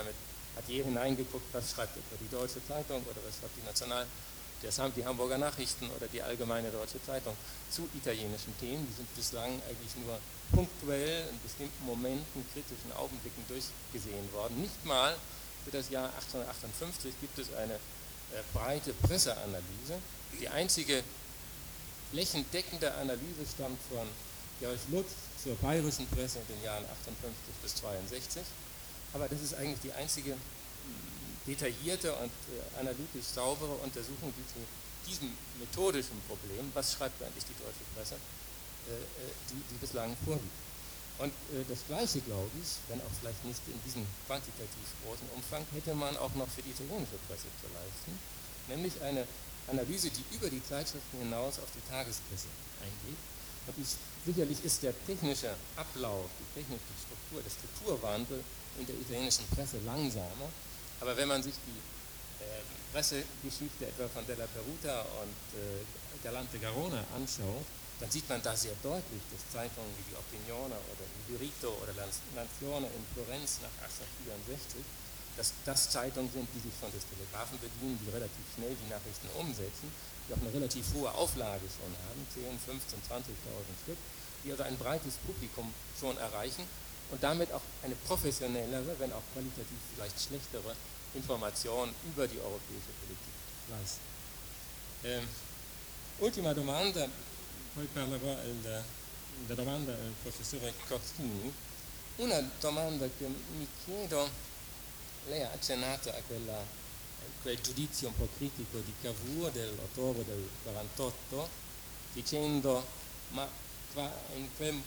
hat je hineingeguckt, was schreibt etwa die Deutsche Zeitung oder was schreibt die die Hamburger Nachrichten oder die Allgemeine Deutsche Zeitung zu italienischen Themen. Die sind bislang eigentlich nur punktuell in bestimmten Momenten, kritischen Augenblicken durchgesehen worden. Nicht mal für das Jahr 1858 gibt es eine breite Presseanalyse. Die einzige flächendeckende Analyse stammt von Georg Lutz zur bayerischen Presse in den Jahren 58 bis 62. Aber das ist eigentlich die einzige detaillierte und analytisch saubere Untersuchung, die zu diesem methodischen Problem, was schreibt eigentlich die deutsche Presse, die bislang vorliegt. Und das Gleiche, glaube ich, wenn auch vielleicht nicht in diesem quantitativ großen Umfang, hätte man auch noch für die italienische Presse zu leisten, nämlich eine Analyse, die über die Zeitschriften hinaus auf die Tagespresse eingeht. Und sicherlich ist der technische Ablauf, die technische Struktur, der Strukturwandel in der italienischen Presse langsamer. Aber wenn man sich die Pressegeschichte etwa von Della Peruta und Galante Garona anschaut, dann sieht man da sehr deutlich, dass Zeitungen wie die Opinione oder il Diritto oder La Nazione in Florenz nach 1864, dass das Zeitungen sind, die sich von des Telegrafen bedienen, die relativ schnell die Nachrichten umsetzen, die auch eine relativ hohe Auflage schon haben, 10, 15, 20.000 Stück, die also ein breites Publikum schon erreichen und damit auch eine professionellere, wenn auch qualitativ vielleicht schlechtere Information über die europäische Politik leisten. Ultima domanda, poi parlerò la domanda al professore Corsini. Una domanda che mi chiedo, lei ha accennato a quel giudizio un po' critico di Cavour dell'ottobre del 48, dicendo ma in quel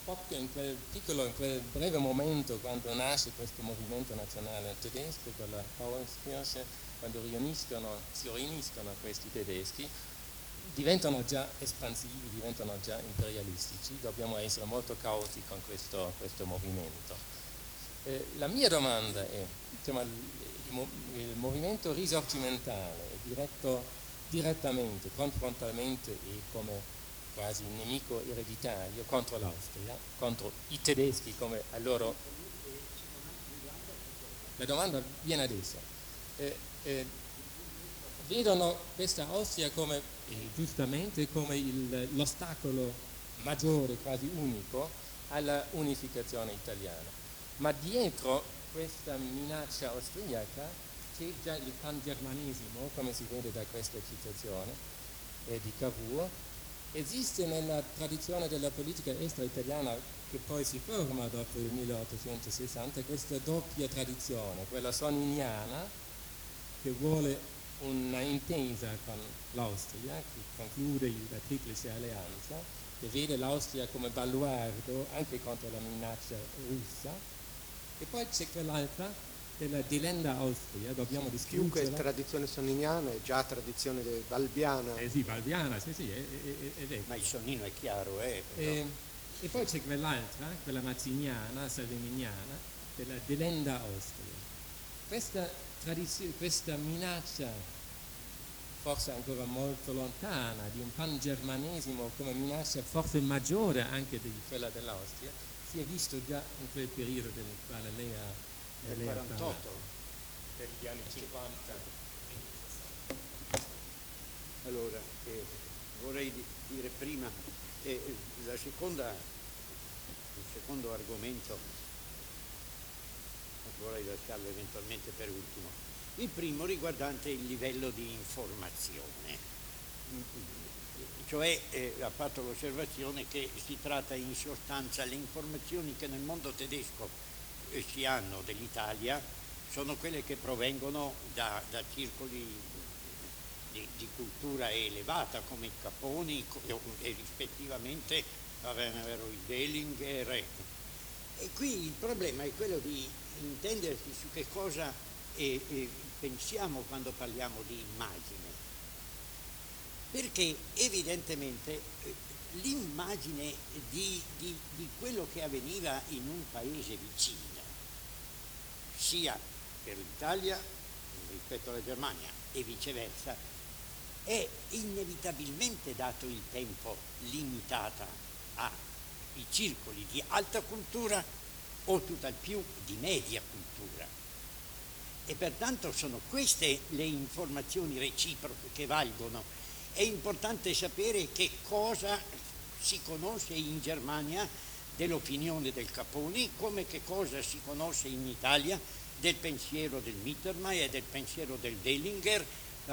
breve momento quando nasce questo movimento nazionale tedesco con la Paulskirche, quando si riuniscono questi tedeschi, diventano già espansivi, diventano già imperialistici, dobbiamo essere molto cauti con questo movimento. La mia domanda è, il movimento risorgimentale è diretto direttamente, confrontalmente e come quasi nemico ereditario contro l'Austria, contro i tedeschi come a loro... La domanda viene adesso. Vedono questa Austria come, giustamente, come l'ostacolo maggiore, quasi unico, alla unificazione italiana. Ma dietro questa minaccia austriaca c'è già il pangermanesimo, come si vede da questa citazione di Cavour. Esiste nella tradizione della politica estera italiana, che poi si forma dopo il 1860, questa doppia tradizione, quella soniniana, che vuole una intesa con l'Austria, che conclude la triplice alleanza, che vede l'Austria come baluardo anche contro la minaccia russa, e poi c'è quell'altra della Delenda Austria, dobbiamo distruggerla. Più che tradizione soniniana è già tradizione balbiana. Sì, balbiana, sì, è vero. Ma il Sonnino è chiaro, E poi c'è quell'altra, quella mazziniana, salveminiana, della Delenda Austria. Questa minaccia, forse ancora molto lontana, di un pangermanesimo come minaccia forse maggiore anche di quella dell'Austria, si è visto già in quel periodo del quale lei ha del 48, degli anni 50. Allora, vorrei dire prima, il secondo argomento vorrei lasciarlo eventualmente per ultimo. Il primo riguardante il livello di informazione, cioè ha fatto l'osservazione che si tratta in sostanza le informazioni che nel mondo tedesco si hanno dell'Italia sono quelle che provengono da circoli di cultura elevata come i Caponi e rispettivamente il Dellinger. E qui il problema è quello di intendersi su che cosa pensiamo quando parliamo di immagine, perché evidentemente l'immagine di quello che avveniva in un paese vicino, sia per l'Italia rispetto alla Germania e viceversa, è inevitabilmente, dato il tempo, limitata ai circoli di alta cultura o tutt'al più di media cultura. E pertanto sono queste le informazioni reciproche che valgono. È importante sapere che cosa si conosce in Germania dell'opinione del Caponi, come che cosa si conosce in Italia del pensiero del Mittermeier e del pensiero del Dellinger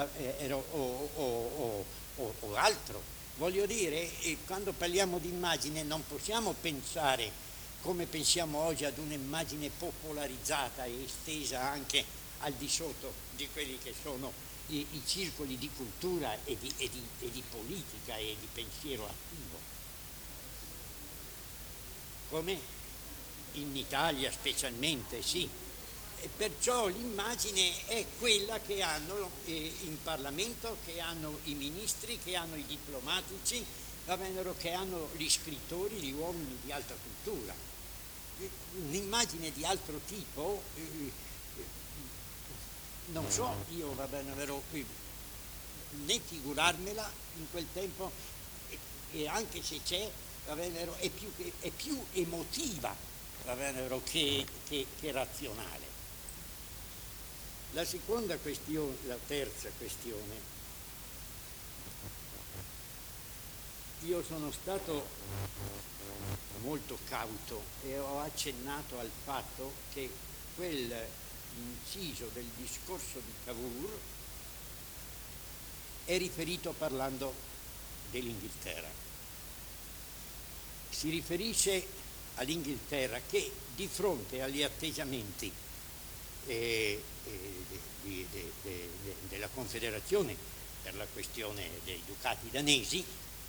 o altro. Voglio dire, quando parliamo di immagine non possiamo pensare come pensiamo oggi ad un'immagine popolarizzata e estesa anche al di sotto di quelli che sono i circoli di cultura e di politica e di pensiero attivo. Come in Italia specialmente, sì. E perciò l'immagine è quella che hanno in Parlamento, che hanno i ministri, che hanno i diplomatici, che hanno gli scrittori, gli uomini di alta cultura. Un'immagine di altro tipo, non so io, né figurarmela in quel tempo, e anche se c'è, è più emotiva che razionale. La terza questione, io sono stato molto cauto e ho accennato al fatto che quell'inciso del discorso di Cavour è riferito parlando dell'Inghilterra. Si riferisce all'Inghilterra che di fronte agli atteggiamenti della Confederazione per la questione dei ducati danesi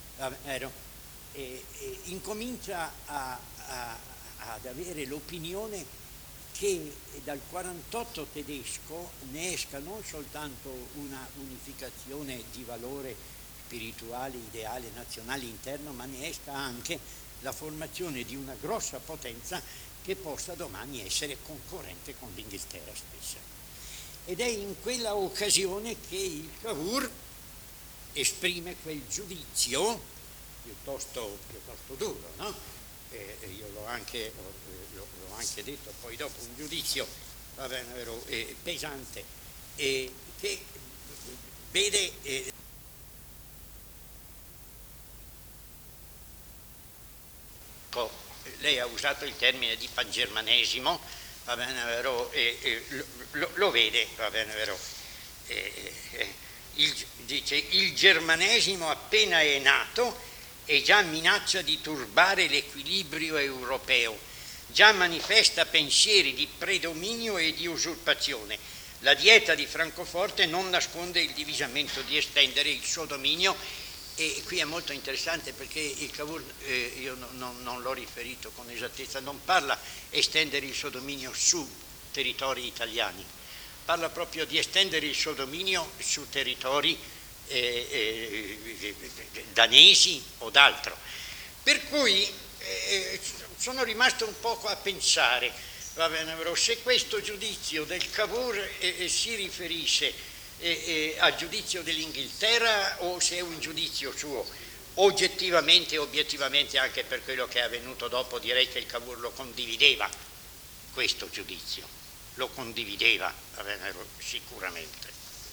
incomincia ad avere l'opinione che dal 48 tedesco ne esca non soltanto una unificazione di valore spirituale, ideale, nazionale interno, ma ne esca anche la formazione di una grossa potenza che possa domani essere concorrente con l'Inghilterra stessa. Ed è in quella occasione che il Cavour esprime quel giudizio piuttosto duro, no? Io l'ho anche detto poi dopo, un giudizio pesante, che vede lei ha usato il termine di pangermanesimo, lo vede, dice il germanesimo appena è nato e già minaccia di turbare l'equilibrio europeo, già manifesta pensieri di predominio e di usurpazione. La dieta di Francoforte non nasconde il divisamento di estendere il suo dominio. E qui è molto interessante perché il Cavour, io non l'ho riferito con esattezza, non parla estendere il suo dominio su territori italiani, parla proprio di estendere il suo dominio su territori danesi o d'altro. Per cui sono rimasto un poco a pensare, se questo giudizio del Cavour si riferisce al giudizio dell'Inghilterra o se è un giudizio suo. Oggettivamente e obiettivamente, anche per quello che è avvenuto dopo, direi che il Cavour lo condivideva, questo giudizio, lo condivideva sicuramente.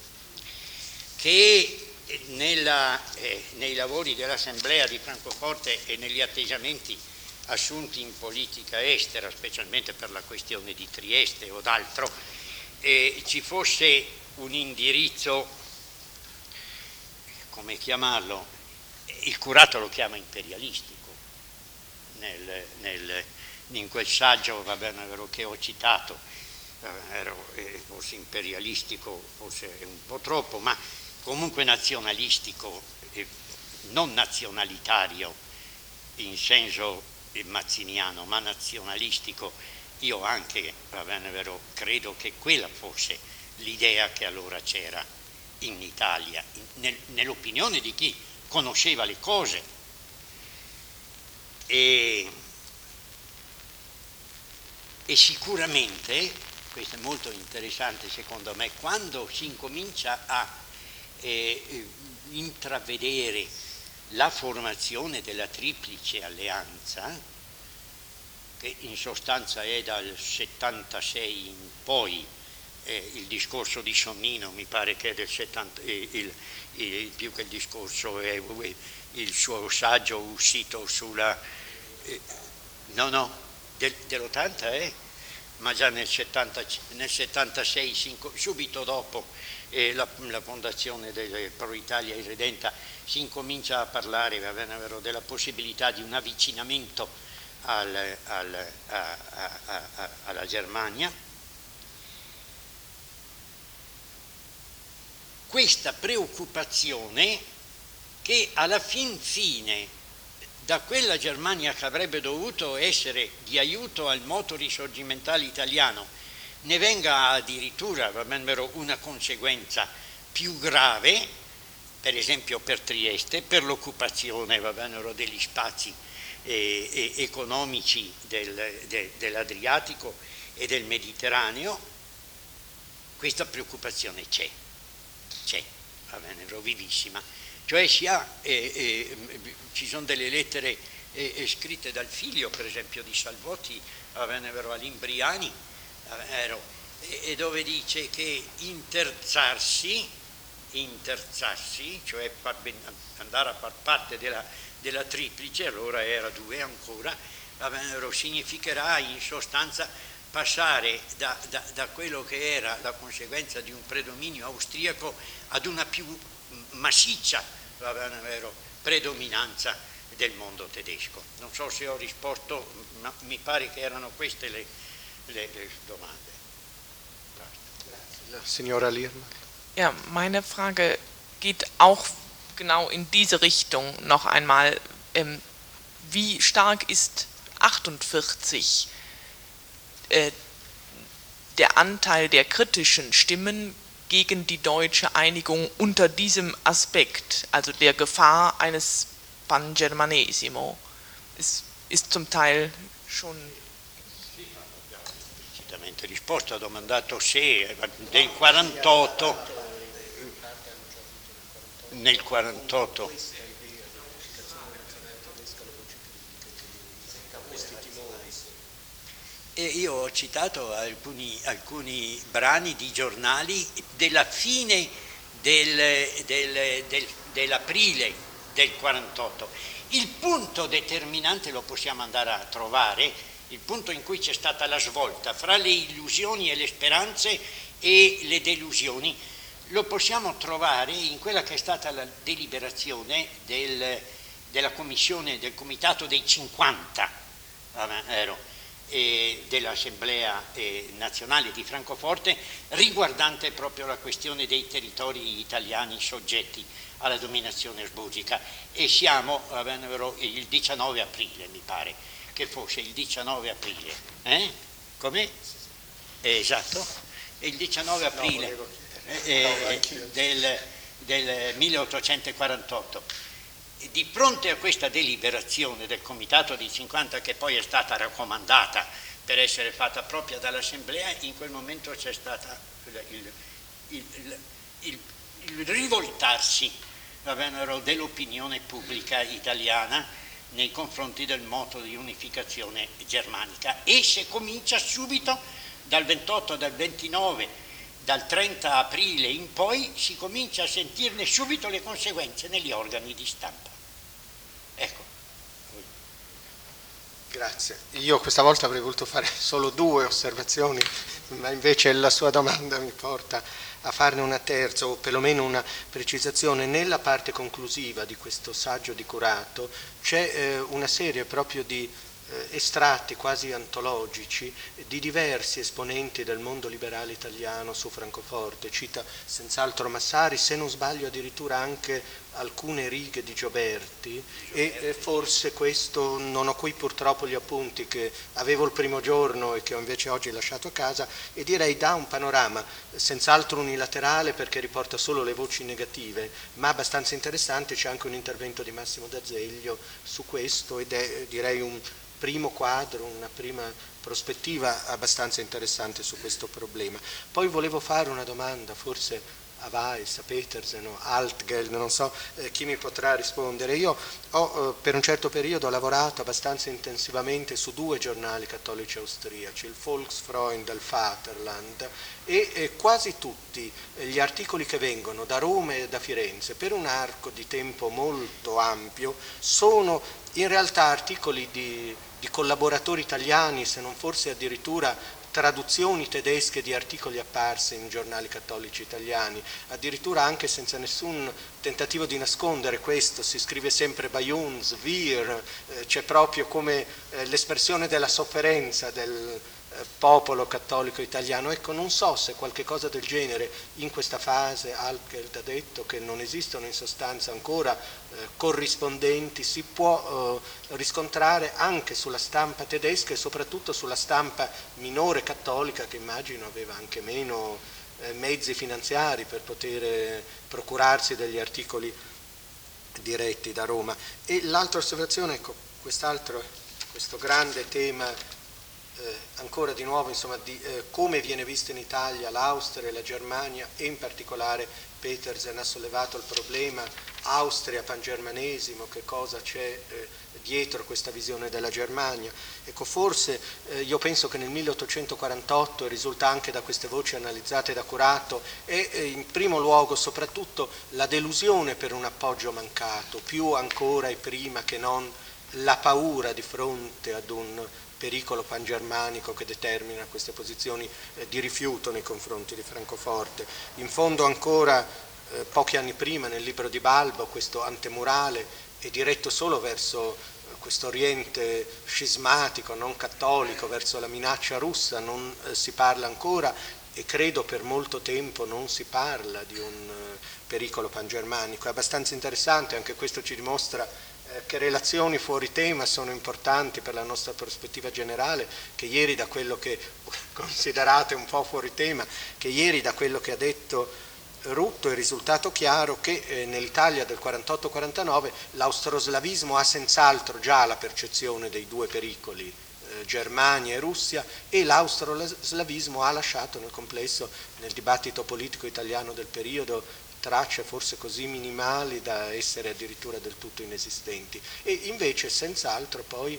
Che nei lavori dell'Assemblea di Francoforte e negli atteggiamenti assunti in politica estera, specialmente per la questione di Trieste o d'altro, ci fosse un indirizzo, come chiamarlo, il curato lo chiama imperialistico, in quel saggio che ho citato, forse imperialistico, forse è un po' troppo, ma comunque nazionalistico, non nazionalitario in senso mazziniano, ma nazionalistico. Io anche, credo che quella fosse l'idea che allora c'era in Italia, nell'opinione di chi conosceva le cose. E sicuramente, questo è molto interessante secondo me, quando si incomincia a intravedere la formazione della triplice alleanza, che in sostanza è dal 76 in poi, il discorso di Sonnino, mi pare che è del 70, più che il discorso, è il suo saggio uscito sulla... dell'80 ma già nel 76, subito dopo la fondazione del Pro Italia Irredenta, si incomincia a parlare della possibilità di un avvicinamento alla Germania. Questa preoccupazione che alla fin fine da quella Germania che avrebbe dovuto essere di aiuto al moto risorgimentale italiano ne venga addirittura una conseguenza più grave, per esempio per Trieste, per l'occupazione degli spazi economici dell'Adriatico e del Mediterraneo. Questa preoccupazione c'è, vivissima. Cioè ci sono delle lettere scritte dal figlio, per esempio, di Salvotti all'Imbriani, e dove dice che interzarsi, cioè andare a far parte della triplice, allora era 2 ancora, significherà in sostanza passare da quello che era la conseguenza di un predominio austriaco ad una più massiccia predominanza del mondo tedesco. Non so se ho risposto, ma mi pare che erano queste le domande. La signora Liermann. Ja, meine Frage geht auch genau in diese Richtung noch einmal. Wie stark ist 48 der Anteil der kritischen Stimmen gegen die deutsche Einigung unter diesem Aspekt, also der Gefahr eines Pangermanesimo, ist zum Teil schon... Precisamente risposto, ha domandato se del 48, nel 48... E io ho citato alcuni brani di giornali della fine dell'aprile del 48. Il punto determinante lo possiamo andare a trovare, il punto in cui c'è stata la svolta fra le illusioni e le speranze e le delusioni, lo possiamo trovare in quella che è stata la deliberazione della commissione, del comitato dei 50, dell'Assemblea nazionale di Francoforte, riguardante proprio la questione dei territori italiani soggetti alla dominazione asburgica, e siamo il 19 aprile, mi pare che fosse il 19 aprile, come? Esatto, il 19 aprile del 1848. Di fronte a questa deliberazione del Comitato dei 50, che poi è stata raccomandata per essere fatta propria dall'Assemblea, in quel momento c'è stato il rivoltarsi dell'opinione pubblica italiana nei confronti del moto di unificazione germanica, e se comincia subito dal 28, dal 29, dal 30 aprile in poi si comincia a sentirne subito le conseguenze negli organi di stampa. Ecco. Grazie. Io questa volta avrei voluto fare solo 2 osservazioni, ma invece la sua domanda mi porta a farne una terza, o perlomeno una precisazione. Nella parte conclusiva di questo saggio di Curato c'è una serie proprio di estratti quasi antologici di diversi esponenti del mondo liberale italiano su Francoforte. Cita senz'altro Massari, se non sbaglio addirittura anche alcune righe di Gioberti, e forse questo, non ho qui purtroppo gli appunti che avevo il primo giorno e che ho invece oggi lasciato a casa, e direi dà un panorama senz'altro unilaterale perché riporta solo le voci negative, ma abbastanza interessante. C'è anche un intervento di Massimo D'Azeglio su questo, ed è direi un primo quadro, una prima prospettiva abbastanza interessante su questo problema. Poi volevo fare una domanda, forse a Weiss, a Petersen o Altgeld, non so chi mi potrà rispondere. Io ho per un certo periodo lavorato abbastanza intensivamente su 2 giornali cattolici austriaci, il Volksfreund e il Vaterland, e quasi tutti gli articoli che vengono da Roma e da Firenze per un arco di tempo molto ampio sono in realtà articoli di collaboratori italiani, se non forse addirittura traduzioni tedesche di articoli apparsi in giornali cattolici italiani, addirittura anche senza nessun tentativo di nascondere questo, si scrive sempre bei uns, wir, c'è proprio come l'espressione della sofferenza del popolo cattolico italiano. Ecco, non so se qualche cosa del genere in questa fase, Altgeld ha detto che non esistono in sostanza ancora corrispondenti, si può riscontrare anche sulla stampa tedesca e soprattutto sulla stampa minore cattolica, che immagino aveva anche meno mezzi finanziari per poter procurarsi degli articoli diretti da Roma. E l'altra osservazione, ecco, questo grande tema ancora di nuovo, insomma, di come viene vista in Italia l'Austria e la Germania, e in particolare Petersen ha sollevato il problema Austria, pangermanesimo, che cosa c'è dietro questa visione della Germania. Ecco, forse io penso che nel 1848, e risulta anche da queste voci analizzate da Curato, è in primo luogo soprattutto la delusione per un appoggio mancato, più ancora e prima che non la paura di fronte ad un pericolo pangermanico che determina queste posizioni di rifiuto nei confronti di Francoforte. In fondo ancora pochi anni prima, nel libro di Balbo, questo antemurale è diretto solo verso questo oriente scismatico, non cattolico, verso la minaccia russa, non si parla ancora, e credo per molto tempo non si parla di un pericolo pangermanico. È abbastanza interessante, anche questo ci dimostra che relazioni fuori tema sono importanti per la nostra prospettiva generale, che ieri da quello che considerate un po' fuori tema, che ieri da quello che ha detto Rutto è risultato chiaro che nell'Italia del 48-49 l'austrosslavismo ha senz'altro già la percezione dei 2 pericoli, Germania e Russia, e l'austrosslavismo ha lasciato nel complesso, nel dibattito politico italiano del periodo, tracce forse così minimali da essere addirittura del tutto inesistenti. E invece senz'altro poi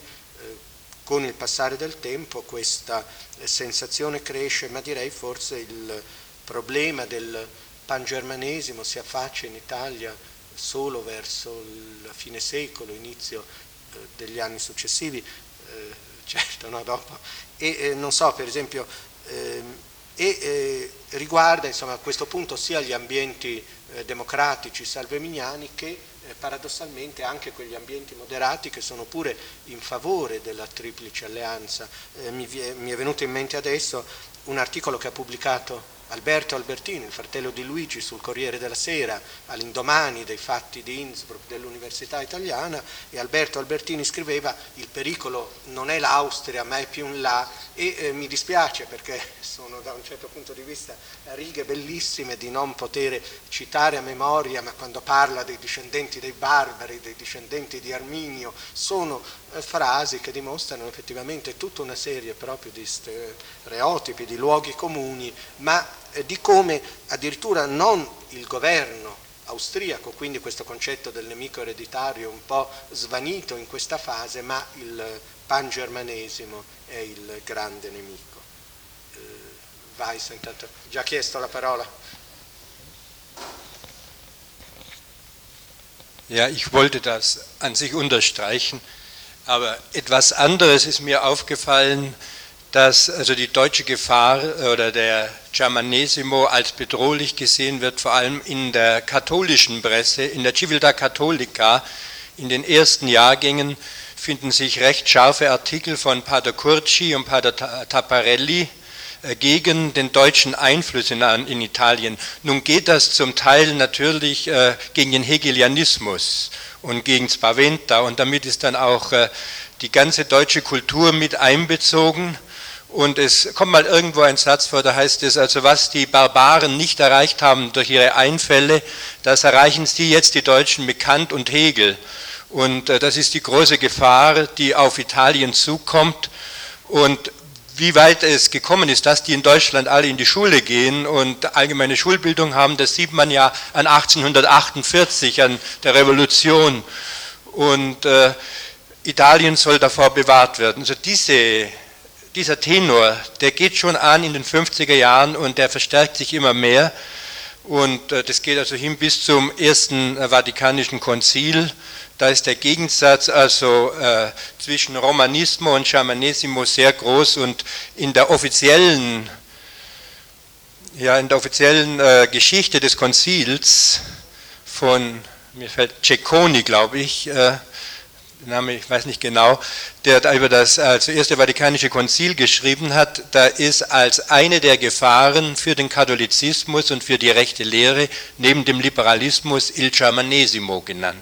con il passare del tempo questa sensazione cresce, ma direi forse il problema del pangermanesimo si affaccia in Italia solo verso la fine secolo, inizio degli anni successivi, certo, no, dopo, e non so, per esempio, riguarda insomma a questo punto sia gli ambienti democratici salveminiani che paradossalmente anche quegli ambienti moderati che sono pure in favore della triplice alleanza. Mi è venuto in mente adesso un articolo che ha pubblicato Alberto Albertini, il fratello di Luigi, sul Corriere della Sera all'indomani dei fatti di Innsbruck dell'Università Italiana, e Alberto Albertini scriveva: il pericolo non è l'Austria ma è più in là, e mi dispiace perché sono da un certo punto di vista righe bellissime di non poter citare a memoria, ma quando parla dei discendenti dei barbari, dei discendenti di Arminio, sono frasi che dimostrano effettivamente tutta una serie proprio di stereotipi, di luoghi comuni, ma di come addirittura non il governo austriaco, quindi questo concetto del nemico ereditario un po' svanito in questa fase, ma il pangermanesimo è il grande nemico. Weiss, intanto, già chiesto la parola. Ja, ich wollte das an sich unterstreichen, aber etwas anderes ist mir aufgefallen, dass also die deutsche Gefahr oder der Germanesimo als bedrohlich gesehen wird, vor allem in der katholischen Presse, in der Civiltà Cattolica. In den ersten Jahrgängen finden sich recht scharfe Artikel von Pater Curci und Pater Tapparelli gegen den deutschen Einfluss in Italien. Nun geht das zum Teil natürlich gegen den Hegelianismus und gegen Spaventa, und damit ist dann auch die ganze deutsche Kultur mit einbezogen. Und es kommt mal irgendwo ein Satz vor, da heißt es, also was die Barbaren nicht erreicht haben durch ihre Einfälle, das erreichen sie jetzt, die Deutschen, mit Kant und Hegel. Und das ist die große Gefahr, die auf Italien zukommt. Und wie weit es gekommen ist, dass die in Deutschland alle in die Schule gehen und allgemeine Schulbildung haben, das sieht man ja an 1848, an der Revolution. Und Italien soll davor bewahrt werden. Also dieser Tenor, der geht schon an in den 50er Jahren und der verstärkt sich immer mehr. Und das geht also hin bis zum Ersten Vatikanischen Konzil. Da ist der Gegensatz also zwischen Romanismo und Schamanesimo sehr groß und in der offiziellen Geschichte des Konzils von, mir fällt Cecconi, glaube ich, der Name, ich weiß nicht genau, der über das Erste Vatikanische Konzil geschrieben hat, da ist als eine der Gefahren für den Katholizismus und für die rechte Lehre neben dem Liberalismus il Schamanesimo genannt.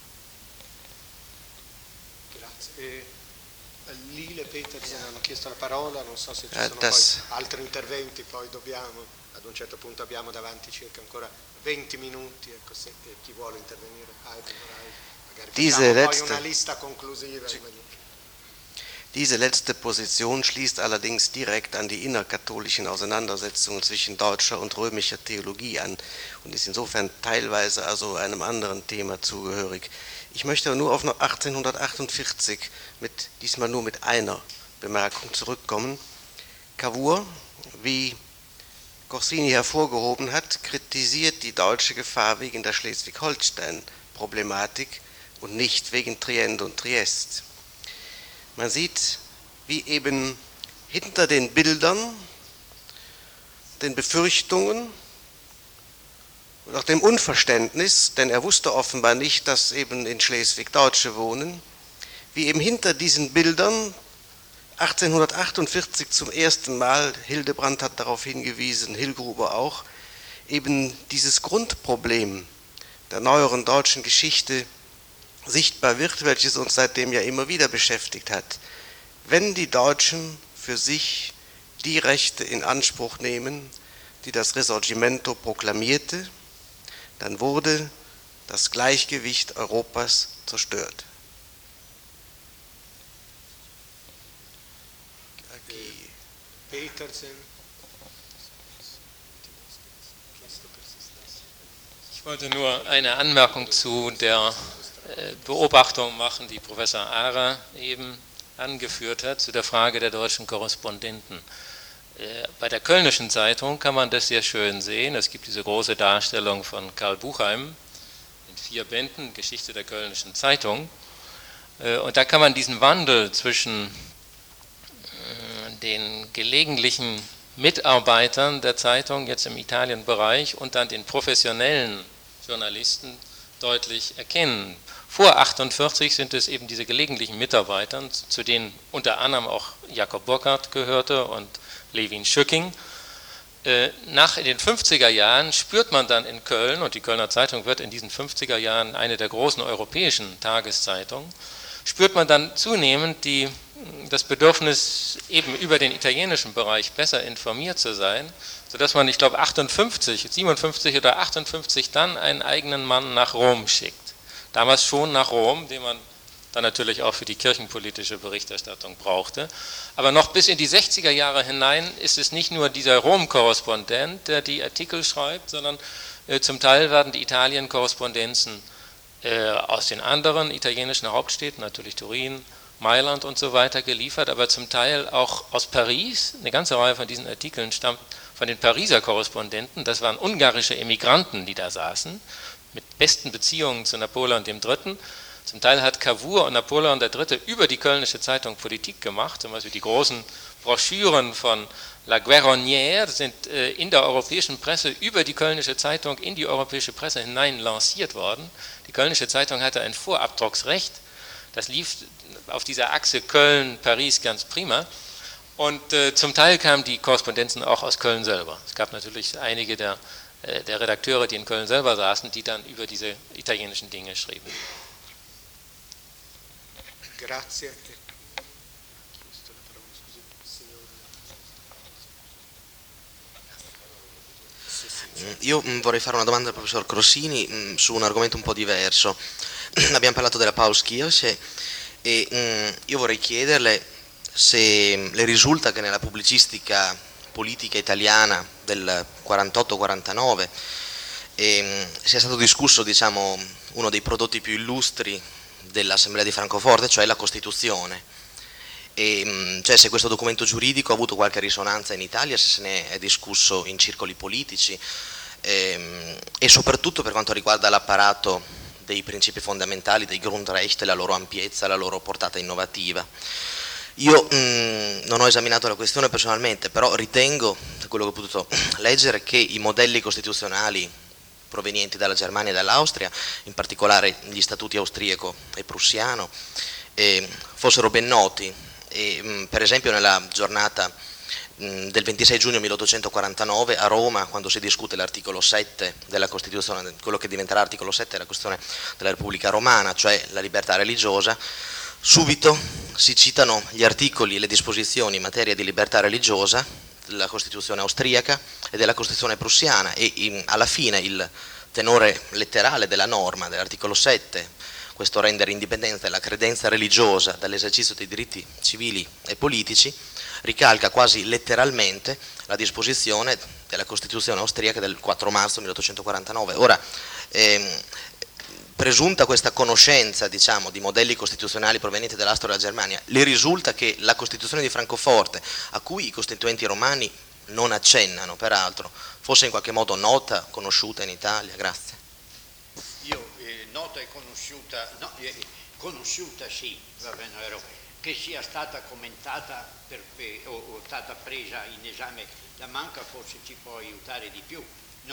La parola, non so se ci sono poi altri interventi, poi dobbiamo, ad un certo punto abbiamo davanti circa ancora 20 minuti, ecco, se chi vuole intervenire, magari facciamo poi una lista conclusiva. Diese letzte Position schließt allerdings direkt an die innerkatholischen Auseinandersetzungen zwischen deutscher und römischer Theologie an und ist insofern teilweise also einem anderen Thema zugehörig. Ich möchte nur auf 1848 diesmal nur mit einer Bemerkung zurückkommen. Cavour, wie Corsini hervorgehoben hat, kritisiert die deutsche Gefahr wegen der Schleswig-Holstein-Problematik und nicht wegen Trient und Triest. Man sieht, wie eben hinter den Bildern, den Befürchtungen und auch dem Unverständnis, denn er wusste offenbar nicht, dass eben in Schleswig Deutsche wohnen, wie eben hinter diesen Bildern 1848 zum ersten Mal, Hildebrand hat darauf hingewiesen, Hillgruber auch, eben dieses Grundproblem der neueren deutschen Geschichte sichtbar wird, welches uns seitdem ja immer wieder beschäftigt hat. Wenn die Deutschen für sich die Rechte in Anspruch nehmen, die das Risorgimento proklamierte, dann wurde das Gleichgewicht Europas zerstört. Ich wollte nur eine Anmerkung zu der Beobachtung machen, die Professor Ahrer eben angeführt hat, zu der Frage der deutschen Korrespondenten. Bei der Kölnischen Zeitung kann man das sehr schön sehen. Es gibt diese große Darstellung von Karl Buchheim in 4 Bänden, Geschichte der Kölnischen Zeitung. Und da kann man diesen Wandel zwischen den gelegentlichen Mitarbeitern der Zeitung, jetzt im Italienbereich, und dann den professionellen Journalisten deutlich erkennen. Vor 1948 sind es eben diese gelegentlichen Mitarbeiter, zu denen unter anderem auch Jakob Burckhardt gehörte und Levin Schücking. Nach den 50er Jahren spürt man dann in Köln, und die Kölner Zeitung wird in diesen 50er Jahren eine der großen europäischen Tageszeitungen, spürt man dann zunehmend das Bedürfnis, eben über den italienischen Bereich besser informiert zu sein, sodass man, ich glaube, 57 oder 58 dann einen eigenen Mann nach Rom schickt. Damals schon nach Rom, den man dann natürlich auch für die kirchenpolitische Berichterstattung brauchte. Aber noch bis in die 60er Jahre hinein ist es nicht nur dieser Rom-Korrespondent, der die Artikel schreibt, sondern zum Teil werden die Italien-Korrespondenzen aus den anderen italienischen Hauptstädten, natürlich Turin, Mailand und so weiter, geliefert, aber zum Teil auch aus Paris. Eine ganze Reihe von diesen Artikeln stammt von den Pariser Korrespondenten. Das waren ungarische Emigranten, die da saßen, mit besten Beziehungen zu Napoleon III. Zum Teil hat Cavour und Napoleon III. Über die Kölnische Zeitung Politik gemacht, zum Beispiel die großen Broschüren von La Guerronnière sind in der europäischen Presse über die Kölnische Zeitung in die europäische Presse hinein lanciert worden. Die Kölnische Zeitung hatte ein Vorabdrucksrecht, das lief auf dieser Achse Köln-Paris ganz prima, und zum Teil kamen die Korrespondenzen auch aus Köln selber. Es gab natürlich einige der Redakteure, die in Köln selber saßen, die dann über diese italienischen Dinge schrieben. Grazie. Io vorrei fare una domanda al professor Corsini su un argomento un po' diverso. Abbiamo parlato della Paulskirche e io vorrei chiederle se le risulta che nella pubblicistica politica italiana del 48-49 sia stato discusso, diciamo, uno dei prodotti più illustri dell'Assemblea di Francoforte, cioè la Costituzione. Cioè se questo documento giuridico ha avuto qualche risonanza in Italia, se se ne è discusso in circoli politici e soprattutto per quanto riguarda l'apparato dei principi fondamentali, dei Grundrechte, la loro ampiezza, la loro portata innovativa. Io non ho esaminato la questione personalmente, però ritengo, da quello che ho potuto leggere, che i modelli costituzionali provenienti dalla Germania e dall'Austria, in particolare gli statuti austriaco e prussiano, fossero ben noti. Per esempio nella giornata del 26 giugno 1849 a Roma, quando si discute l'articolo 7 della Costituzione, quello che diventerà articolo 7 della Costituzione della Repubblica Romana, cioè la libertà religiosa, subito si citano gli articoli e le disposizioni in materia di libertà religiosa della Costituzione austriaca e della Costituzione prussiana e alla fine il tenore letterale della norma dell'articolo 7, questo rendere indipendente la credenza religiosa dall'esercizio dei diritti civili e politici, ricalca quasi letteralmente la disposizione della Costituzione austriaca del 4 marzo 1849. Ora, presunta questa conoscenza, diciamo, di modelli costituzionali provenienti dall'Austria e dalla Germania, le risulta che la Costituzione di Francoforte, a cui i costituenti romani non accennano, peraltro, fosse in qualche modo nota, conosciuta in Italia? Grazie. Io nota e conosciuta, no, conosciuta sì, va bene, vero, che sia stata commentata o stata presa in esame da Manca forse ci può aiutare di più.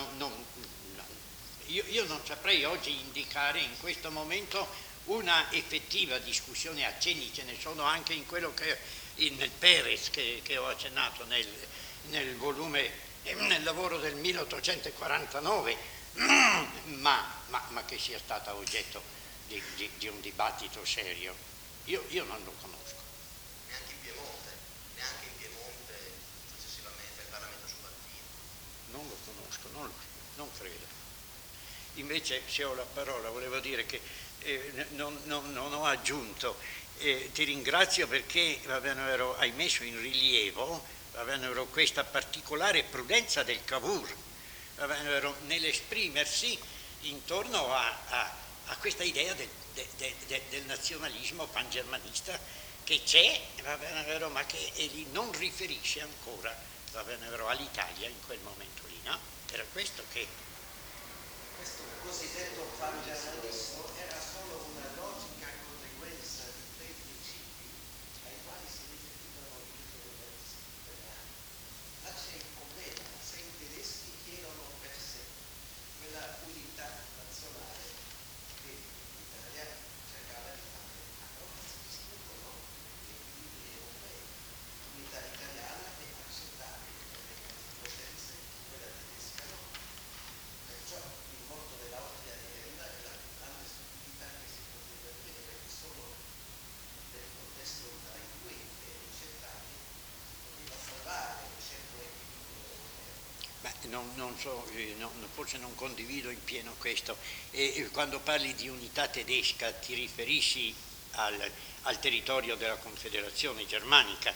Io non saprei oggi indicare in questo momento una effettiva discussione, accenni ce ne sono anche in quello che nel Perez che ho accennato nel volume, nel lavoro del 1849, ma che sia stata oggetto di un dibattito serio. Io non lo conosco. Neanche in Piemonte successivamente il Parlamento subaltino. Non lo conosco, non credo. Invece, se ho la parola, volevo dire che non ho aggiunto. Ti ringrazio perché hai messo in rilievo questa particolare prudenza del Cavour nell'esprimersi intorno a questa idea del nazionalismo pangermanista che c'è, ma che egli non riferisce ancora all'Italia in quel momento lì, no? Era questo che... Questo cosiddetto pangermanismo era solo una logica conseguenza di quei principi ai quali si riferivano i federalisti italiani. Ma c'è il problema, se i tedeschi chiedono per sé quella unità nazionale che l'Italia cercava di fare, allora si distinguono gli equilibri europei. L'unità italiana è accettabile per le potenze, quella tedesca no. Perciò il voto dell'Austria di Vienna è la più grande stupidità che si poteva dire, perché solo nel contesto tra i due ricettati si poteva salvare un certo equilibrio europeo. Non so, forse non condivido in pieno questo. E quando parli di unità tedesca ti riferisci al territorio della Confederazione Germanica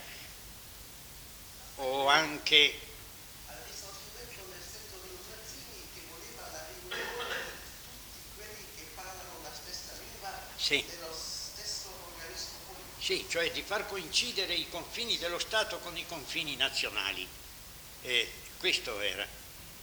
o anche... Al risorgimento nel senso di Mazzini che voleva la riunione di tutti quelli che parlano la stessa lingua dello stesso organismo politico. Sì, cioè di far coincidere i confini dello Stato con i confini nazionali. Questo era.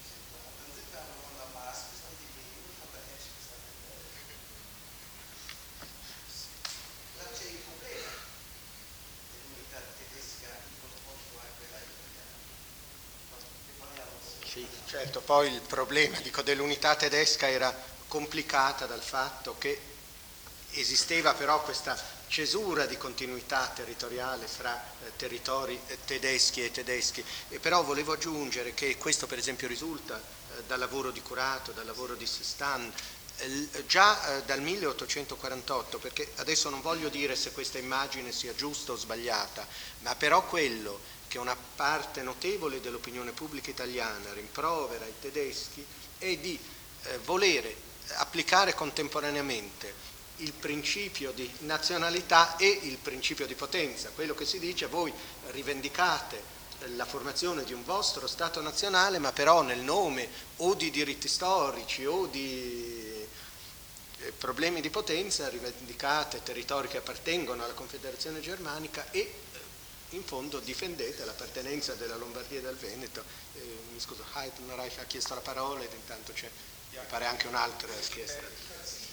Sì, certo, poi il problema dell'unità tedesca era complicata dal fatto che esisteva però questa cesura di continuità territoriale fra territori tedeschi e tedeschi, e però volevo aggiungere che questo per esempio risulta dal lavoro di Curato, dal lavoro di Sistan, già dal 1848, perché adesso non voglio dire se questa immagine sia giusta o sbagliata, ma però quello che una parte notevole dell'opinione pubblica italiana rimprovera ai tedeschi è di volere applicare contemporaneamente il principio di nazionalità e il principio di potenza. Quello che si dice: voi rivendicate la formazione di un vostro Stato nazionale, ma però nel nome o di diritti storici o di problemi di potenza rivendicate territori che appartengono alla Confederazione Germanica e in fondo difendete l'appartenenza della Lombardia e del Veneto. Mi scuso, Heidenreich ha chiesto la parola ed intanto c'è, mi pare, anche un'altra richiesta.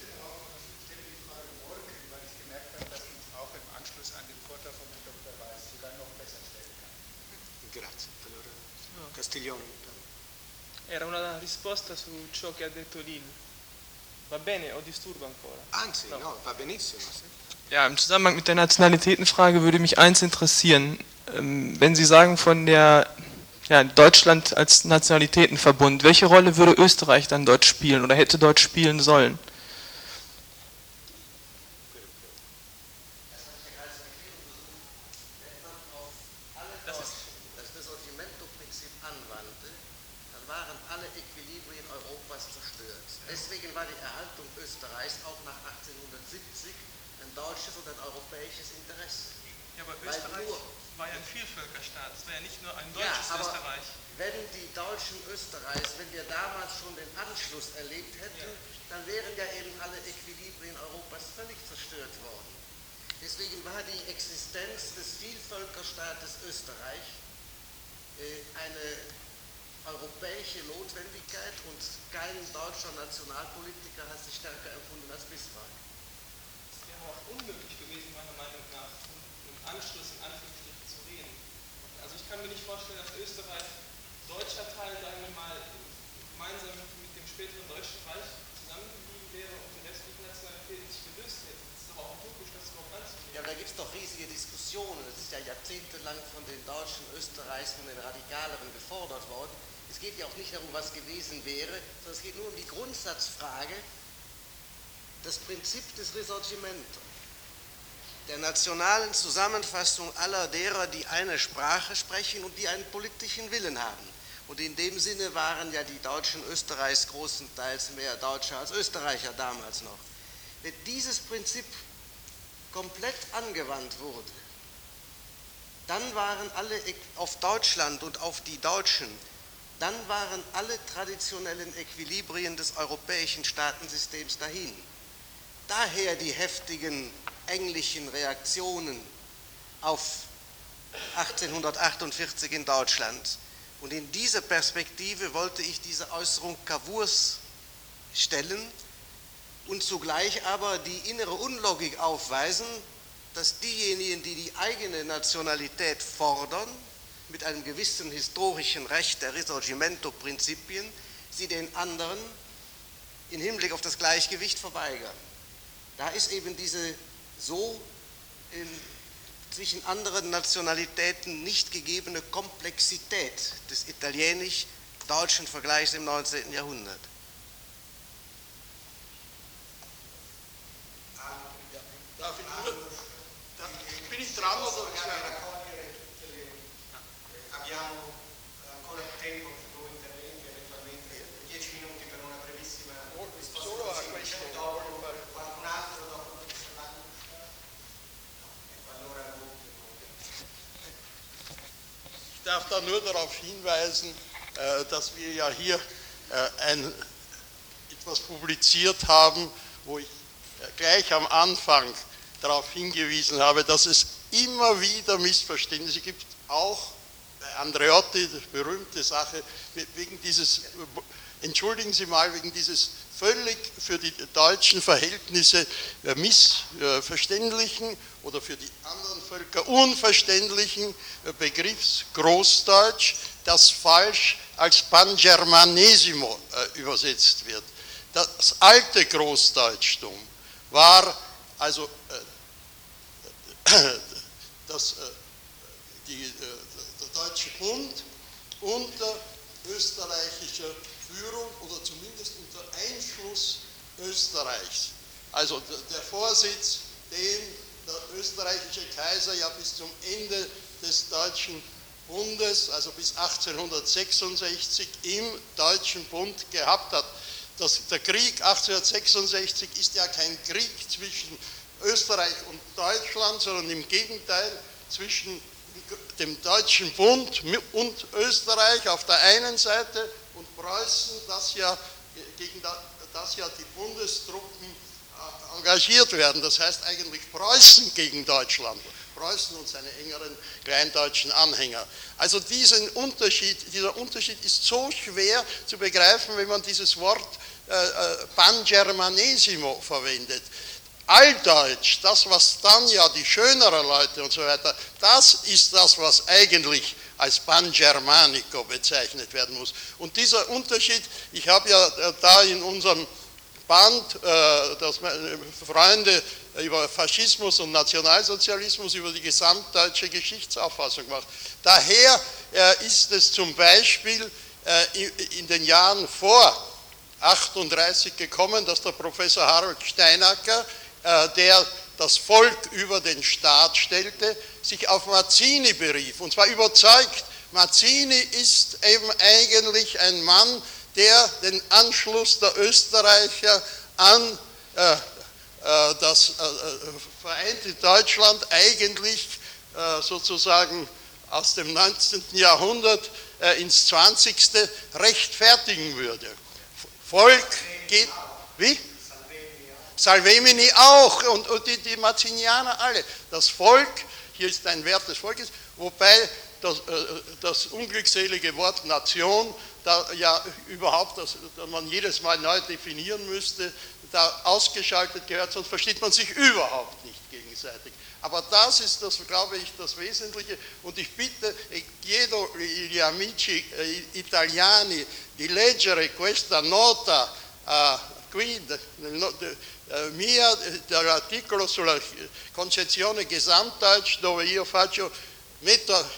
Grazie. Allora, Castiglione. Era una risposta su ciò che ha detto Lil. Va bene o disturba ancora? Anzi, no, va benissimo. Sì. Ja, im Zusammenhang mit der Nationalitätenfrage würde mich eins interessieren. Wenn Sie sagen von der Deutschland als Nationalitätenverbund, welche Rolle würde Österreich dann dort spielen oder hätte dort spielen sollen? Wenn wir damals schon den Anschluss erlebt hätten, dann wären ja eben alle Equilibrien Europas völlig zerstört worden. Deswegen war die Existenz des Vielvölkerstaates Österreich eine europäische Notwendigkeit und kein deutscher Nationalpolitiker hat sich stärker empfunden als Bismarck. Es wäre auch unmöglich gewesen, meiner Meinung nach, von einem Anschluss in Anführungsstrichen zu reden. Also ich kann mir nicht vorstellen, dass Österreich deutscher Teil, sagen wir mal, gemeinsam mit dem späteren Deutschen Reich zusammengeblieben wäre und die restlichen Nationalitäten sich gelöst hätten. Das ist doch auch utopisch, das überhaupt anzunehmen. Ja, aber da gibt es doch riesige Diskussionen. Das ist ja jahrzehntelang von den Deutschen, Österreichs, von den Radikaleren gefordert worden. Es geht ja auch nicht darum, was gewesen wäre, sondern es geht nur um die Grundsatzfrage, das Prinzip des Risorgimento, der nationalen Zusammenfassung aller derer, die eine Sprache sprechen und die einen politischen Willen haben. Und in dem Sinne waren ja die Deutschen Österreichs großenteils mehr Deutscher als Österreicher damals noch. Wenn dieses Prinzip komplett angewandt wurde, dann waren alle auf Deutschland und auf die Deutschen, dann waren alle traditionellen Equilibrien des europäischen Staatensystems dahin. Daher die heftigen englischen Reaktionen auf 1848 in Deutschland. Und in diese Perspektive wollte ich diese Äußerung Cavours stellen und zugleich aber die innere Unlogik aufweisen, dass diejenigen, die die eigene Nationalität fordern, mit einem gewissen historischen Recht der Risorgimento-Prinzipien, sie den anderen im Hinblick auf das Gleichgewicht verweigern. Da ist eben diese so zwischen anderen Nationalitäten nicht gegebene Komplexität des italienisch-deutschen Vergleichs im 19. Jahrhundert. Bin ich dran oder? Abbiamo ancora tempo per due interventi, eventualmente 10 minuti per una brevissima risposta. Solo a questo. Qualcun altro dopo il professor Landusca? No, allora Ich darf da nur darauf hinweisen, dass wir ja hier etwas publiziert haben, wo ich gleich am Anfang darauf hingewiesen habe, dass es immer wieder Missverständnisse gibt, auch bei Andreotti, die berühmte Sache, wegen dieses, entschuldigen Sie mal, wegen dieses völlig für die deutschen Verhältnisse missverständlichen oder für die anderen Völker unverständlichen Begriffs Großdeutsch, das falsch als Pangermanesimo übersetzt wird. Das alte Großdeutschtum war also der Deutsche Bund unter österreichischer Führung oder zumindest unter Einfluss Österreichs. Also der Vorsitz, den der österreichische Kaiser ja bis zum Ende des Deutschen Bundes, also bis 1866 im Deutschen Bund gehabt hat. der Krieg 1866 ist ja kein Krieg zwischen Österreich und Deutschland, sondern im Gegenteil zwischen dem Deutschen Bund und Österreich auf der einen Seite und Preußen, gegen das ja die Bundestruppen engagiert werden. Das heißt eigentlich Preußen gegen Deutschland. Preußen und seine engeren kleindeutschen Anhänger. Also dieser Unterschied ist so schwer zu begreifen, wenn man dieses Wort Pangermanesimo verwendet. Alldeutsch, das was dann ja die schöneren Leute und so weiter, das ist das, was eigentlich als Pangermanico bezeichnet werden muss. Und dieser Unterschied, ich habe ja da in unserem Band, das meine Freunde über Faschismus und Nationalsozialismus, über die gesamtdeutsche Geschichtsauffassung macht. Daher ist es zum Beispiel in den Jahren vor 38 gekommen, dass der Professor Harold Steinacker, der das Volk über den Staat stellte, sich auf Mazzini berief, und zwar überzeugt. Mazzini ist eben eigentlich ein Mann, der den Anschluss der Österreicher an das vereinte Deutschland eigentlich sozusagen aus dem 19. Jahrhundert ins 20. rechtfertigen würde. Volk geht, wie? Salvemini auch und die Mazzinianer alle. Das Volk, hier ist ein Wert des Volkes, wobei das unglückselige Wort Nation, da ja überhaupt, dass man jedes Mal neu definieren müsste, da ausgeschaltet gehört, sonst versteht man sich überhaupt nicht gegenseitig. Aber das ist, glaube ich, das Wesentliche, und ich bitte, chiedo gli amici italiani di leggere questa nota qui mia dell'articolo sulla concezione Gesamtdeutsch, dove io metto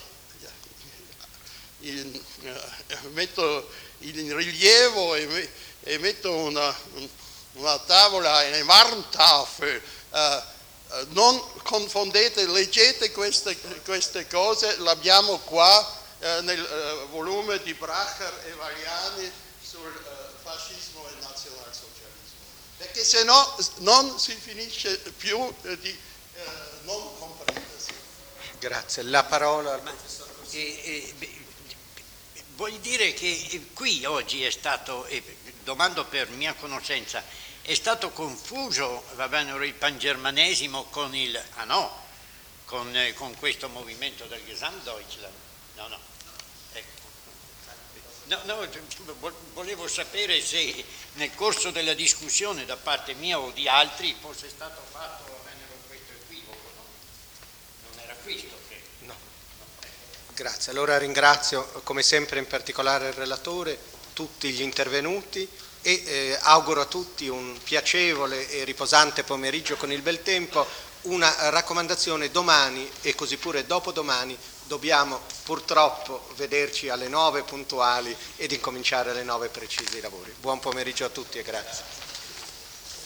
in rilievo e metto una tavola, una Warntafel, non confondete, leggete queste cose, l'abbiamo qua nel volume di Bracher e Valiani sul fascismo e nazionalsocialismo, perché se no non si finisce più di non comprendersi. Grazie, la parola al professor Vuol dire che qui oggi è stato, domando per mia conoscenza, è stato confuso, va bene, il pangermanesimo con con questo movimento del Gesamtdeutschland? No. Ecco. No, volevo sapere se nel corso della discussione da parte mia o di altri fosse stato fatto, va bene, con questo equivoco, non era questo. Grazie, allora ringrazio come sempre in particolare il relatore, tutti gli intervenuti e auguro a tutti un piacevole e riposante pomeriggio con il bel tempo. Una raccomandazione: domani e così pure dopodomani dobbiamo purtroppo vederci alle 9 puntuali ed incominciare alle 9 precisi i lavori. Buon pomeriggio a tutti e grazie.